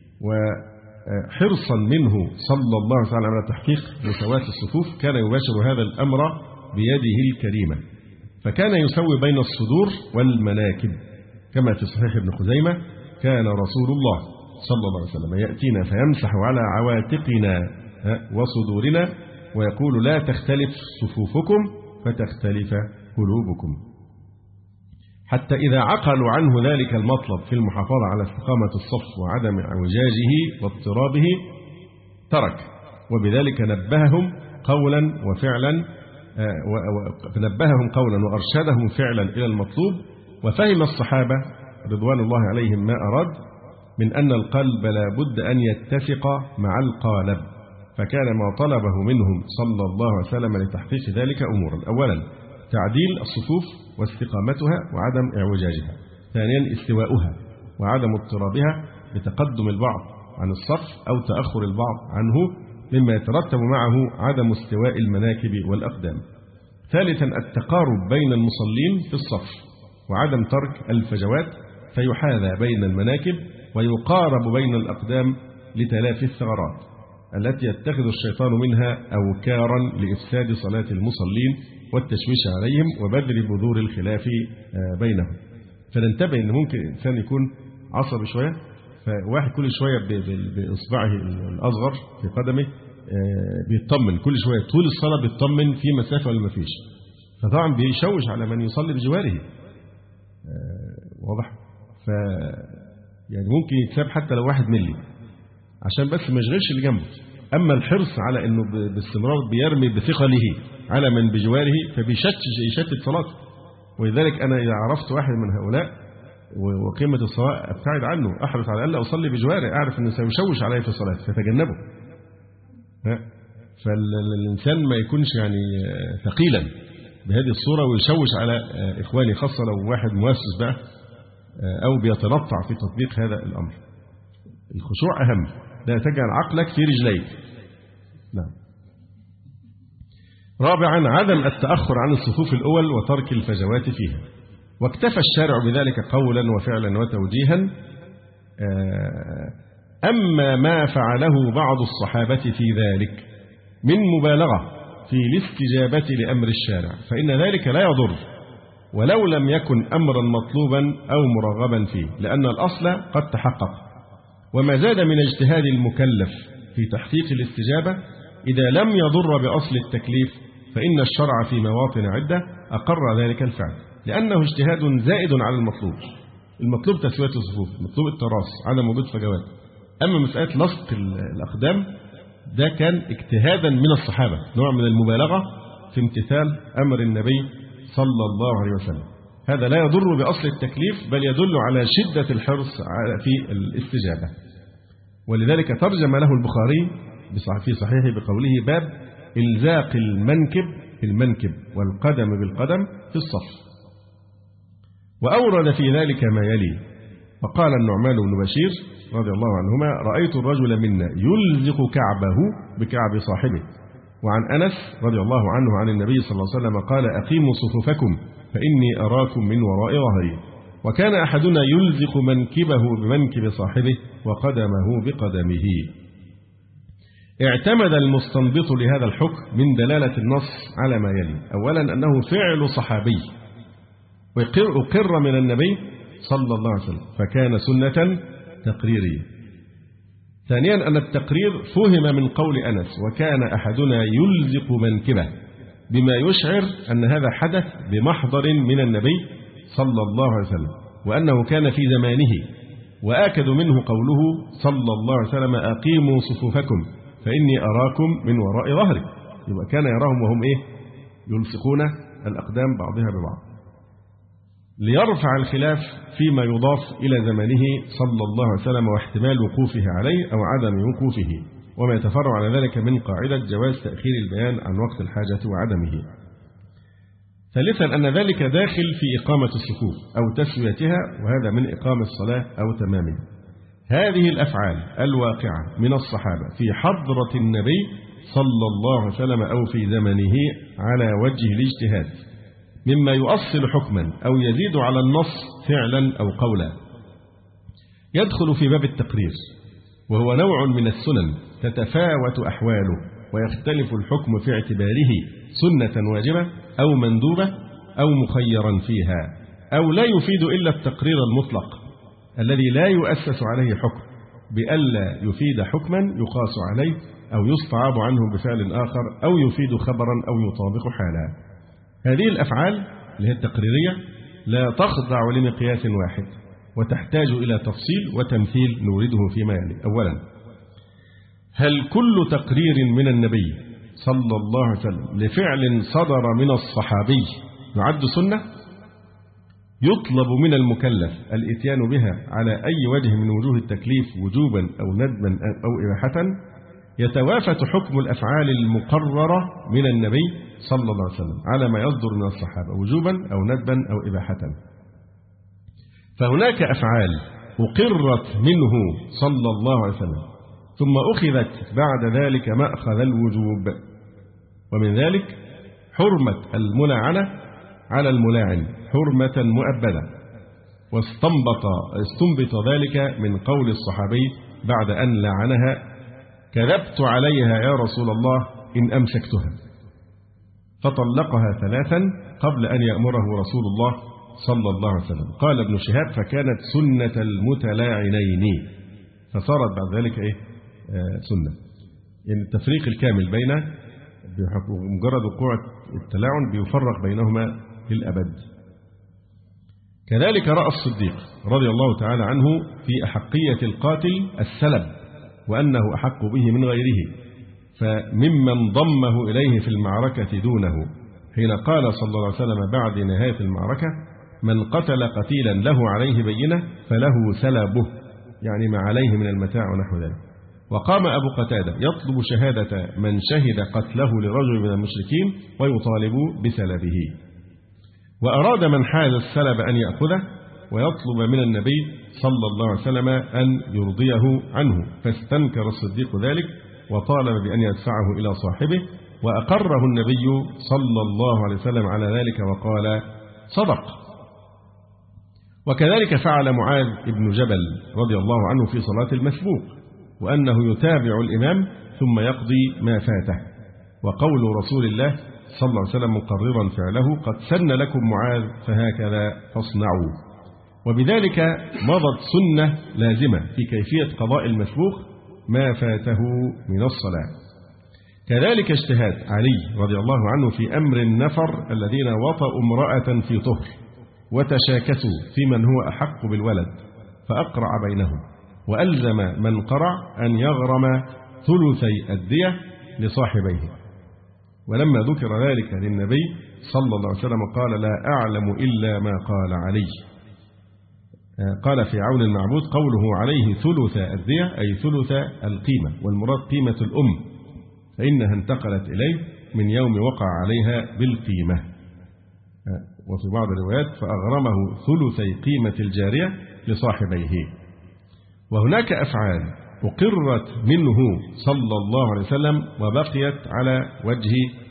D: وحرصا منه صلى الله عليه وسلم على تحقيق مساواة الصفوف كان يباشر هذا الأمر بيده الكريمة فكان يسوي بين الصدور والمناكب كما في صحيح ابن خزيمة كان رسول الله صلى الله عليه وسلم يأتينا فيمسح على عواتقنا وصدورنا ويقول لا تختلف صفوفكم فتختلف قلوبكم حتى إذا عقلوا عنه ذلك المطلب في المحافظة على استقامة الصف وعدم اعوجاجه واضطرابه ترك، وبذلك نبههم قولا وفعلا نبههم قولا وأرشدهم فعلا إلى المطلوب. وفهم الصحابة رضوان الله عليهم ما أراد من أن القلب لا بد أن يتفق مع القالب، فكان ما طلبه منهم صلى الله عليه وسلم لتحقيق ذلك أمورا: أولا تعديل الصفوف واستقامتها وعدم اعوجاجها، ثانيا استواؤها وعدم اضطرابها بتقدم البعض عن الصف أو تأخر البعض عنه مما يترتب معه عدم استواء المناكب والأقدام، ثالثا التقارب بين المصلين في الصف وعدم ترك الفجوات فيحاذى بين المناكب ويقارب بين الأقدام لتلافي الثغرات التي يتخذ الشيطان منها أوكارا لإفساد صلاة المصلين والتشويش عليهم وبذر بذور الخلاف بينهم. فننتبه أن ممكن الإنسان يكون عصبي شوية، فواحد كل شوية بإصبعه الأصغر في قدمه بيطمن كل شوية طول الصلاة بيطمن في مسافة ولا ما فيش، فطبعا بيشوش على من يصلي بجواره. واضح؟ ف يعني ممكن يتساب حتى لو واحد ملي عشان بس ما يشغلش اللي جنبه. أما الحرص على أنه باستمرار بيرمي بثقله على من بجواره فبيشتت يشتت صلاته. ولذلك أنا إذا عرفت واحد من هؤلاء وقيمة الصلاة أبتعد عنه، أحرص على ألا أصلي بجواره، أعرف أنه سيشوش علي في الصلاة فتجنبه. فالإنسان ما يكونش يعني ثقيلا بهذه الصورة ويشوش على إخواني، خاصة لو واحد مؤسس بقى أو بيتنطع في تطبيق هذا الأمر. الخشوع أهم، لا تجعل عقلك في رجليك. نعم. رابعا عدم التأخر عن الصفوف الأول وترك الفجوات فيها، واكتفى الشارع بذلك قولا وفعلا وتوجيها. أما ما فعله بعض الصحابة في ذلك من مبالغة في الاستجابة لأمر الشارع فإن ذلك لا يضر ولو لم يكن أمرا مطلوبا أو مرغبا فيه، لأن الأصل قد تحقق. وما زاد من اجتهاد المكلف في تحقيق الاستجابة إذا لم يضر بأصل التكليف فإن الشرع في مواطن عدة أقر ذلك الفعل، لأنه اجتهاد زائد على المطلوب. المطلوب تسوية الصفوف، مطلوب التراص، عدم وجود فجوات. أما مسألة لصق الأقدام ده كان اجتهادا من الصحابة، نوع من المبالغة في امتثال أمر النبي صلى الله عليه وسلم. هذا لا يضر بأصل التكليف بل يدل على شدة الحرص في الاستجابة. ولذلك ترجم له البخاري في صحيحه بقوله: باب إلزاق المنكب بالمنكب والقدم بالقدم في الصف. وأورد في ذلك ما يلي: فقال النعمان بن بشير رضي الله عنهما: رأيت الرجل منا يلزق كعبه بكعب صاحبه. وعن أنس رضي الله عنه عن النبي صلى الله عليه وسلم قال: أقيموا صفوفكم فإني أراكم من وراء ظهري. وكان أحدنا يلزق منكبه بمنكب صاحبه وقدمه بقدمه. اعتمد المستنبط لهذا الحكم من دلالة النص على ما يلي: أولا أنه فعل صحابي وقر من النبي صلى الله عليه وسلم فكان سنة تقريرية. ثانيا أن التقرير فهم من قول أنس: وكان أحدنا يلزق منكبه، بما يشعر أن هذا حدث بمحضر من النبي صلى الله عليه وسلم وأنه كان في زمانه. وآكد منه قوله صلى الله عليه وسلم: أقيموا صفوفكم فإني أراكم من وراء ظهري. يبقى كان يراهم وهم إيه؟ يلصقون الأقدام بعضها ببعض، ليرفع الخلاف فيما يضاف إلى زمانه صلى الله عليه وسلم واحتمال وقوفه عليه أو عدم وقوفه، وما يتفرع على ذلك من قاعدة جواز تأخير البيان عن وقت الحاجة وعدمه. ثالثا أن ذلك داخل في إقامة الصفوف أو تسويتها، وهذا من إقامة الصلاة أو تمامها. هذه الأفعال الواقعة من الصحابة في حضرة النبي صلى الله عليه وسلم أو في زمنه على وجه الاجتهاد مما يؤصل حكما أو يزيد على النص فعلا أو قولا، يدخل في باب التقرير، وهو نوع من السنن تتفاوت أحواله ويختلف الحكم في اعتباره سنة واجبة أو مندوبة أو مخيرا فيها، أو لا يفيد إلا التقرير المطلق الذي لا يؤسس عليه حكم بألا يفيد حكما يقاس عليه أو يستعاب عنه بفعل آخر أو يفيد خبرا أو يطابق حالا. هذه الأفعال اللي هي التقريرية لا تخضع لمقياس واحد وتحتاج إلى تفصيل وتمثيل نورده فيما يلي. أولا، هل كل تقرير من النبي صلى الله عليه وسلم لفعل صدر من الصحابي يعد سنة؟ يطلب من المكلف الاتيان بها على أي وجه من وجوه التكليف وجوبا أو ندبا أو إباحة؟ يتوافت حكم الأفعال المقررة من النبي صلى الله عليه وسلم على ما يصدر من الصحابة وجوبا أو ندبا أو إباحة. فهناك أفعال أقرت منه صلى الله عليه وسلم ثم أخذت بعد ذلك مأخذ الوجوب، ومن ذلك حرمة الملاعنة على الملاعن حرمة مؤبدة، واستنبط استنبط ذلك من قول الصحابي بعد أن لعنها: كذبت عليها يا رسول الله إن أمسكتها، فطلقها ثلاثا قبل أن يأمره رسول الله صلى الله عليه وسلم. قال ابن شهاب: فكانت سنة المتلاعنين، فصارت بعد ذلك إيه؟ آه سنة. يعني التفريق الكامل بين مجرد وقوع التلاعن بيفرق بينهما للأبد. كذلك رأى الصديق رضي الله تعالى عنه في أحقية القاتل السلب وأنه أحق به من غيره، فممن ضمه إليه في المعركة دونه، حين قال صلى الله عليه وسلم بعد نهاية المعركة: من قتل قتيلا له عليه بينة فله سلبه، يعني ما عليه من المتاع ونحو ذلك. وقام أبو قتادة يطلب شهادة من شهد قتله لرجل من المشركين ويطالب بسلبه. وأراد من حاز السلب أن يأخذه ويطلب من النبي صلى الله عليه وسلم أن يرضيه عنه، فاستنكر الصديق ذلك وطالب بأن يدفعه إلى صاحبه، وأقره النبي صلى الله عليه وسلم على ذلك وقال: صدق. وكذلك فعل معاذ بن جبل رضي الله عنه في صلاة المسبوق، وأنه يتابع الإمام ثم يقضي ما فاته، وقول رسول الله صلى الله عليه وسلم مقررا فعله: قد سن لكم معاذ فهكذا فاصنعوا. وبذلك مضت سنة لازمة في كيفية قضاء المسبوق ما فاته من الصلاة. كذلك اجتهاد علي رضي الله عنه في أمر النفر الذين وطأوا امرأة في طهر وتشاكسوا في من هو أحق بالولد، فأقرع بينهم، وألزم من قرع أن يغرم ثلثي الدية لصاحبيه. ولما ذكر ذلك للنبي صلى الله عليه وسلم قال: لا أعلم إلا ما قال علي. قال في عون المعبود: قوله عليه ثلث الدية أي ثلث القيمة، والمراد قيمة الأم، فإنها انتقلت إليه من يوم وقع عليها بالقيمة. وفي بعض الروايات: فأغرمه ثلثي قيمة الجارية لصاحبيه. وهناك أفعال أقرت منه صلى الله عليه وسلم وبقيت على وجه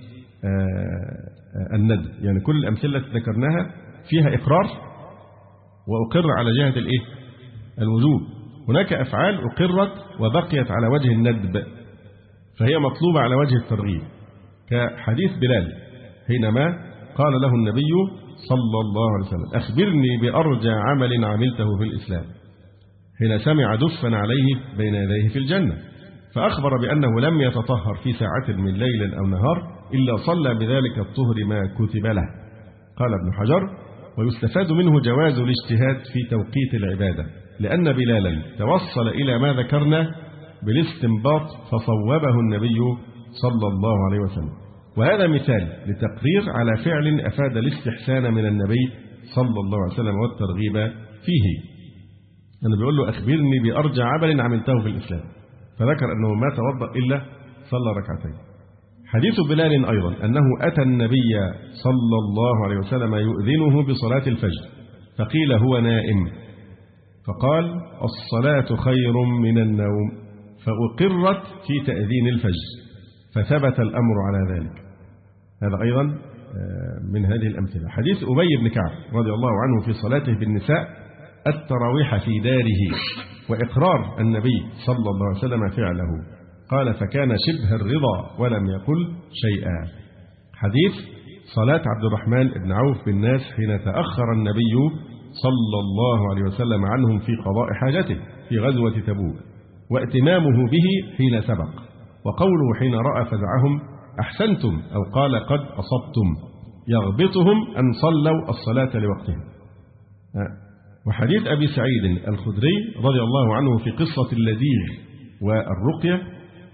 D: الندب، يعني كل الأمثلة التي ذكرناها فيها إقرار وأقر على جهة الإيه؟ الوجوب. هناك أفعال أقرت وبقيت على وجه الندب، فهي مطلوبة على وجه الترغيب، كحديث بلال حينما قال له النبي صلى الله عليه وسلم: أخبرني بأرجى عمل عملته في الإسلام، حين سمع دفا عليه بين يديه في الجنة، فأخبر بأنه لم يتطهر في ساعة من ليل أو نهار إلا صلى بذلك الطهر ما كتب له. قال ابن حجر: ويستفاد منه جواز الاجتهاد في توقيت العبادة، لأن بلالا توصل إلى ما ذكرنا بالاستنباط فصوبه النبي صلى الله عليه وسلم. وهذا مثال لتقرير على فعل أفاد الاستحسان من النبي صلى الله عليه وسلم والترغيب فيه. أنا بيقول له: أخبرني بأرجى عمل عملته في الإسلام، فذكر أنه ما توضأ إلا صلى ركعتين. حديث بلال أيضا أنه أتى النبي صلى الله عليه وسلم يؤذنه بصلاة الفجر، فقيل هو نائم، فقال: الصلاة خير من النوم، فأقرت في تأذين الفجر، فثبت الأمر على ذلك. هذا أيضا من هذه الأمثلة. حديث أبي بن كعب رضي الله عنه في صلاته بالنساء التراويح في داره، وإقرار النبي صلى الله عليه وسلم فعله، قال: فكان شبه الرضا ولم يقل شيئا. حديث صلاة عبد الرحمن بن عوف بالناس حين تأخر النبي صلى الله عليه وسلم عنهم في قضاء حاجته في غزوة تبوك، واتمامه به حين سبق، وقوله حين رأى فزعهم: أحسنتم، أو قال: قد أصبتم، يغبطهم أن صلوا الصلاة لوقتهم. وحديث أبي سعيد الخدري رضي الله عنه في قصة اللذيذ والرقية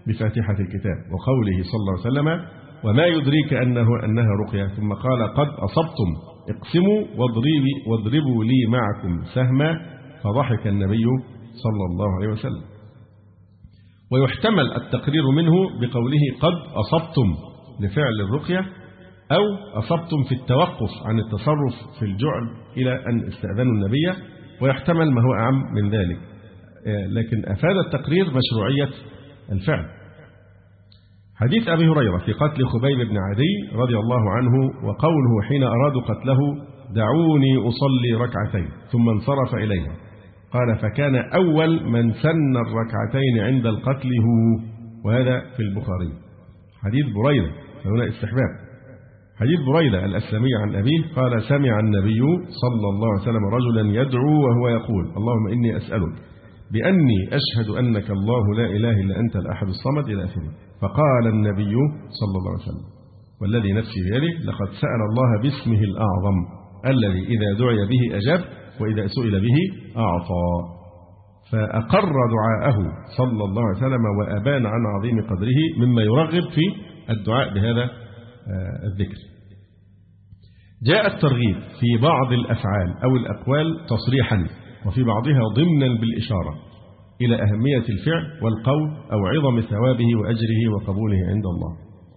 D: بفاتحة الكتاب، وقوله صلى الله عليه وسلم وما يدريك أنه أنها رقية، ثم قال قد أصبتم اقسموا واضربوا, واضربوا لي معكم سهما، فضحك النبي صلى الله عليه وسلم. ويحتمل التقرير منه بقوله قد أصبتم لفعل الرقية، أو أصبتم في التوقف عن التصرف في الجعل إلى أن استأذنوا النبي، ويحتمل ما هو أعم من ذلك، لكن أفاد التقرير مشروعية الفعل. حديث أبي هريرة في قتل خبيب بن عدي رضي الله عنه، وقوله حين أرادوا قتله دعوني أصلي ركعتين ثم انصرف إليها، قال فكان أول من سن الركعتين عند القتل هو، وهذا في البخاري. حديث بريدة، فهنا استحباب. حديث بريدة الأسلمي عن أبيه قال سمع النبي صلى الله عليه وسلم رجلا يدعو وهو يقول اللهم إني أسألك بأني أشهد أنك الله لا إله إلا أنت الأحد الصمد إلى آخره. فقال النبي صلى الله عليه وسلم والذي نفسي بيده لقد سأل الله باسمه الأعظم الذي إذا دعي به أجاب وإذا سئل به أعطى. فأقر دعاءه صلى الله عليه وسلم وأبان عن عظيم قدره مما يرغب في الدعاء بهذا الذكر. جاء الترغيب في بعض الأفعال أو الأقوال تصريحا، وفي بعضها ضمنا بالإشارة إلى أهمية الفعل والقول أو عظم ثوابه وأجره وقبوله عند الله.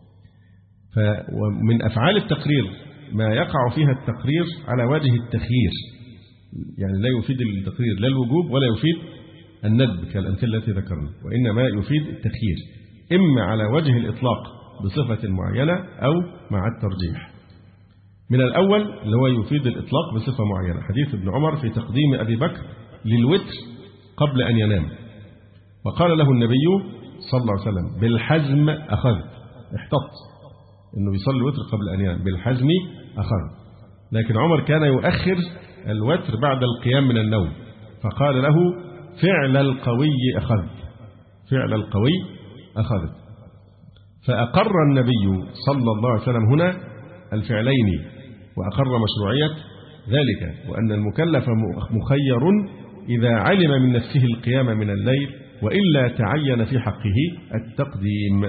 D: فمن أفعال التقرير ما يقع فيها التقرير على وجه التخيير، يعني لا يفيد التقرير لا الوجوب ولا يفيد الندب كالأمثلة التي ذكرنا، وإنما يفيد التخيير إما على وجه الإطلاق بصفة معينة أو مع الترجيح. من الأول اللي هو يفيد الإطلاق بصفة معينة، حديث ابن عمر في تقديم أبي بكر للوتر قبل أن ينام، وقال له النبي صلى الله عليه وسلم بالحزم أخذت، احتط إنه يصلي الوتر قبل أن ينام، بالحزم أخذت. لكن عمر كان يؤخر الوتر بعد القيام من النوم، فقال له فعل القوي أخذت، فعل القوي أخذت. فأقر النبي صلى الله عليه وسلم هنا الفعلين، وأقر مشروعية ذلك، وأن المكلف مخير إذا علم من نفسه القيام من الليل، وإلا تعين في حقه التقديم.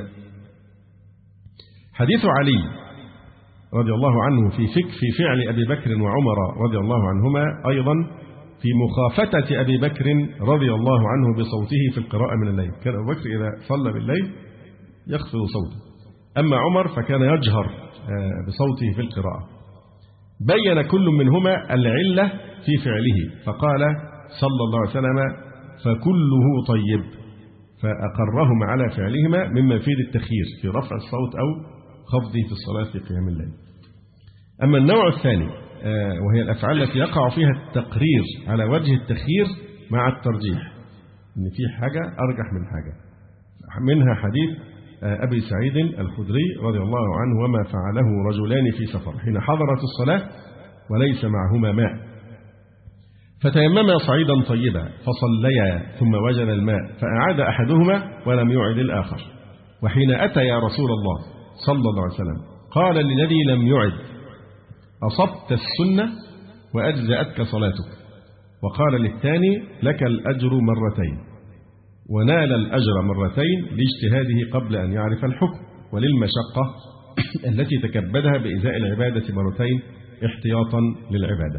D: حديث علي رضي الله عنه في فك في فعل أبي بكر وعمر رضي الله عنهما أيضا في مخافتة أبي بكر رضي الله عنه بصوته في القراءة من الليل. كان أبو بكر إذا صلى بالليل يخفض صوته، أما عمر فكان يجهر بصوته في القراءة. بين كل منهما العلة في فعله، فقال صلى الله عليه وسلم فكله طيب، فأقرهم على فعلهما مما يفيد التخيير في رفع الصوت أو خفضه في الصلاة في قيام الليل. أما النوع الثاني وهي الأفعال التي يقع فيها التقرير على وجه التخيير مع الترجيح، إن في حاجة أرجح من حاجة، منها حديث أبي سعيد الخدري رضي الله عنه وما فعله رجلان في سفر حين حضرت الصلاة وليس معهما ماء، فتيمما صعيدا طيبا فصليا ثم وجد الماء فأعاد أحدهما ولم يعد الآخر، وحين أتى يا رسول الله صلى الله عليه وسلم قال للذي لم يعد أصبت السنة وأجزأتك صلاتك، وقال للثاني لك الأجر مرتين، ونال الأجر مرتين لاجتهاده قبل أن يعرف الحكم وللمشقة التي تكبدها بإزاء العبادة مرتين احتياطا للعبادة.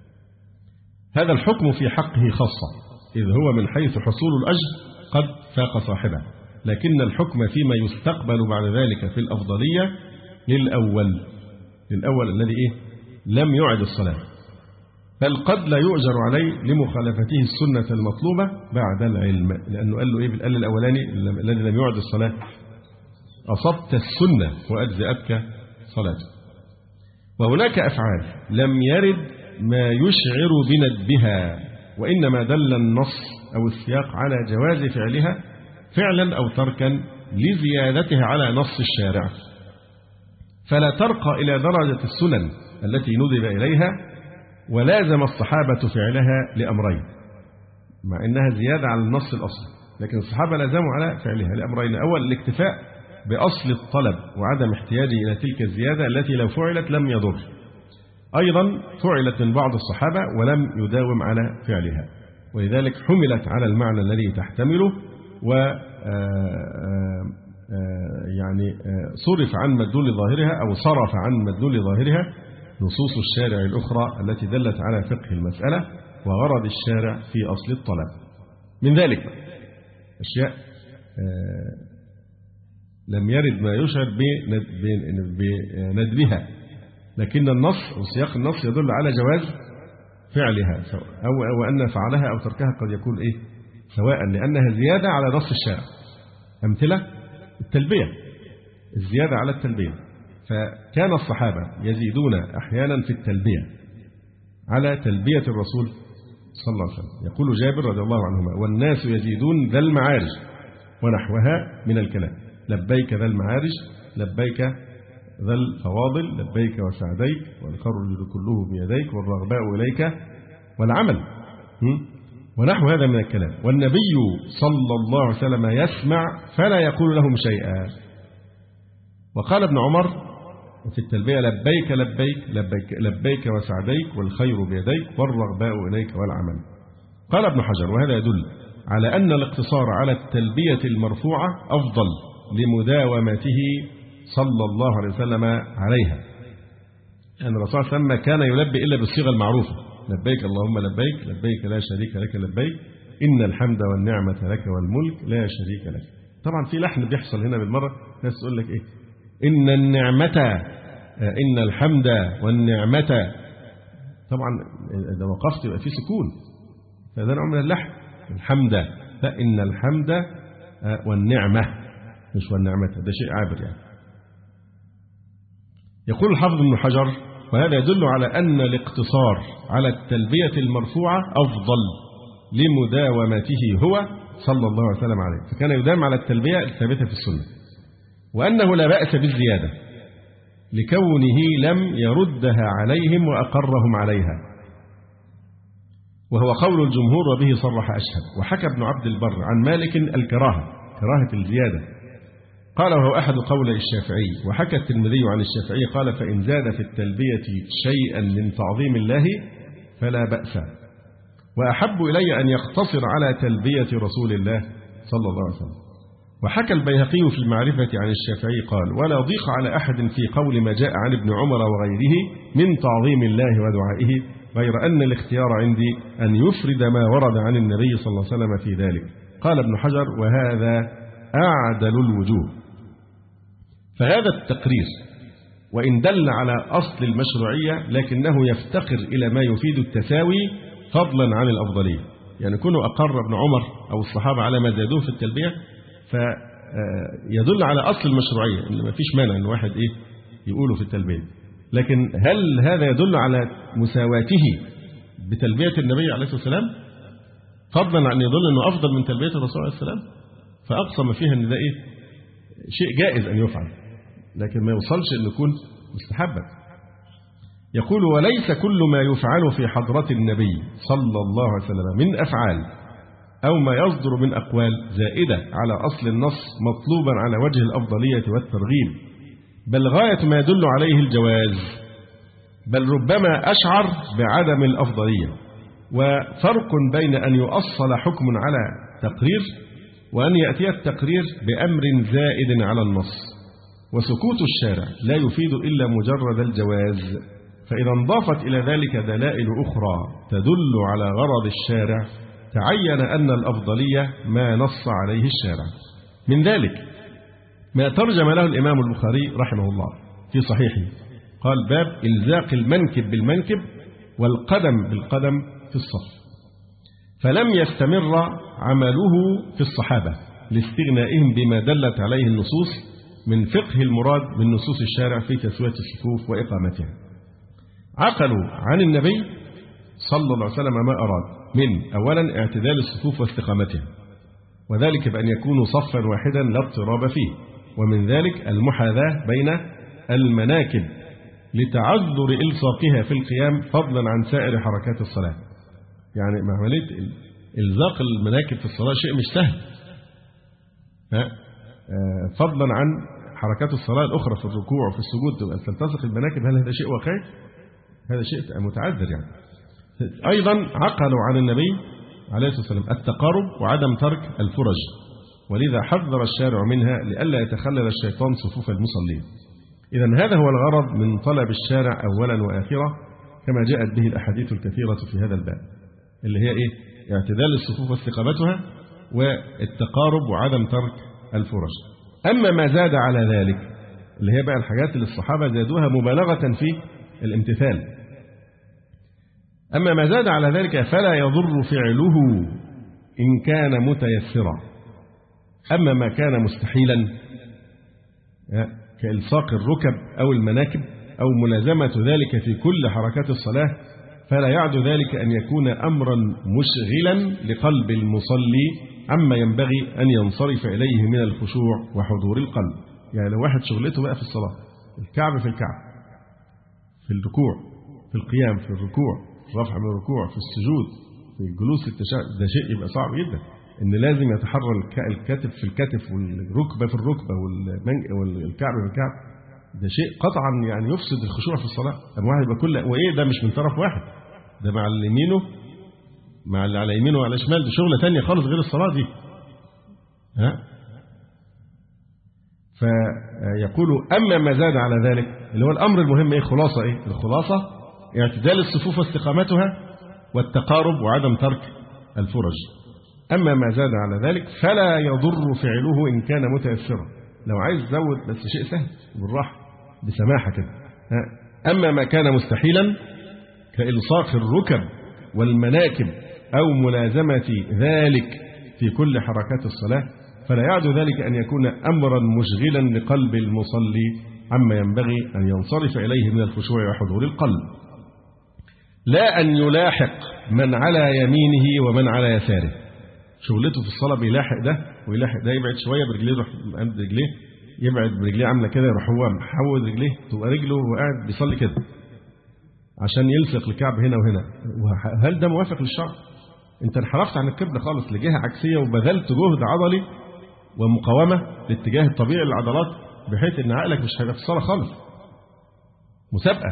D: هذا الحكم في حقه خاصة، إذ هو من حيث حصول الأجر قد فاق صاحبه، لكن الحكم فيما يستقبل بعد ذلك في الأفضلية للأول للأول الذي إيه؟ لم يعد الصلاة، بل قد لا يؤجر عليه لمخالفته السنة المطلوبة بعد العلم، لأنه قال له إيه بالقال الأولاني الذي لم يعد الصلاة أصبت السنة وأجزأتك صلاتك. وهناك أفعال لم يرد ما يشعر بندبها، وإنما دل النص أو السياق على جواز فعلها فعلا أو تركا لزيادتها على نص الشارع، فلا ترقى إلى درجة السنن التي ندب إليها، ولازم الصحابة فعلها لأمرين، مع أنها زيادة على النص الأصلي، لكن الصحابة لازموا على فعلها لأمرين: أول الاكتفاء بأصل الطلب وعدم احتياجه إلى تلك الزيادة التي لو فعلت لم يضر، أيضا فعلت من بعض الصحابة ولم يداوم على فعلها، ولذلك حملت على المعنى الذي تحتمله، يعني صرف عن مدلول ظاهرها أو صرف عن مدلول ظاهرها نصوص الشارع الأخرى التي دلت على فقه المسألة وغرض الشارع في أصل الطلب. من ذلك أشياء لم يرد ما يشعر بندبها، لكن النص وسياق النص يدل على جواز فعلها أو أو أن فعلها أو تركها قد يكون إيه سواء، لأنها زيادة على نص الشارع. أمثلة التلبية، الزيادة على التلبية، فكان الصحابة يزيدون أحيانا في التلبية على تلبية الرسول صلى الله عليه وسلم. يقول جابر رضي الله عنهما: والناس يزيدون ذا المعارج ونحوها من الكلام، لبيك ذا المعارج، لبيك ذا الفواضل، لبيك وسعديك، والخرج كله بيديك، والرغباء إليك، والعمل ونحو هذا من الكلام. والنبي صلى الله عليه وسلم يسمع فلا يقول لهم شيئا. وقال ابن عمر في التلبية: لبيك لبيك لبيك, لبيك وسعديك، والخير بيديك، والرغباء إليك، والعمل. قال ابن حجر: وهذا يدل على أن الاقتصار على التلبية المرفوعة أفضل لمداومته صلى الله عليه وسلم عليها. أن الرسول صلى الله عليه وسلم كان يلبي إلا بالصيغة المعروفة: لبيك اللهم لبيك، لبيك لا شريك لك لبيك، إن الحمد والنعمة لك والملك لا شريك لك. طبعا في لحن بيحصل هنا بالمرة، ناس تقول لك إيه إن النعمة، إن الحمد والنعمة. طبعا إذا وقفت يبقى في سكون، فهذا نوع من اللحن. الحمد لا، إن الحمد والنعمة، مش والنعمة، ده شيء عابر يعني. يقول الحافظ ابن حجر: وهذا يدل على أن الاقتصار على التلبية المرفوعة أفضل لمداومته هو صلى الله عليه وسلم عليه، فكان يدام على التلبية الثابتة في السنة، وأنه لا بأس بالزيادة لكونه لم يردها عليهم وأقرهم عليها، وهو قول الجمهور وبه صرح أشهب. وحكى ابن عبد البر عن مالك الكراهة، كراهة الزيادة، قال وهو أحد قولي الشافعي. وحكى الترمذي عن الشافعي قال: فإن زاد في التلبية شيئا من تعظيم الله فلا بأس. وأحب إلي أن يقتصر على تلبية رسول الله صلى الله عليه وسلم. وحكى البيهقي في المعرفة عن الشافعي قال: ولا ضيق على أحد في قول ما جاء عن ابن عمر وغيره من تعظيم الله ودعائه، غير أن الاختيار عندي أن يفرد ما ورد عن النبي صلى الله عليه وسلم في ذلك. قال ابن حجر: وهذا أعدل الوجوه. فهذا التقرير وإن دل على أصل المشروعية لكنه يفتقر إلى ما يفيد التساوي فضلا عن الأفضلية. يعني كونه أقر ابن عمر أو الصحابة على ما زادوه في التلبية فيدل على أصل المشروعية، إن ما فيش مانع أن واحد إيه يقوله في التلبية. لكن هل هذا يدل على مساواته بتلبية النبي عليه الصلاة والسلام، فضلا عن يدل أنه أفضل من تلبية الرسول عليه السلام؟ فأقصى ما فيها أن ده إيه شيء جائز أن يفعل، لكن ما يوصلش أن يكون مستحبا. يقول: وليس كل ما يفعل في حضرة النبي صلى الله عليه وسلم من أفعال أو ما يصدر من أقوال زائدة على أصل النص مطلوبا على وجه الأفضلية والترغيب، بل غاية ما يدل عليه الجواز، بل ربما أشعر بعدم الأفضلية. وفرق بين أن يؤصل حكم على تقرير وأن يأتي التقرير بأمر زائد على النص. وسكوت الشارع لا يفيد إلا مجرد الجواز، فإذا انضافت إلى ذلك دلائل أخرى تدل على غرض الشارع تعين أن الأفضلية ما نص عليه الشارع. من ذلك ما ترجم له الإمام البخاري رحمه الله في صحيحه، قال: باب إلزاق المنكب بالمنكب والقدم بالقدم في الصف. فلم يستمر عمله في الصحابة لاستغنائهم بما دلت عليه النصوص من فقه المراد من نصوص الشارع في تسوية الصفوف وإقامتها. عقلوا عن النبي صلى الله عليه وسلم ما أراد من أولا اعتدال الصفوف واستقامتها، وذلك بأن يكونوا صفا واحدا لا اضطراب فيه، ومن ذلك المحاذاة بين المناكب لتعذر إلصاقها في القيام فضلا عن سائر حركات الصلاة. يعني عملية إلزاق المناكب في الصلاة شيء مش سهل، فضلا عن حركات الصلاة الأخرى في الركوع وفي السجود تلتصق المناكب. هل هذا شيء واقعي؟ هذا شيء متعذر يعني. أيضا عقلوا عن النبي عليه الصلاة والسلام التقارب وعدم ترك الفرج، ولذا حذر الشارع منها لئلا يتخلل الشيطان صفوف المصلين. إذن هذا هو الغرض من طلب الشارع أولا وآخرا كما جاءت به الأحاديث الكثيرة في هذا الباب، اللي هي إيه؟ اعتدال الصفوف واستقامتها والتقارب وعدم ترك الفرج. أما ما زاد على ذلك اللي هي بقى الحاجات اللي الصحابة زادوها مبالغة في الامتثال، أما ما زاد على ذلك فلا يضر فعله إن كان متيسرا. أما ما كان مستحيلا كإلصاق الركب أو المناكب أو ملازمة ذلك في كل حركات الصلاة فلا يعد ذلك أن يكون أمرا مشغلا لقلب المصلي عما ينبغي أن ينصرف إليه من الخشوع وحضور القلب. يعني لو واحد شغلته بقى في الصلاة الكعب في الكعب، في الركوع، في القيام، في الركوع، رفع من الركوع، في السجود، في الجلوس، التشهد، ده شيء يبقى صعب جدا، إن لازم يتحرر الكتف في الكتف والركبة في الركبة والكعب في الكعب. ده شيء قطعا يعني يفسد الخشوع في الصلاة. أما واحد يبقى كل وإيه ده مش من طرف واحد، ده مع اللي يمينه مع اللي على يمينه وعلى شمال، ده شغلة تانية خالص غير الصلاة دي. ها؟ فيقول أما ما زاد على ذلك اللي هو الأمر المهم إيه؟ خلاصة إيه؟ الخلاصة اعتدال الصفوف واستقامتها والتقارب وعدم ترك الفرج. أما ما زاد على ذلك فلا يضر فعله إن كان متيسرا. لو عايز تزود بس شيء سهل بالراحة بسماحة كده. أما ما كان مستحيلا كإلصاق الركب والمناكب أو ملازمة ذلك في كل حركات الصلاة فلا يعد ذلك أن يكون أمرا مشغلا لقلب المصلي عما ينبغي أن ينصرف إليه من الخشوع وحضور القلب، لا أن يلاحق من على يمينه ومن على يساره. شغلته في الصلاة بيلاحق ده ويلاحق ده، يبعد شوية برجليه يروح عند رجليه، يبعد برجليه عاملة كده يروح هو محول رجليه، تبقى رجله وقاعد بيصلي كده عشان يلصق الكعب هنا وهنا. وهل ده موافق للشرع؟ أنت انحرفت عن القبلة خالص لجهة عكسية وبذلت جهد عضلي ومقاومة لاتجاه الطبيعي للعضلات بحيث أن عقلك مش هيبقى في الصلاة خالص. مسابقة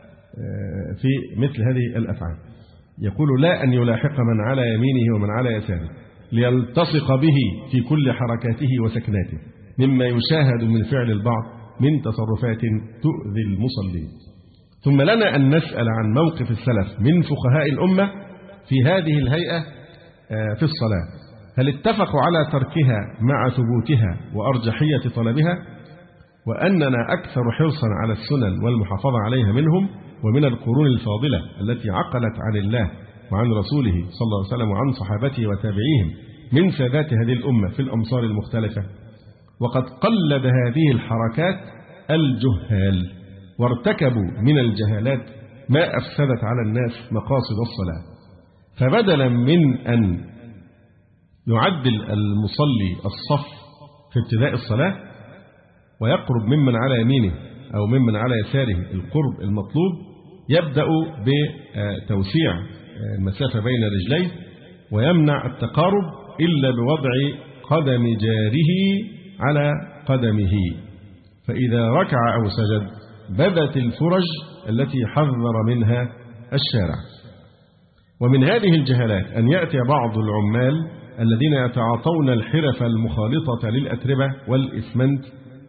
D: في مثل هذه الأفعال. يقول لا أن يلاحق من على يمينه ومن على يساره ليلتصق به في كل حركاته وسكناته مما يشاهد من فعل البعض من تصرفات تؤذي المصلين. ثم لنا أن نسأل عن موقف السلف من فقهاء الأمة في هذه الهيئة في الصلاة، هل اتفقوا على تركها مع ثبوتها وأرجحية طلبها، وأننا أكثر حرصا على السنن والمحافظة عليها منهم ومن القرون الفاضلة التي عقلت عن الله وعن رسوله صلى الله عليه وسلم وعن صحابته وتابعيهم من سادات هذه الأمة في الأمصار المختلفة. وقد قلد هذه الحركات الجهال وارتكبوا من الجهالات ما أفسدت على الناس مقاصد الصلاة. فبدلا من أن يعدل المصلي الصف في ابتداء الصلاة ويقرب ممن على يمينه أو ممن على يساره القرب المطلوب، يبدأ بتوسيع المسافة بين رجليه ويمنع التقارب إلا بوضع قدم جاره على قدمه، فإذا ركع أو سجد بدت الفرج التي حذر منها الشارع. ومن هذه الجهالات أن يأتي بعض العمال الذين يتعاطون الحرف المخالطة للأتربة والإسمنت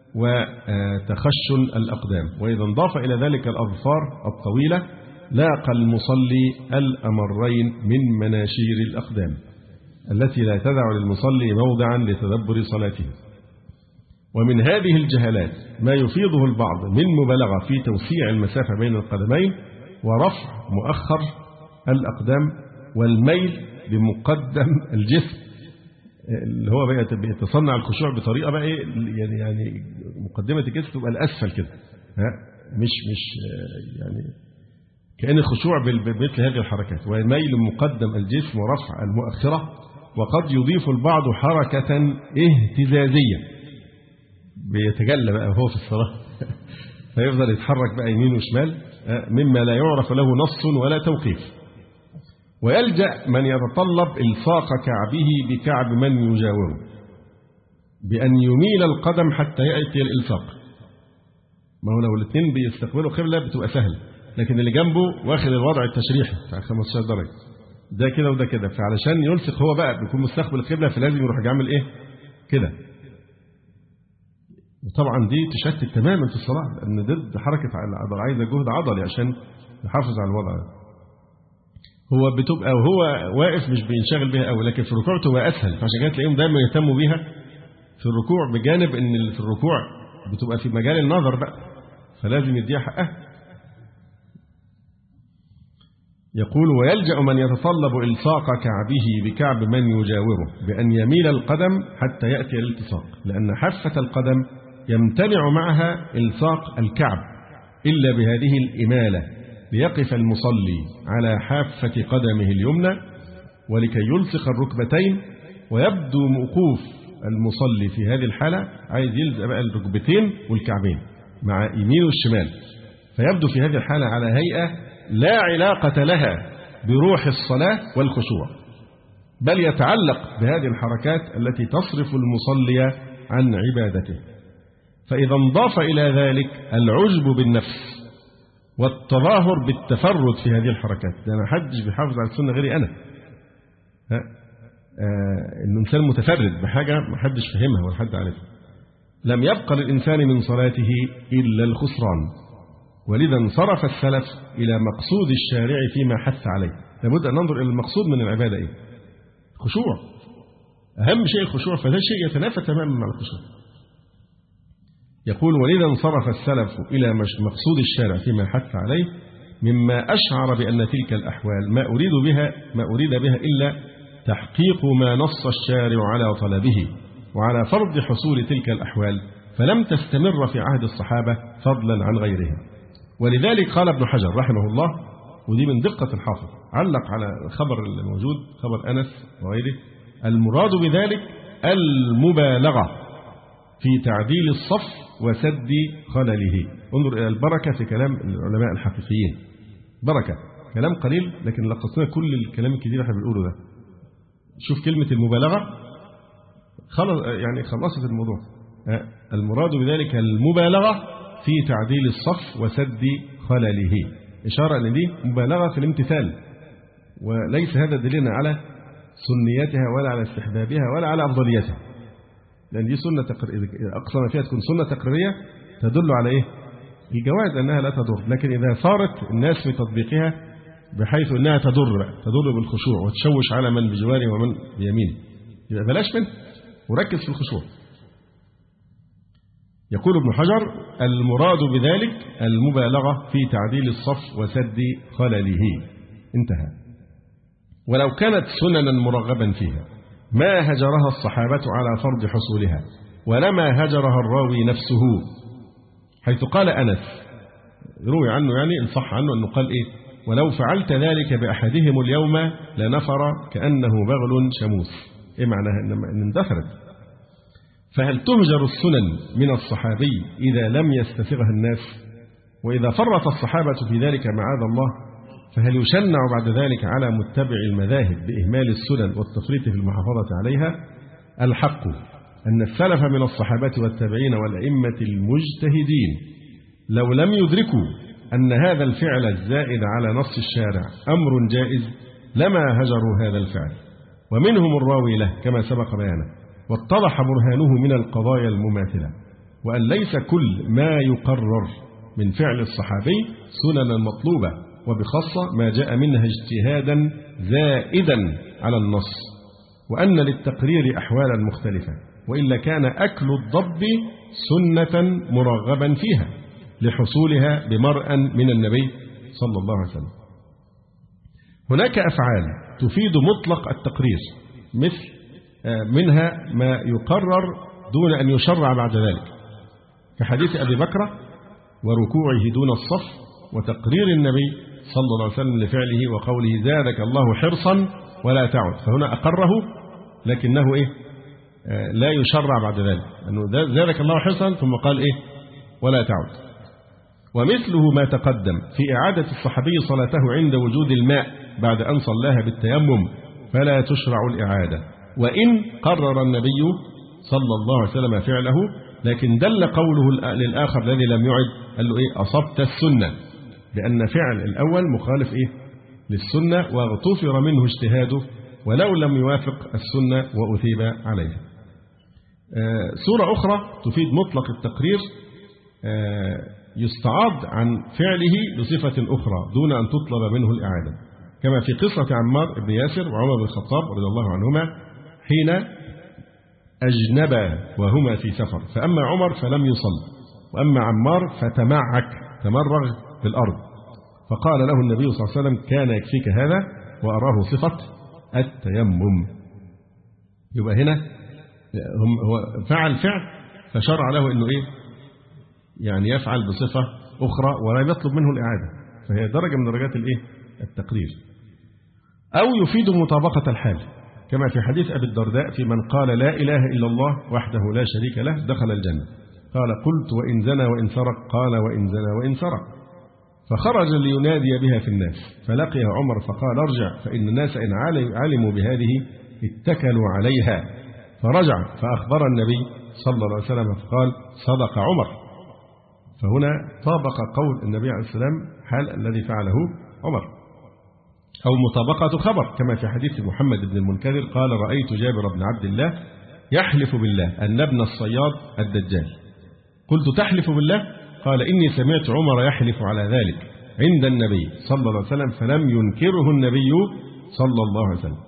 D: وتخشن الأقدام، وإذا انضاف إلى ذلك الأظفار الطويلة لاقى المصلي الأمرين من مناشير الأقدام التي لا تدع للمصلي موضعا لتدبر صلاته. ومن هذه الجهالات ما يفيضه البعض من مبالغة في توسيع المسافة بين القدمين ورفع مؤخر الأقدام والميل بمقدم الجسم، اللي هو بقى بيتصنع الخشوع بطريقة بقى إيه يعني يعني مقدمة الجسم تبقى الأسفل كده، ها مش مش يعني كأن الخشوع بمثل هذه الحركات، وميل مقدم الجسم ورفع المؤخرة. وقد يضيف البعض حركة اهتزازية بيتجلى بقى هو في الصلاة فيفضل يتحرك بقى يمين وشمال مما لا يعرف له نص ولا توقيف. ويلجأ من يتطلب إلصاق كعبه بكعب من يجاوره بأن يميل القدم حتى يأتي الإلصاق. ما هو لو الاثنين بيستقبلوا قبلة بتبقى سهل، لكن اللي جنبه واخد الوضع التشريحي بتاع خمسة عشر درجة، ده كده وده كده، فعلشان يلصق هو بقى بيكون مستقبل القبلة فلازم يروح يعمل إيه؟ كده. وطبعا دي تشتت تماما في الصلاة، لأن ضد حركة العضلة، عايزة جهد عضلي عشان يحافظ على الوضع ده. هو بتبقى وهو واقف مش بينشغل بيها قوي، لكن في الركوع تبقى أسهل، فعشان كده تلاقيهم دايما يهتموا بيها في الركوع، بجانب إن في الركوع بتبقى في مجال النظر بقى، فلازم يديها حقها. يقول: ويلجأ من يتطلب إلصاق كعبه بكعب من يجاوره بأن يميل القدم حتى يأتي الالتصاق، لأن حافة القدم يمتنع معها إلصاق الكعب إلا بهذه الإمالة، ليقف المصلي على حافة قدمه اليمنى ولكي يلصق الركبتين، ويبدو وقوف المصلي في هذه الحالة عايز يلزق بقى الركبتين والكعبين مع يمين والشمال، فيبدو في هذه الحالة على هيئة لا علاقة لها بروح الصلاة والخشوع، بل يتعلق بهذه الحركات التي تصرف المصلي عن عبادته. فإذا انضاف إلى ذلك العجب بالنفس والتظاهر بالتفرد في هذه الحركات، لأن ما حدش بيحافظ على السنة غيري أنا، ها آه الإنسان متفرد بحاجة ما حدش فهمها ولا حد عارفها، لم يبقى للإنسان من صلاته إلا الخسران. ولذا انصرف السلف إلى مقصود الشارع فيما حث عليه. لابد أن ننظر إلى المقصود من العبادة إيه؟ خشوع، أهم شيء الخشوع، فده شيء يتنافى تماما مع الخشوع. يقول: ولذا انصرف السلف إلى مقصود الشارع فيما حث عليه، مما أشعر بأن تلك الأحوال ما أريد بها ما أريد بها إلا تحقيق ما نص الشارع على طلبه وعلى فرض حصول تلك الأحوال، فلم تستمر في عهد الصحابة فضلا عن غيرهم. ولذلك قال ابن حجر رحمه الله، ودي من دقة الحافظ، علق على الخبر الموجود خبر أنس وغيره: المراد بذلك المبالغة في تعديل الصف وسد خلله. انظر إلى البركة في كلام العلماء الحقيقيين، بركة كلام قليل لكن لقصنا كل الكلام الكثير احنا بنقوله ده. شوف كلمة المبالغة خلص يعني خلصت الموضوع. المراد بذلك المبالغة في تعديل الصف وسد خلله، إشارة أن دي مبالغة في الامتثال، وليس هذا دليلا على سنيتها ولا على استحبابها ولا على أفضليتها، لأن دي سنة تقريرية، أقصى ما فيها تكون سنة تقريرية تدل على إيه؟ الجواز، أنها لا تضر. لكن إذا صارت الناس في تطبيقها بحيث أنها تضر بقى. تضر بالخشوع وتشوش على من بجواره ومن بيمينه، يبقى بلاش منه وركز في الخشوع. يقول ابن حجر: المراد بذلك المبالغة في تعديل الصف وسد خلله. انتهى. ولو كانت سننا مرغبا فيها ما هجرها الصحابة على فرض حصولها، ولما هجرها الراوي نفسه، حيث قال أنس روي عنه يعني إن صح عنه أنه قال إيه: ولو فعلت ذلك بأحدهم اليوم لنفر كأنه بغل شموس. إيه معناها؟ إن اندثرت. فهل تهجر السنن من الصحابي إذا لم يستسغها الناس؟ وإذا فرط الصحابة في ذلك معاذ الله، فهل يشنع بعد ذلك على متبع المذاهب بإهمال السنن والتفريط في المحافظة عليها؟ الحق أن السلف من الصحابة والتابعين والأئمة المجتهدين لو لم يدركوا أن هذا الفعل الزائد على نص الشارع أمر جائز لما هجروا هذا الفعل، ومنهم الراوي له كما سبق بيانه، واتضح برهانه من القضايا المماثلة. وأن ليس كل ما يقرر من فعل الصحابي سننا مطلوبة، وبخاصة ما جاء منها اجتهادا زائدا على النص، وأن للتقرير أحوالا مختلفة، وإلا كان أكل الضب سنة مرغبا فيها لحصولها بمرأ من النبي صلى الله عليه وسلم. هناك أفعال تفيد مطلق التقرير، مثل منها ما يقرر دون أن يشرع بعد ذلك، كحديث أبي بكر وركوعه دون الصف، وتقرير النبي صلى الله عليه وسلم لفعله وقوله زادك الله حرصا ولا تعد، فهنا أقره لكنه إيه؟ آه لا يشرع بعد ذلك، أنه زادك الله حرصا ثم قال إيه؟ ولا تعد. ومثله ما تقدم في إعادة الصحابي صلاته عند وجود الماء بعد أن صلاها بالتيمم، فلا تشرع الإعادة، وإن قرر النبي صلى الله عليه وسلم فعله، لكن دل قوله للآخر الذي لم يعد قال له إيه؟ أصبت السنة، لأن فعل الأول مخالف إيه؟ للسنة، واغتفر منه اجتهاده ولو لم يوافق السنة وأثيب عليها. صورة أخرى تفيد مطلق التقرير يستعاض عن فعله بصفة أخرى دون أن تطلب منه الإعادة، كما في قصة عمار بن ياسر وعمر بن الخطاب رضي الله عنهما حين أجنبا وهما في سفر، فأما عمر فلم يصل، وأما عمار فتمعك تمرغ في الأرض، فقال له النبي صلى الله عليه وسلم كان يكفيك هذا، وأراه صفة التيمم. يبقى هنا هو فعل فعل فشرع له أنه إيه يعني يفعل بصفة أخرى ولا يطلب منه الإعادة، فهي درجة من درجات الإيه التقرير. أو يفيد مطابقة الحال، كما في حديث أبي الدرداء في من قال لا إله إلا الله وحده لا شريك له دخل الجنة، قال قلت وإن زنى وإن سرق، قال وإن زنى وإن سرق، فخرج لينادي بها في الناس، فلقي عمر فقال ارجع فإن الناس إن علموا بهذه اتكلوا عليها، فرجع فأخبر النبي صلى الله عليه وسلم فقال صدق عمر. فهنا طابق قول النبي عليه السلام حال الذي فعله عمر. أو مطابقة خبر، كما في حديث محمد بن المنكدر قال رأيت جابر بن عبد الله يحلف بالله أن ابن الصياد الدجال، قلت تحلف بالله؟ قال إني سمعت عمر يحلف على ذلك عند النبي صلى الله عليه وسلم فلم ينكره النبي صلى الله عليه وسلم.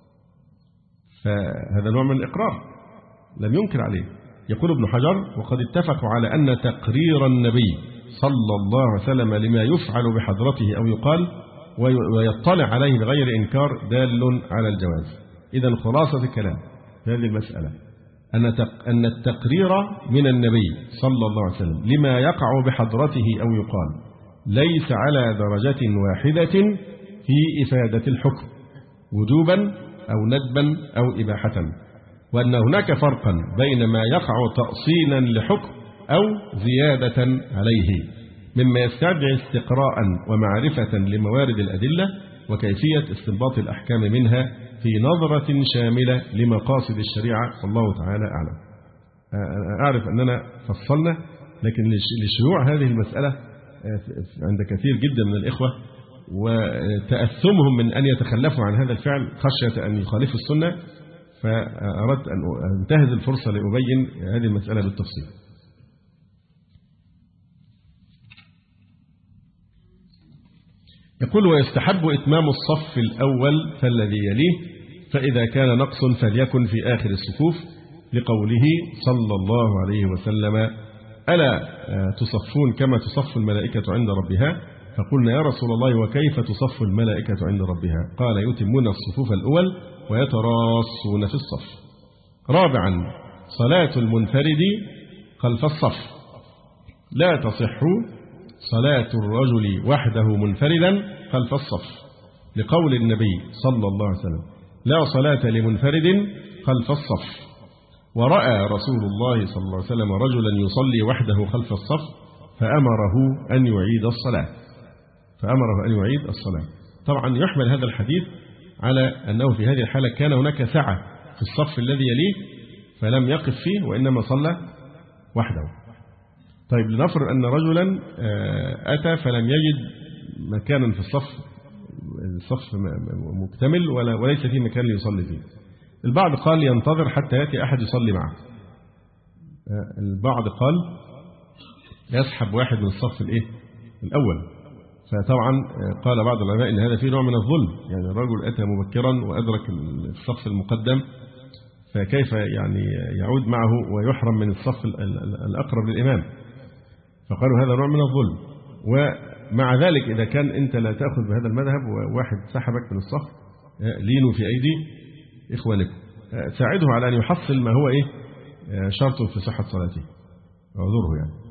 D: فهذا نوع من الإقرار لم ينكر عليه. يقول ابن حجر وقد اتفقوا على أن تقرير النبي صلى الله عليه وسلم لما يفعل بحضرته أو يقال ويطلع عليه بغير إنكار دال على الجواز. إذن خلاصة الكلام في هذه المسألة أن التقرير من النبي صلى الله عليه وسلم لما يقع بحضرته أو يقال ليس على درجة واحدة في إفادة الحكم وجوبا أو ندبا أو إباحة، وأن هناك فرقا بين ما يقع تأصيلا لحكم أو زيادة عليه مما يستدعي استقراء ومعرفة لموارد الأدلة وكيفية استنباط الأحكام منها في نظرة شاملة لمقاصد الشريعة، والله تعالى أعلم. أعرف أننا فصلنا، لكن لشيوع هذه المسألة عند كثير جدا من الإخوة وتأثمهم من أن يتخلفوا عن هذا الفعل خشية أن يخالفوا السنة، فأردت أن أنتهز الفرصة لأبين هذه المسألة بالتفصيل. يقول ويستحب إتمام الصف الأول فالذي يليه، فإذا كان نقص فليكن في آخر الصفوف، لقوله صلى الله عليه وسلم ألا تصفون كما تصف الملائكة عند ربها؟ فقلنا يا رسول الله وكيف تصف الملائكة عند ربها؟ قال يتمون الصفوف الأول ويتراصون في الصف. رابعا صلاة المنفرد خلف الصف، لا تصح صلاة الرجل وحده منفردا خلف الصف، لقول النبي صلى الله عليه وسلم لا صلاة لمنفرد خلف الصف. ورأى رسول الله صلى الله عليه وسلم رجلا يصلي وحده خلف الصف فأمره أن يعيد الصلاة فأمره أن يعيد الصلاة. طبعا يحمل هذا الحديث على أنه في هذه الحالة كان هناك سعة في الصف الذي يليه فلم يقف فيه وإنما صلى وحده. طيب لنفرض أن رجلا أتى فلم يجد مكانا في الصف، الصف مكتمل وليس فيه مكان ليصلي فيه. البعض قال ينتظر حتى يأتي أحد يصلي معه، البعض قال يسحب واحد من الصف الإيه الأول. فطبعا قال بعض العلماء إن هذا فيه نوع من الظلم، يعني الرجل أتى مبكرا وأدرك الصف المقدم فكيف يعني يعود معه ويحرم من الصف الأقرب للإمام، فقالوا هذا نوع من الظلم. ومع ذلك إذا كان أنت لا تأخذ بهذا المذهب وواحد سحبك من الصف لينوا في أيدي إخوانكم، ساعده على أن يحصل ما هو إيه شرط في صحة صلاته اعذره يعني.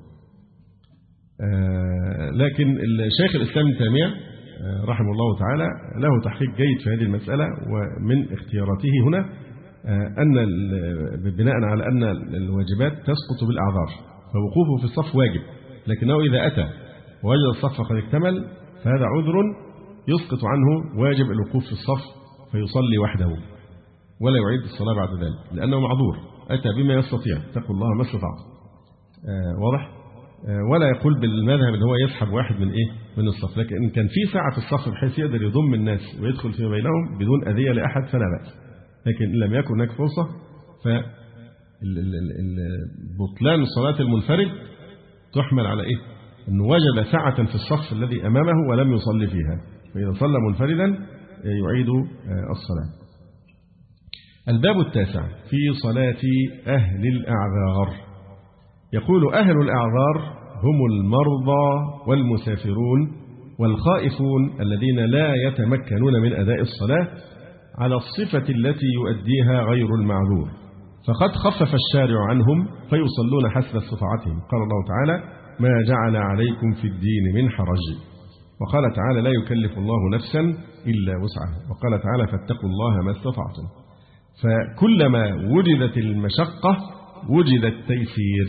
D: لكن الشيخ الإسلام ابن تيمية رحمه الله تعالى له تحقيق جيد في هذه المسألة، ومن اختياراته هنا أن بناء على أن الواجبات تسقط بالأعذار فوقوفه في الصف واجب، لكنه إذا أتى ووجد الصف قد اكتمل فهذا عذر يسقط عنه واجب الوقوف في الصف فيصلي وحده ولا يعيد الصلاة بعد ذلك لأنه معذور أتى بما يستطيع، اتقوا الله ما استطعت. واضح؟ ولا يقول بالمذهب اللي هو يسحب واحد من إيه من الصف، لكن إن كان في ساعة في الصف بحيث يقدر يضم الناس ويدخل فيما بينهم بدون أذية لأحد فلا بأس، لكن إن لم يكن هناك فرصة بطلان صلاة المنفرد تحمل على إيه؟ أنه وجد سعة في الصف الذي أمامه ولم يصلي فيها، فإذا صلى منفردا يعيد الصلاة. الباب التاسع في صلاة أهل الأعذار. يقول أهل الأعذار هم المرضى والمسافرون والخائفون الذين لا يتمكنون من أداء الصلاة على الصفة التي يؤديها غير المعذور، فقد خفف الشارع عنهم فيصلون حسب استطاعتهم. قال الله تعالى: ما جعل عليكم في الدين من حرج. وقال تعالى: لا يكلف الله نفسا إلا وسعها. وقال تعالى: فاتقوا الله ما استطعتم. فكلما وجدت المشقة وجد التيسير.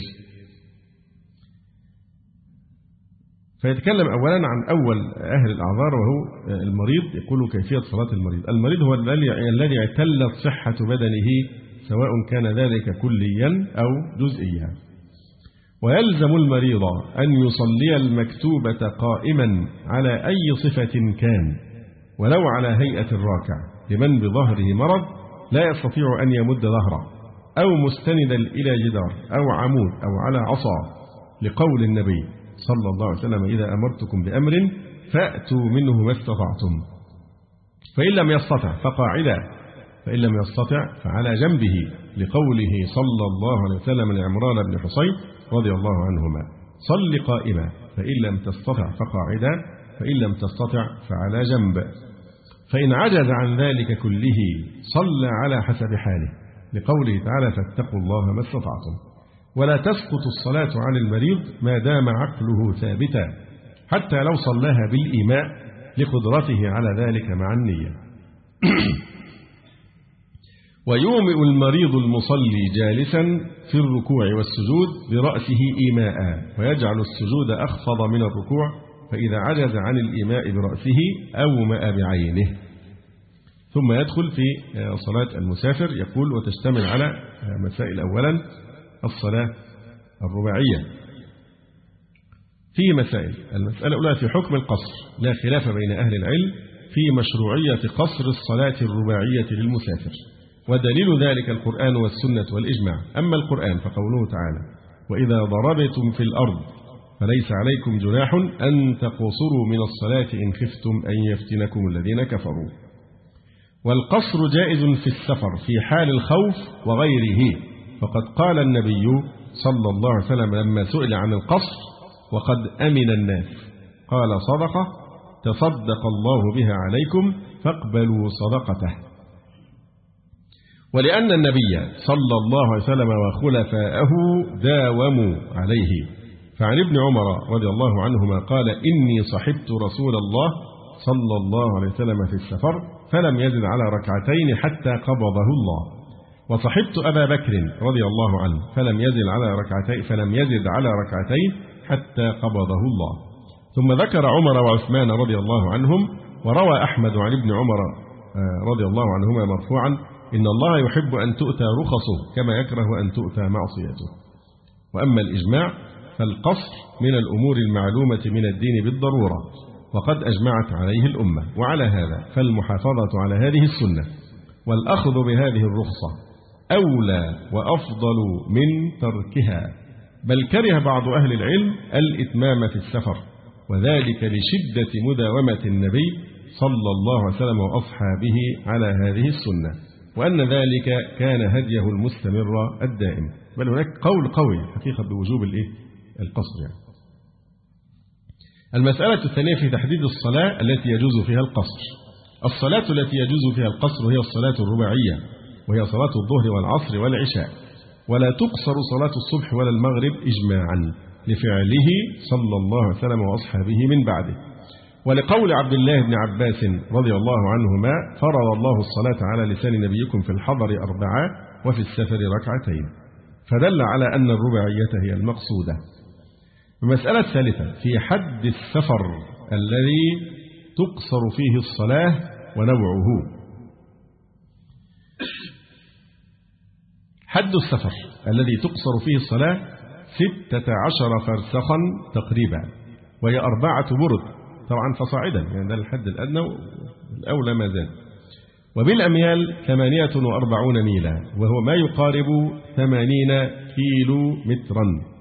D: فيتكلم أولا عن أول أهل الأعذار وهو المريض. يقول كيفية صلاة المريض. المريض هو الذي اعتلت صحة بدنه سواء كان ذلك كليا أو جزئيا، ويلزم المريض أن يصلي المكتوبة قائما على أي صفة كان ولو على هيئة الراكع، لمن بظهره مرض لا يستطيع أن يمد ظهره، أو مستندا إلى جدار أو عمود أو على عصا، لقول النبي صلى الله عليه وسلم: إذا أمرتكم بأمر فأتوا منه ما استطعتم. فإن لم يستطع فقاعدا، فإن لم يستطع فعلى جنبه، لقوله صلى الله عليه وسلم لعمران بن حصين رضي الله عنهما: صل قائما، فإن لم تستطع فقاعدا، فإن لم تستطع فعلى جنب. فإن عجز عن ذلك كله صلى على حسب حاله، لقوله تعالى: فاتقوا الله ما استطعتم. ولا تسقط الصلاة عن المريض ما دام عقله ثابتا، حتى لو صلاها بالإيماء لقدرته على ذلك مع النية. ويومئ المريض المصلي جالسا في الركوع والسجود برأسه إيماء، ويجعل السجود أخفض من الركوع، فإذا عجز عن الإيماء برأسه أومأ بعينه. ثم يدخل في صلاة المسافر. يقول: وتشتمل على مسائل. أولا الصلاة الرباعية فيه مسائل. المسألة الأولى في حكم القصر، لا خلاف بين أهل العلم في مشروعية قصر الصلاة الرباعية للمسافر، ودليل ذلك القرآن والسنة والإجماع. أما القرآن فقوله تعالى: وإذا ضربتم في الأرض فليس عليكم جناح أن تقصروا من الصلاة إن خفتم أن يفتنكم الذين كفروا. والقصر جائز في السفر في حال الخوف وغيره، فقد قال النبي صلى الله عليه وسلم لما سئل عن القصر: وقد أمن الناس، قال: صدقة تصدق الله بها عليكم فاقبلوا صدقته. ولأن النبي صلى الله عليه وسلم وخلفاءه داوموا عليه. فعن ابن عمر رضي الله عنهما قال: إني صحبت رسول الله صلى الله عليه وسلم في السفر فلم يزد على ركعتين حتى قبضه الله، وصحبت أبا بكر رضي الله عنه فلم يزد على ركعتين فلم يزد على ركعتين حتى قبضه الله. ثم ذكر عمر وعثمان رضي الله عنهم. وروى أحمد عن ابن عمر رضي الله عنهما مرفوعا: إن الله يحب أن تؤتى رخصه كما يكره أن تؤتى معصيته. وأما الإجماع فالقصر من الأمور المعلومة من الدين بالضرورة، وقد أجمعت عليه الأمة. وعلى هذا فالمحافظة على هذه السنة والأخذ بهذه الرخصة أولى وأفضل من تركها، بل كره بعض أهل العلم الإتمام في السفر، وذلك لشدة مداومة النبي صلى الله عليه وسلم وأصحابه على هذه السنة، وأن ذلك كان هديه المستمر الدائم. بل هناك قول قوي حقيقة بوجوب القصر يعني. المسألة الثانية في تحديد الصلاة التي يجوز فيها القصر. الصلاة التي يجوز فيها القصر هي الصلاة الرباعية، وهي صلاة الظهر والعصر والعشاء، ولا تقصر صلاة الصبح ولا المغرب إجماعا لفعله صلى الله عليه وسلم وأصحابه من بعده. ولقول عبد الله بن عباس رضي الله عنهما: فرض الله الصلاة على لسان نبيكم في الحضر أربعة وفي السفر ركعتين، فدل على أن الرباعية هي المقصودة. المسألة الثالثة في حد السفر الذي تقصر فيه الصلاة ونوعه. حد السفر الذي تقصر فيه الصلاة ستة عشر فرسخا تقريبا، وهي أربعة برد طبعا فصاعدا، يعني ده الحد الأدنى والأولى ما زال. وبالأميال ثمانية وأربعون ميلا، وهو ما يقارب ثمانين كيلو مترا.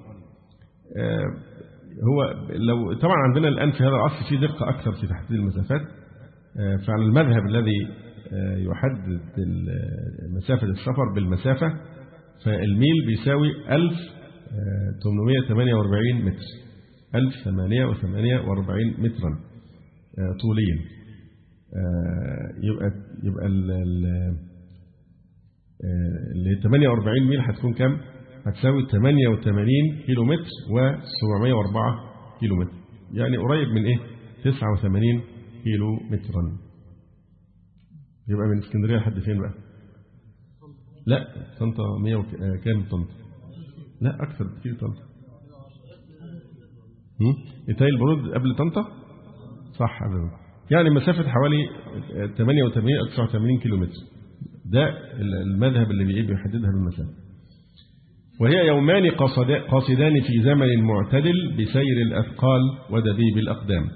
D: هو لو طبعا عندنا الآن في هذا العصر في دقة أكثر في تحديد المسافات، فعلى المذهب الذي يحدد مسافة السفر بالمسافة، فالميل بيساوي ألف وثمانمائة وثمانية وأربعين متر، ألف وثمانمائة وثمانية وأربعين مترا طوليا. يبقى يبقى ال ثمانية وأربعين ميل هتكون كام؟ هتساوي ثمانية وثمانين كيلو متر وسبعمائة وأربعة كيلو متر، يعني قريب من ايه؟ تسعة وثمانين كيلو مترا. يبقى من اسكندريه لحد فين بقى؟ لا طنطا مية وك... كام طنطا؟ لا اكثر بكثير طنطا. إتاي البرود قبل طنطا؟ صح قبل. يعني مسافه حوالي ثمانية وثمانين أو تسعة وثمانين كيلو متر. ده المذهب اللي بيحددها بالمسافه. وهي يومان قاصدان في زمن معتدل بسير الأثقال ودبيب الأقدام.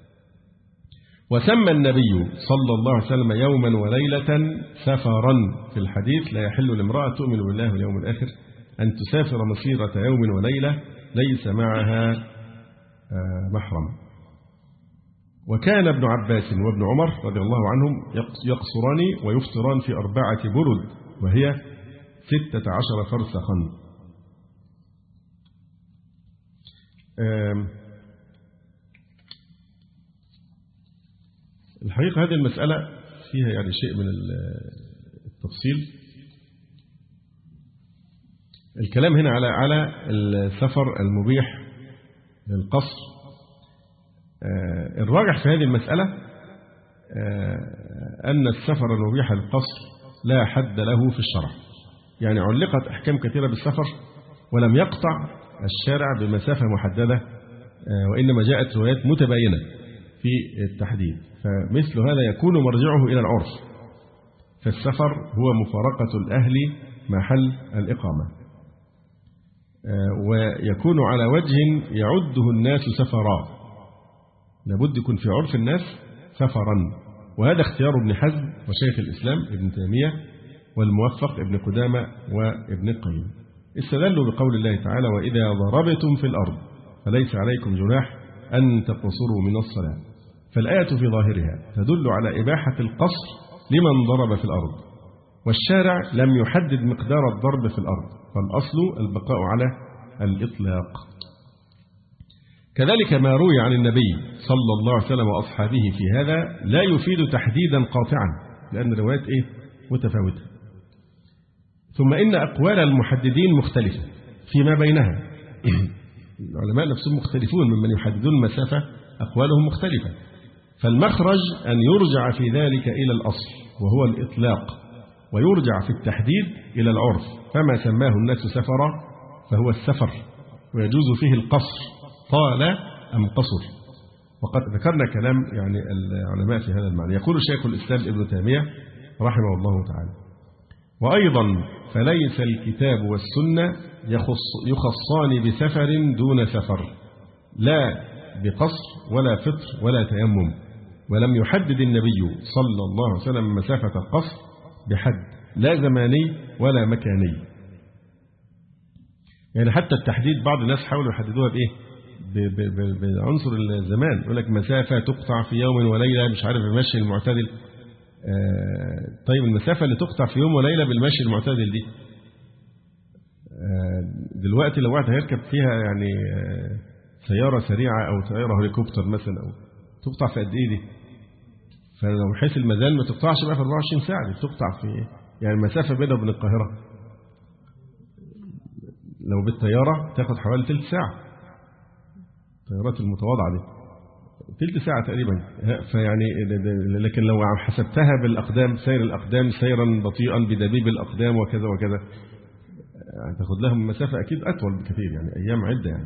D: وسمى النبي صلى الله عليه وسلم يوما وليلة سفرا في الحديث: لا يحل لامرأة تؤمن بالله واليوم الآخر أن تسافر مسيرة يوم وليلة ليس معها محرم. وكان ابن عباس وابن عمر رضي الله عنهم يقصران ويفطران في أربعة برد، وهي ستة عشر فرسخا. الحقيقة هذه المسألة فيها يعني شيء من التفصيل. الكلام هنا على على السفر المبيح للقصر. الراجح في هذه المسألة أن السفر المبيح للقصر لا حد له في الشرع، يعني علقت أحكام كثيرة بالسفر ولم يقطع الشارع بمسافة محددة، وإنما جاءت روايات متباينة في التحديد، فمثل هذا يكون مرجعه إلى العرف. فالسفر هو مفارقة الأهل محل الإقامة، ويكون على وجه يعده الناس سفرا، لابد يكون في عرف الناس سفرا. وهذا اختيار ابن حزم وشيخ الإسلام ابن تيمية والموفق ابن قدامة وابن القيم. استدلوا بقول الله تعالى: وإذا ضربتم في الأرض فليس عليكم جناح أن تقصروا من الصلاة. فالآية في ظاهرها تدل على إباحة القصر لمن ضرب في الأرض، والشارع لم يحدد مقدار الضرب في الأرض، فالأصل البقاء على الإطلاق. كذلك ما روي عن النبي صلى الله عليه وسلم وأصحابه في هذا لا يفيد تحديدا قاطعا، لأن الروايات إيه؟ متفاوتة. ثم إن أقوال المحددين مختلفة فيما بينها. العلماء نفسهم مختلفون، ممن يحددون المسافة أقوالهم مختلفة. فالمخرج أن يرجع في ذلك إلى الأصل وهو الإطلاق، ويرجع في التحديد إلى العرف. فما سماه الناس سفرا فهو السفر، ويجوز فيه القصر طال أم قصر. وقد ذكرنا كلام يعني العلماء في هذا المعنى. يقول شيخ الإسلام ابن تيمية رحمه الله تعالى: وأيضا فليس الكتاب والسنة يخص يخصان بسفر دون سفر، لا بقصر ولا فطر ولا تيمم، ولم يحدد النبي صلى الله عليه وسلم مسافة القصر بحد لا زماني ولا مكاني. يعني حتى التحديد بعض الناس حاولوا يحددوها بإيه؟ بعنصر الزمان، يقول لك مسافة تقطع في يوم وليلة مش عارف المشي المعتدل. آه طيب المسافة اللي تقطع في يوم وليلة بالمشي المعتدل دي آه دلوقتي لو واحد هيركب فيها يعني آه سيارة سريعة أو سيارة هليكوبتر مثلا، أو تقطع في قد إيه دي؟ فلو حيث المزال ما تقطعش بقى في أربعة وعشرين ساعة، دي تقطع في يعني المسافة بينها وبين القاهرة لو بالطيارة تاخد حوالي ثلث ساعة، الطيارات المتواضعة دي ثلث ساعة تقريبا. فيعني لكن لو حسبتها بالأقدام، سير الأقدام سيرا بطيئا بدبيب الأقدام وكذا وكذا، تاخد لهم مسافة أكيد أطول بكثير، يعني أيام عدة يعني.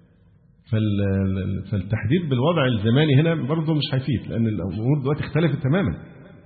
D: فالتحديد بالوضع الزماني هنا برضه مش هيفيد، لأن الأمور دلوقتي اختلفت تماما.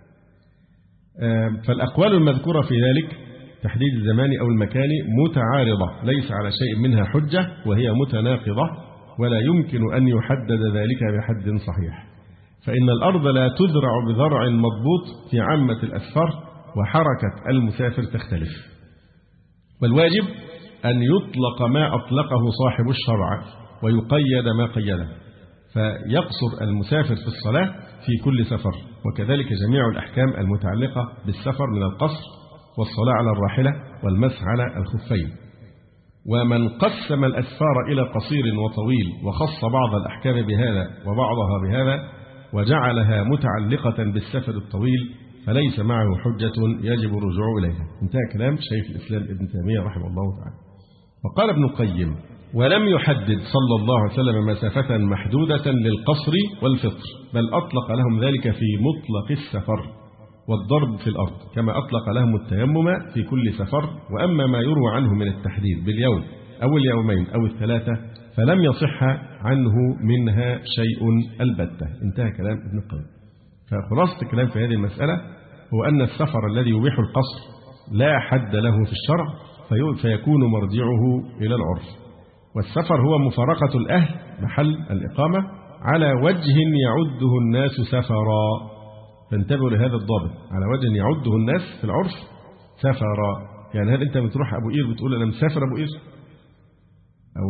D: فالأقوال المذكورة في ذلك تحديد الزماني أو المكاني متعارضة، ليس على شيء منها حجة، وهي متناقضة، ولا يمكن أن يحدد ذلك بحد صحيح. فإن الأرض لا تزرع بزرع مضبوط في عامة الأسفار، وحركة المسافر تختلف. والواجب أن يطلق ما أطلقه صاحب الشرع ويقيد ما قيده، فيقصر المسافر في الصلاة في كل سفر، وكذلك جميع الأحكام المتعلقة بالسفر من القصر والصلاة على الراحلة والمسح على الخفين. ومن قسم الأسفار إلى قصير وطويل وخص بعض الأحكام بهذا وبعضها بهذا وجعلها متعلقة بالسفر الطويل فليس معه حجة يجب الرجوع إليها. انتهى كلام شيخ الإسلام ابن تيمية رحمه الله تعالى. وقال ابن القيم: ولم يحدد صلى الله عليه وسلم مسافة محدودة للقصر والفطر، بل أطلق لهم ذلك في مطلق السفر والضرب في الأرض، كما أطلق لهم التيمم في كل سفر. وأما ما يروى عنه من التحديد باليوم أو اليومين أو الثلاثة فلم يصح عنه منها شيء البتة. انتهى كلام ابن القيم. فخلاصة الكلام في هذه المسألة هو أن السفر الذي يبيح القصر لا حد له في الشرع، فيكون مرجعه إلى العرف. والسفر هو مفارقة الأهل محل الإقامة على وجه يعده الناس سفرا. فانتبهوا لهذا الضابط، على وجه يعده الناس في العرف سفرا. يعني هل أنت بتروح أبو قير بتقول أنا مسافر أبو قير أو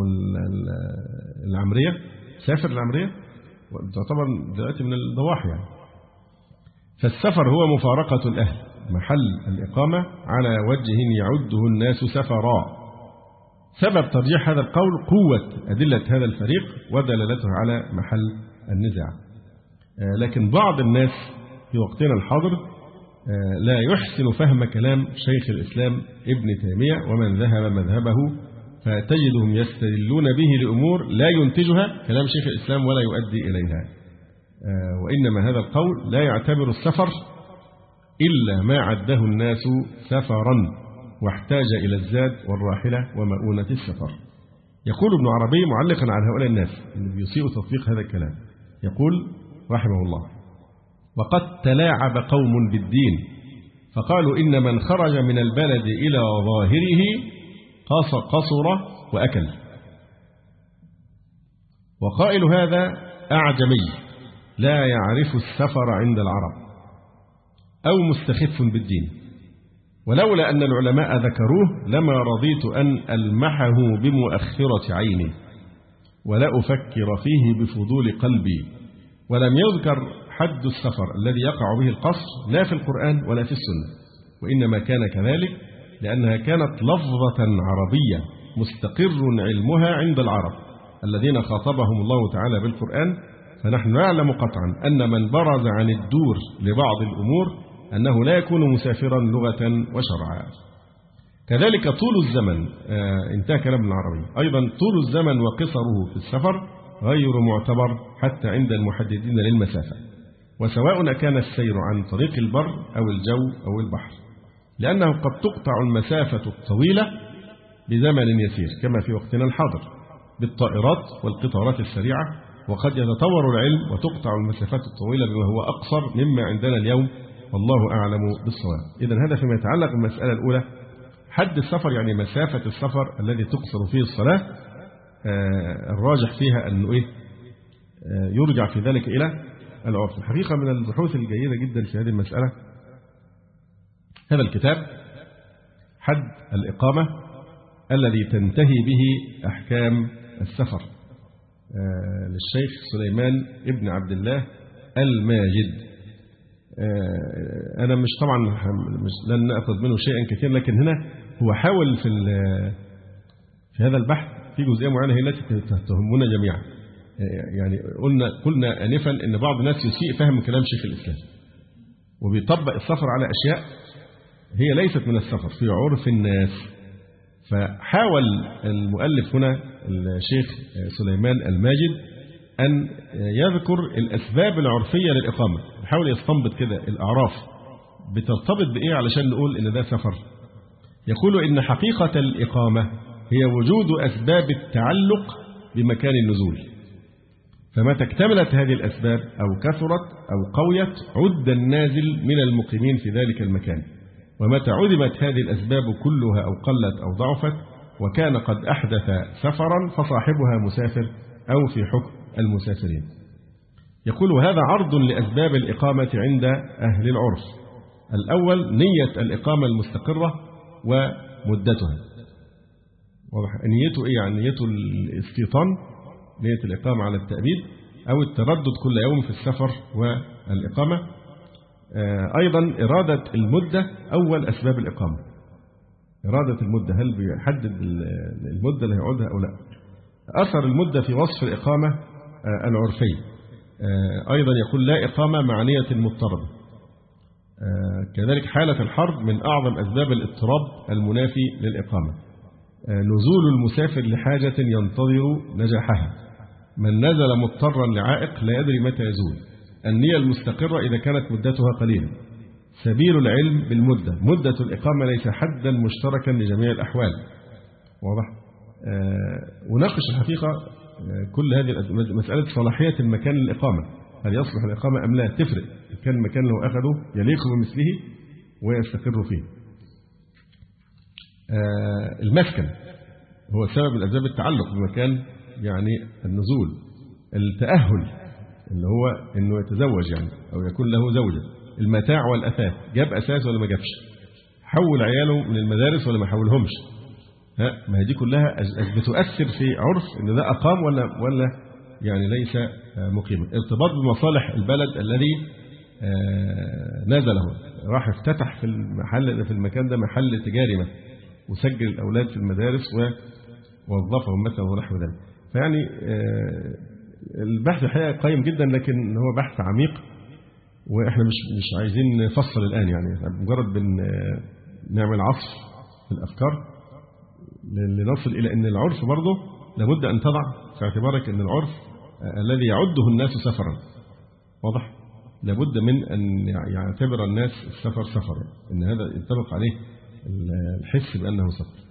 D: العمرية، سافر العمرية، تعتبر دلوقتي من الضواحي يعني. فالسفر هو مفارقة الأهل محل الإقامة على وجه يعده الناس سفرا. سبب ترجيح هذا القول قوة أدلة هذا الفريق ودلالته على محل النزاع. لكن بعض الناس في وقتنا الحاضر لا يحسن فهم كلام شيخ الإسلام ابن تيمية ومن ذهب مذهبه، فتجدهم يستدلون به لأمور لا ينتجها كلام شيخ الإسلام ولا يؤدي إليها. وإنما هذا القول لا يعتبر السفر إلا ما عده الناس سفرا واحتاج إلى الزاد والراحلة ومؤونة السفر. يقول ابن عربي معلقا على هؤلاء الناس اللي بيسيئوا تطبيق هذا الكلام، يقول رحمه الله: وقد تلاعب قوم بالدين فقالوا إن من خرج من البلد إلى ظاهره قصر وأكل. وقائل هذا أعجمي لا يعرف السفر عند العرب أو مستخف بالدين، ولولا أن العلماء ذكروه لما رضيت أن ألمحه بمؤخرة عيني ولا أفكر فيه بفضول قلبي. ولم يذكر حد السفر الذي يقع به القصر لا في القرآن ولا في السنة، وإنما كان كذلك لأنها كانت لفظة عربية مستقر علمها عند العرب الذين خاطبهم الله تعالى بالقرآن. فنحن نعلم قطعا أن من برز عن الدور لبعض الأمور أنه لا يكون مسافرا لغة وشرعا. كذلك طول الزمن، آه انتهى كلام ابن العربي، أيضا طول الزمن وقصره في السفر غير معتبر حتى عند المحددين للمسافة، وسواء كان السير عن طريق البر أو الجو أو البحر، لأنه قد تقطع المسافة الطويلة بزمن يسير كما في وقتنا الحاضر بالطائرات والقطارات السريعة، وقد يتطور العلم وتقطع المسافات الطويلة بما هو أقصر مما عندنا اليوم، والله أعلم بالصواب. إذن هذا فيما يتعلق بالمسألة الأولى، حد السفر يعني مسافة السفر الذي تقصر فيه الصلاة. آه الراجح فيها أنه إيه آه يرجع في ذلك إلى العرف. الحقيقة من البحوث الجيدة جدا في هذه المسألة هذا الكتاب حد الإقامة الذي تنتهي به أحكام السفر آه للشيخ سليمان ابن عبد الله الماجد. آه أنا مش طبعا مش لن نأخذ منه شيئا كثير، لكن هنا هو حاول في في هذا البحث في جزئية معينة هي التي تهمنا جميعا. آه يعني قلنا قلنا آنفا إن بعض الناس يسيء فهم كلام شيخ الإسلام وبيطبق السفر على أشياء هي ليست من السفر في عرف الناس. فحاول المؤلف هنا الشيخ سليمان الماجد أن يذكر الأسباب العرفية للإقامة، يحاول يستنبط كده الأعراف بترتبط بإيه علشان نقول إن ده سفر. يقول إن حقيقة الإقامة هي وجود أسباب التعلق بمكان النزول، فمتى اكتملت هذه الأسباب أو كثرت أو قويت عد النازل من المقيمين في ذلك المكان، ومتى عدمت هذه الأسباب كلها أو قلت أو ضعفت وكان قد أحدث سفرا فصاحبها مسافر أو في حكم المسافرين. يقول وهذا عرض لأسباب الإقامة عند أهل العرف. الأول نية الإقامة المستقرة ومدتها. واضح نيته إيه؟ يعني نيته الاستيطان، نية الإقامة على التأبيد، أو التردد كل يوم في السفر والإقامة. أيضا إرادة المدة أول أسباب الإقامة. إرادة المدة، هل بيحدد المدة اللي هيقعدها أو لا. أثر المدة في وصف الإقامة العرفي. أيضا يقول لا إقامة مع نية مضطربة. كذلك حالة الحرب من أعظم أسباب الاضطراب المنافي للإقامة. نزول المسافر لحاجة ينتظر نجاحها. من نزل مضطرا لعائق لا يدري متى يزول. النية المستقرة إذا كانت مدتها قليلة. سبيل العلم بالمدة. مدة الإقامة ليس حدا مشتركا لجميع الأحوال. واضح؟ آه وناقش الحقيقة آه كل هذه مسألة صلاحية المكان للإقامة، هل يصلح الإقامة أم لا؟ تفرق. كان المكان لو أخذه يليق بمثله ويستقر فيه. آه المسكن هو سبب من أسباب التعلق بمكان يعني النزول. التأهل اللي هو إنه يتزوج يعني أو يكون له زوجة. المتاع والأثاث، جاب أساس ولا ما جابش؟ حول عياله من المدارس ولا ما حولهمش؟ ها، ما هي دي كلها بتؤثر في عرف إن ده أقام ولا ولا يعني ليس مقيما. ارتباط بمصالح البلد الذي نزله، راح افتتح في المحل في المكان ده محل تجاري مثلا، وسجل الأولاد في المدارس ووظفهم مثلا ونحو ذلك. فيعني البحث الحقيقة قيم جدا، لكن هو بحث عميق واحنا مش مش عايزين نفصل الآن، يعني مجرد بنعمل عصف في الأفكار لنصل إلى أن العرف برضه لابد أن تضع في اعتبارك أن العرف الذي يعده الناس سفرا. واضح؟ لابد من أن يعتبر الناس السفر سفرا، أن هذا ينطبق عليه الحس بأنه سفر.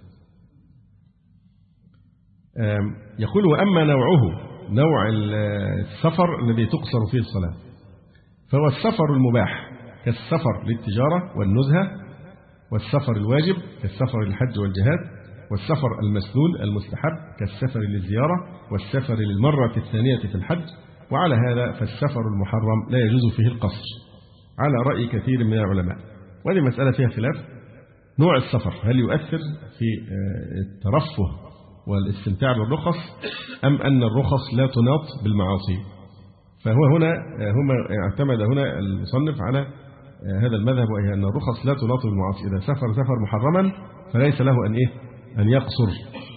D: يقول وأما نوعه، نوع السفر الذي تقصر فيه الصلاة، فهو السفر المباح كالسفر للتجارة والنزهة، والسفر الواجب كالسفر للحج والجهاد، والسفر المسنون المستحب كالسفر للزيارة، والسفر للمرة الثانية في الحج. وعلى هذا فالسفر المحرم لا يجوز فيه القصر على رأي كثير من العلماء. وهذه مسألة فيها خلاف. نوع السفر هل يؤثر في الترفه والاستمتاع بالرخص أم أن الرخص لا تناط بالمعاصي؟ فهو هنا هم اعتمد هنا المصنف على هذا المذهب، وهي أن الرخص لا تناط بالمعاصي. إذا سفر سفر محرما فليس له أن إيه أن يقصر.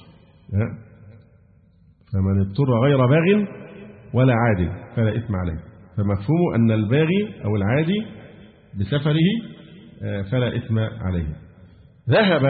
D: فمن اضطر غير باغ ولا عاد فلا إثم عليه. فمفهوم أن الباغي أو العادي بسفره فلا إثم عليه. ذهب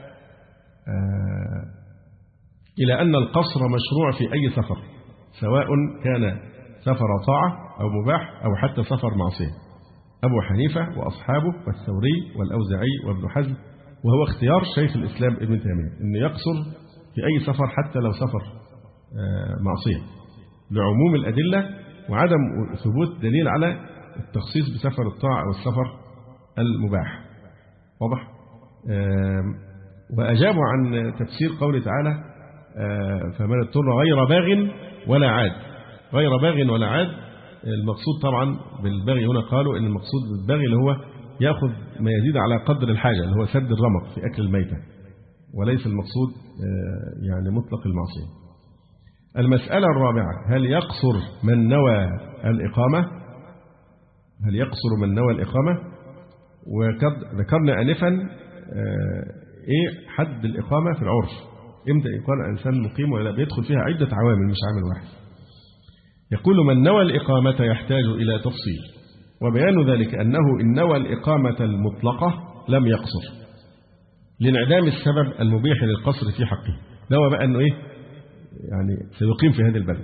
D: إلى أن القصر مشروع في أي سفر، سواء كان سفر طاعة أو مباح أو حتى سفر معصية. أبو حنيفة وأصحابه والثوري والأوزاعي وابن حزم، وهو اختيار شيخ الإسلام ابن تيمية أن يقصر في أي سفر حتى لو سفر معصية، لعموم الأدلة وعدم ثبوت دليل على التخصيص بسفر الطاعة أو السفر المباح. واضح؟ وأجابوا عن تفسير قوله تعالى فمن اضطر غير باغ ولا عاد. غير باغ ولا عاد، المقصود طبعا بالبغي هنا قالوا ان المقصود بالبغي اللي هو ياخذ ما يزيد على قدر الحاجه، اللي هو سد الرمق في اكل الميته، وليس المقصود يعني مطلق المعصيه. المساله الرابعه، هل يقصر من نوى الاقامه؟ هل يقصر من نوى الاقامه؟ وقد ذكرنا انفا ايه حد الاقامه في العرف، امتى يكون الانسان مقيم ولا بيدخل فيها عده عوامل مش عامل واحد. يقول من نوى الإقامة يحتاج إلى تفصيل، وبيان ذلك أنه إن نوى الإقامة المطلقة لم يقصر لانعدام السبب المبيح للقصر في حقه. نوى بقى أنه إيه يعني سيقيم في هذه البلد.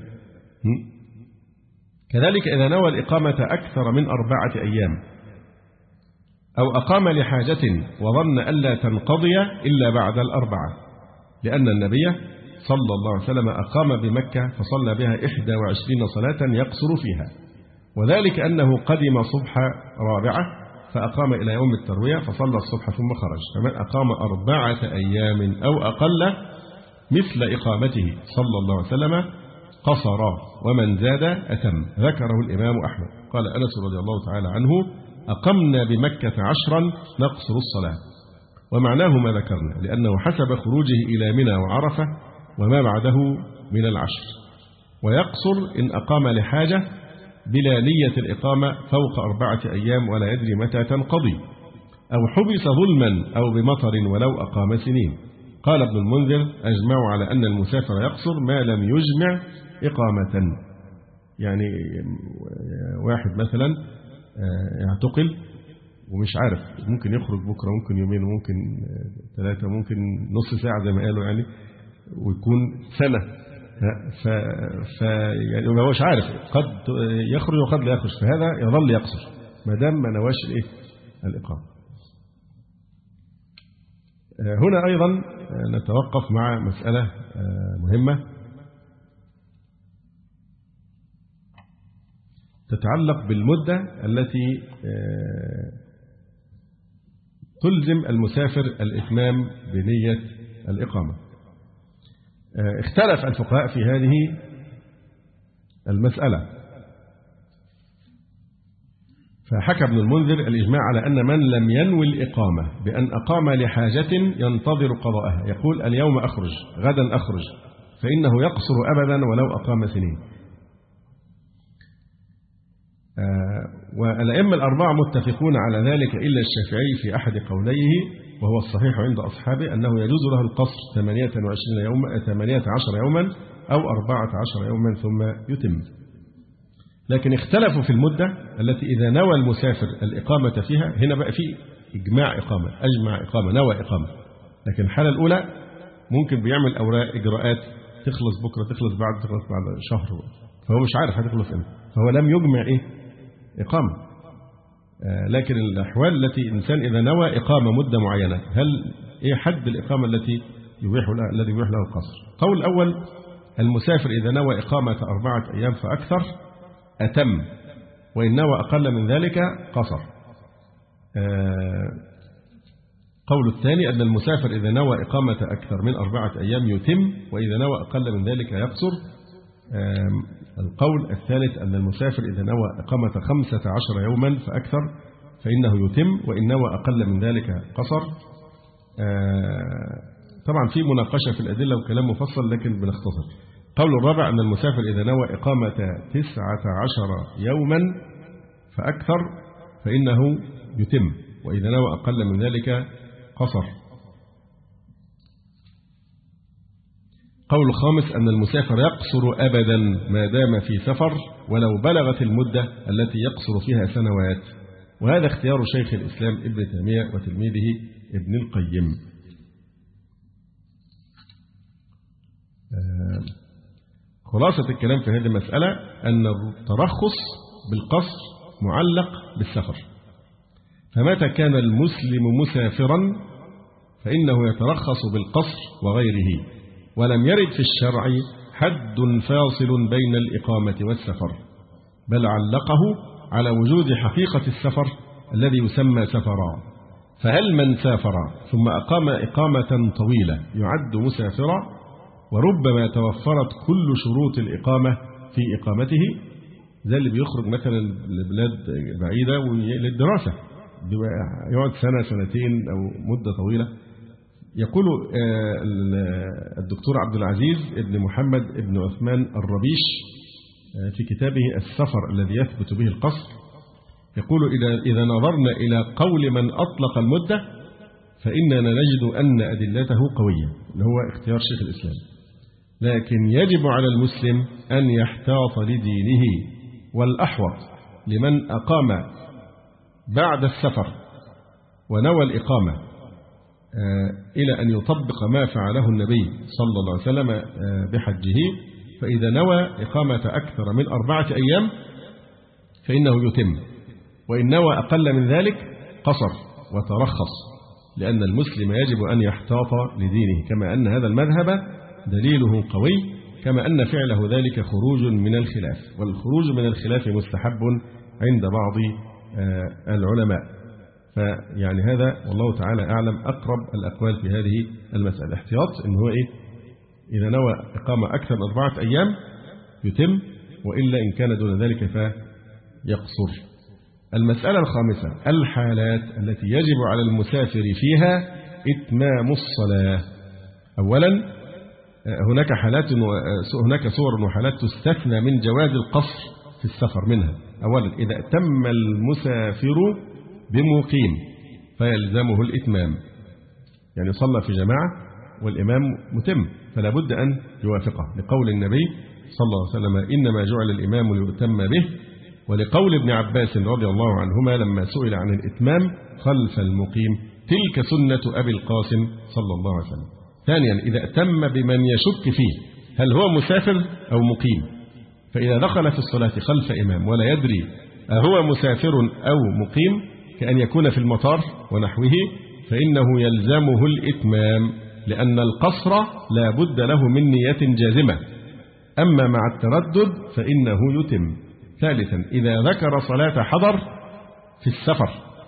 D: كذلك إذا نوى الإقامة أكثر من أربعة أيام أو أقام لحاجة وظن ألا تنقضي إلا بعد الأربعة، لأن النبي صلى الله عليه وسلم أقام بمكة فصلى بها إحدى وعشرين صلاة يقصر فيها، وذلك أنه قدم صبح رابعة فأقام إلى يوم التروية فصلى الصبح ثم خرج. فمن أقام أربعة أيام أو أقل مثل إقامته صلى الله عليه وسلم قصر، ومن زاد أتم. ذكره الإمام أحمد. قال أنس رضي الله تعالى عنه: أقمنا بمكة عشرا نقصر الصلاة، ومعناه ما ذكرنا، لأنه حسب خروجه إلى منى وعرفة وما بعده من العشر، ويقصر إن أقام لحاجة بلا نية الإقامة فوق أربعة أيام ولا يدري متى تنقضي، أو حبس ظلما أو بمطر ولو أقام سنين. قال ابن المنذر: أجمعوا على أن المسافر يقصر ما لم يجمع إقامة. يعني واحد مثلا يعتقل ومش عارف، ممكن يخرج بكرة، ممكن يومين، ممكن ثلاثة، ممكن نص ساعة زي ما قالوا يعني، ويكون سنة. ف... ف... يعني ما هوش عارف، قد يخرج وقد لا يخرج، فهذا يظل يقصر ما دام ما نواش الايه الإقامة. هنا أيضا نتوقف مع مسألة مهمة تتعلق بالمدة التي تلزم المسافر الإتمام بنية الإقامة. اختلف الفقهاء في هذه المسألة، فحكى ابن المنذر الإجماع على أن من لم ينوي الإقامة بأن أقام لحاجة ينتظر قضاءها، يقول اليوم أخرج، غدا أخرج، فإنه يقصر أبدا ولو أقام سنين. آه والأئمة الأربعة متفقون على ذلك إلا الشافعي في أحد قوليه، وهو الصحيح عند أصحابه، أنه يجوز له القصر ثمانية وعشرين يوما ثمانية عشر يوما أو أربعة عشر يوما ثم يتم. لكن اختلفوا في المدة التي إذا نوى المسافر الإقامة فيها. هنا بقى في إجماع إقامة، أجمع إقامة، نوى إقامة. لكن الحالة الأولى ممكن بيعمل أوراق إجراءات تخلص بكرة، تخلص بعد، تخلص بعد شهر، فهو مش عارف هتخلص إمتى، فهو لم يجمع إيه إقامة. آه لكن الأحوال التي الإنسان إذا نوى إقامة مدة معينة، هل إيه حد الإقامة التي يبيح لها الذي يبيح له القصر؟ قول الأول: المسافر إذا نوى إقامة أربعة أيام فأكثر أتم، وإن نوى أقل من ذلك قصر. آه قول الثاني: أن المسافر إذا نوى إقامة أكثر من أربعة أيام يتم، وإذا نوى أقل من ذلك يقصر. القول الثالث: أن المسافر إذا نوى إقامة خمسة عشر يوما فأكثر فإنه يتم، وإن نوى أقل من ذلك قصر. طبعا في مناقشة في الأدلة وكلام مفصل، لكن بنختصر. قول الرابع: أن المسافر إذا نوى إقامة تسعة عشر يوما فأكثر فإنه يتم، وإذا نوى أقل من ذلك قصر. قول الخامس: أن المسافر يقصر أبدا ما دام في سفر ولو بلغت المدة التي يقصر فيها سنوات، وهذا اختيار شيخ الإسلام ابن تيمية وتلميذه ابن القيم. خلاصة الكلام في هذه المسألة أن الترخص بالقصر معلق بالسفر، فمتى كان المسلم مسافرا فإنه يترخص بالقصر وغيره، ولم يرد في الشرع حد فاصل بين الإقامة والسفر، بل علقه على وجود حقيقة السفر الذي يسمى سفرا. فهل من سافر ثم أقام إقامة طويلة يعد مسافرا؟ وربما توفرت كل شروط الإقامة في إقامته، زي اللي بيخرج مثلا لبلاد بعيدة للدراسة، يقعد سنة سنتين أو مدة طويلة. يقول الدكتور عبد العزيز ابن محمد ابن عثمان الربيش في كتابه السفر الذي يثبت به القصر، يقول: إذا نظرنا إلى قول من أطلق المدة فإننا نجد أن أدلته قوية، اللي هو اختيار شيخ الإسلام، لكن يجب على المسلم أن يحتاط لدينه، والأحوط لمن أقام بعد السفر ونوى الإقامة إلى أن يطبق ما فعله النبي صلى الله عليه وسلم بحجه، فإذا نوى إقامة أكثر من أربعة أيام فإنه يتم، وإن نوى أقل من ذلك قصر وترخص، لأن المسلم يجب أن يحتاط لدينه، كما أن هذا المذهب دليله قوي، كما أن فعله ذلك خروج من الخلاف، والخروج من الخلاف مستحب عند بعض العلماء. فيعني هذا والله تعالى أعلم أقرب الأقوال في هذه المسألة. احتياط إن هو إيه؟ إذا نوى إقامة أكثر من أربعة أيام يتم، وإلا إن كان دون ذلك فيقصر. المسألة الخامسة الحالات التي يجب على المسافر فيها إتمام الصلاة. أولا هناك حالات هناك صور وحالات تستثنى من جواز القصر في السفر. منها أولا إذا تم المسافر بمقيم فيلزمه الإتمام، يعني صلى في جماعة والإمام متم فلا بد أن يوافقه، لقول النبي صلى الله عليه وسلم إنما جعل الإمام ليؤتم به، ولقول ابن عباس رضي الله عنهما لما سئل عن الإتمام خلف المقيم تلك سنة أبي القاسم صلى الله عليه وسلم. ثانيا إذا أتم بمن يشك فيه هل هو مسافر أو مقيم، فإذا دخل في الصلاة خلف إمام ولا يدري أهو مسافر أو مقيم كأن يكون في المطار ونحوه فإنه يلزمه الإتمام، لأن القصر لا بد له من نية جازمة، أما مع التردد فإنه يتم. ثالثا إذا ذكر صلاة حضر في السفر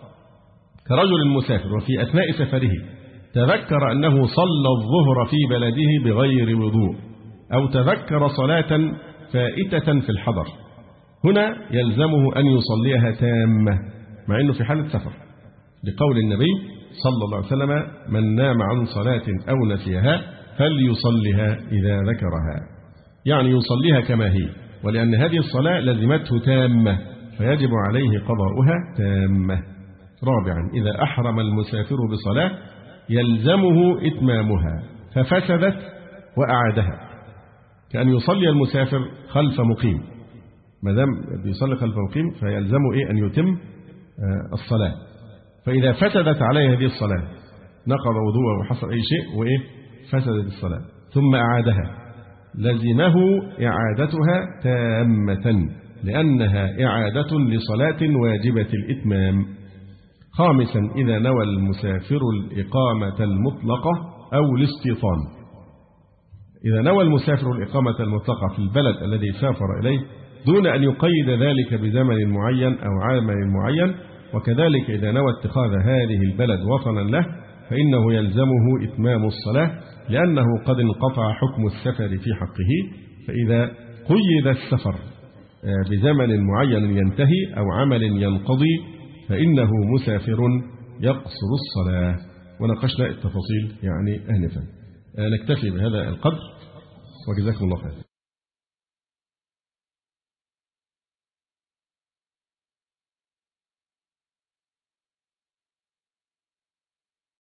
D: كرجل مسافر وفي أثناء سفره تذكر أنه صلى الظهر في بلده بغير وضوء، أو تذكر صلاة فائتة في الحضر، هنا يلزمه أن يصليها تامة مع أنه في حالة سفر، لقول النبي صلى الله عليه وسلم من نام عن صلاة أو نسيها فليصليها إذا ذكرها، يعني يصليها كما هي، ولأن هذه الصلاة لزمته تامة فيجب عليه قضاؤها تامة. رابعا إذا أحرم المسافر بصلاة يلزمه إتمامها ففسدت وأعادها، كأن يصلي المسافر خلف مقيم، ما دام بيصلي خلف مقيم فيلزمه إيه أن يتم الصلاة، فإذا فسدت عليه هذه الصلاة نقض وضوءه وحصل أي شيء وإيه فسدت الصلاة ثم أعادها لزمه إعادتها تامة، لأنها إعادة لصلاة واجبة الإتمام. خامسا إذا نوى المسافر الإقامة المطلقة أو الاستيطان. إذا نوى المسافر الإقامة المطلقة في البلد الذي سافر إليه دون أن يقيد ذلك بزمن معين أو عام معين، وكذلك إذا نوى اتخاذ هذه البلد وطنا له فإنه يلزمه إتمام الصلاة، لأنه قد انقطع حكم السفر في حقه، فإذا قيد السفر بزمن معين ينتهي أو عمل ينقضي فإنه مسافر يقصر الصلاة. وناقشنا التفاصيل يعني آنفا. نكتفي بهذا القدر وجزاكم الله خير.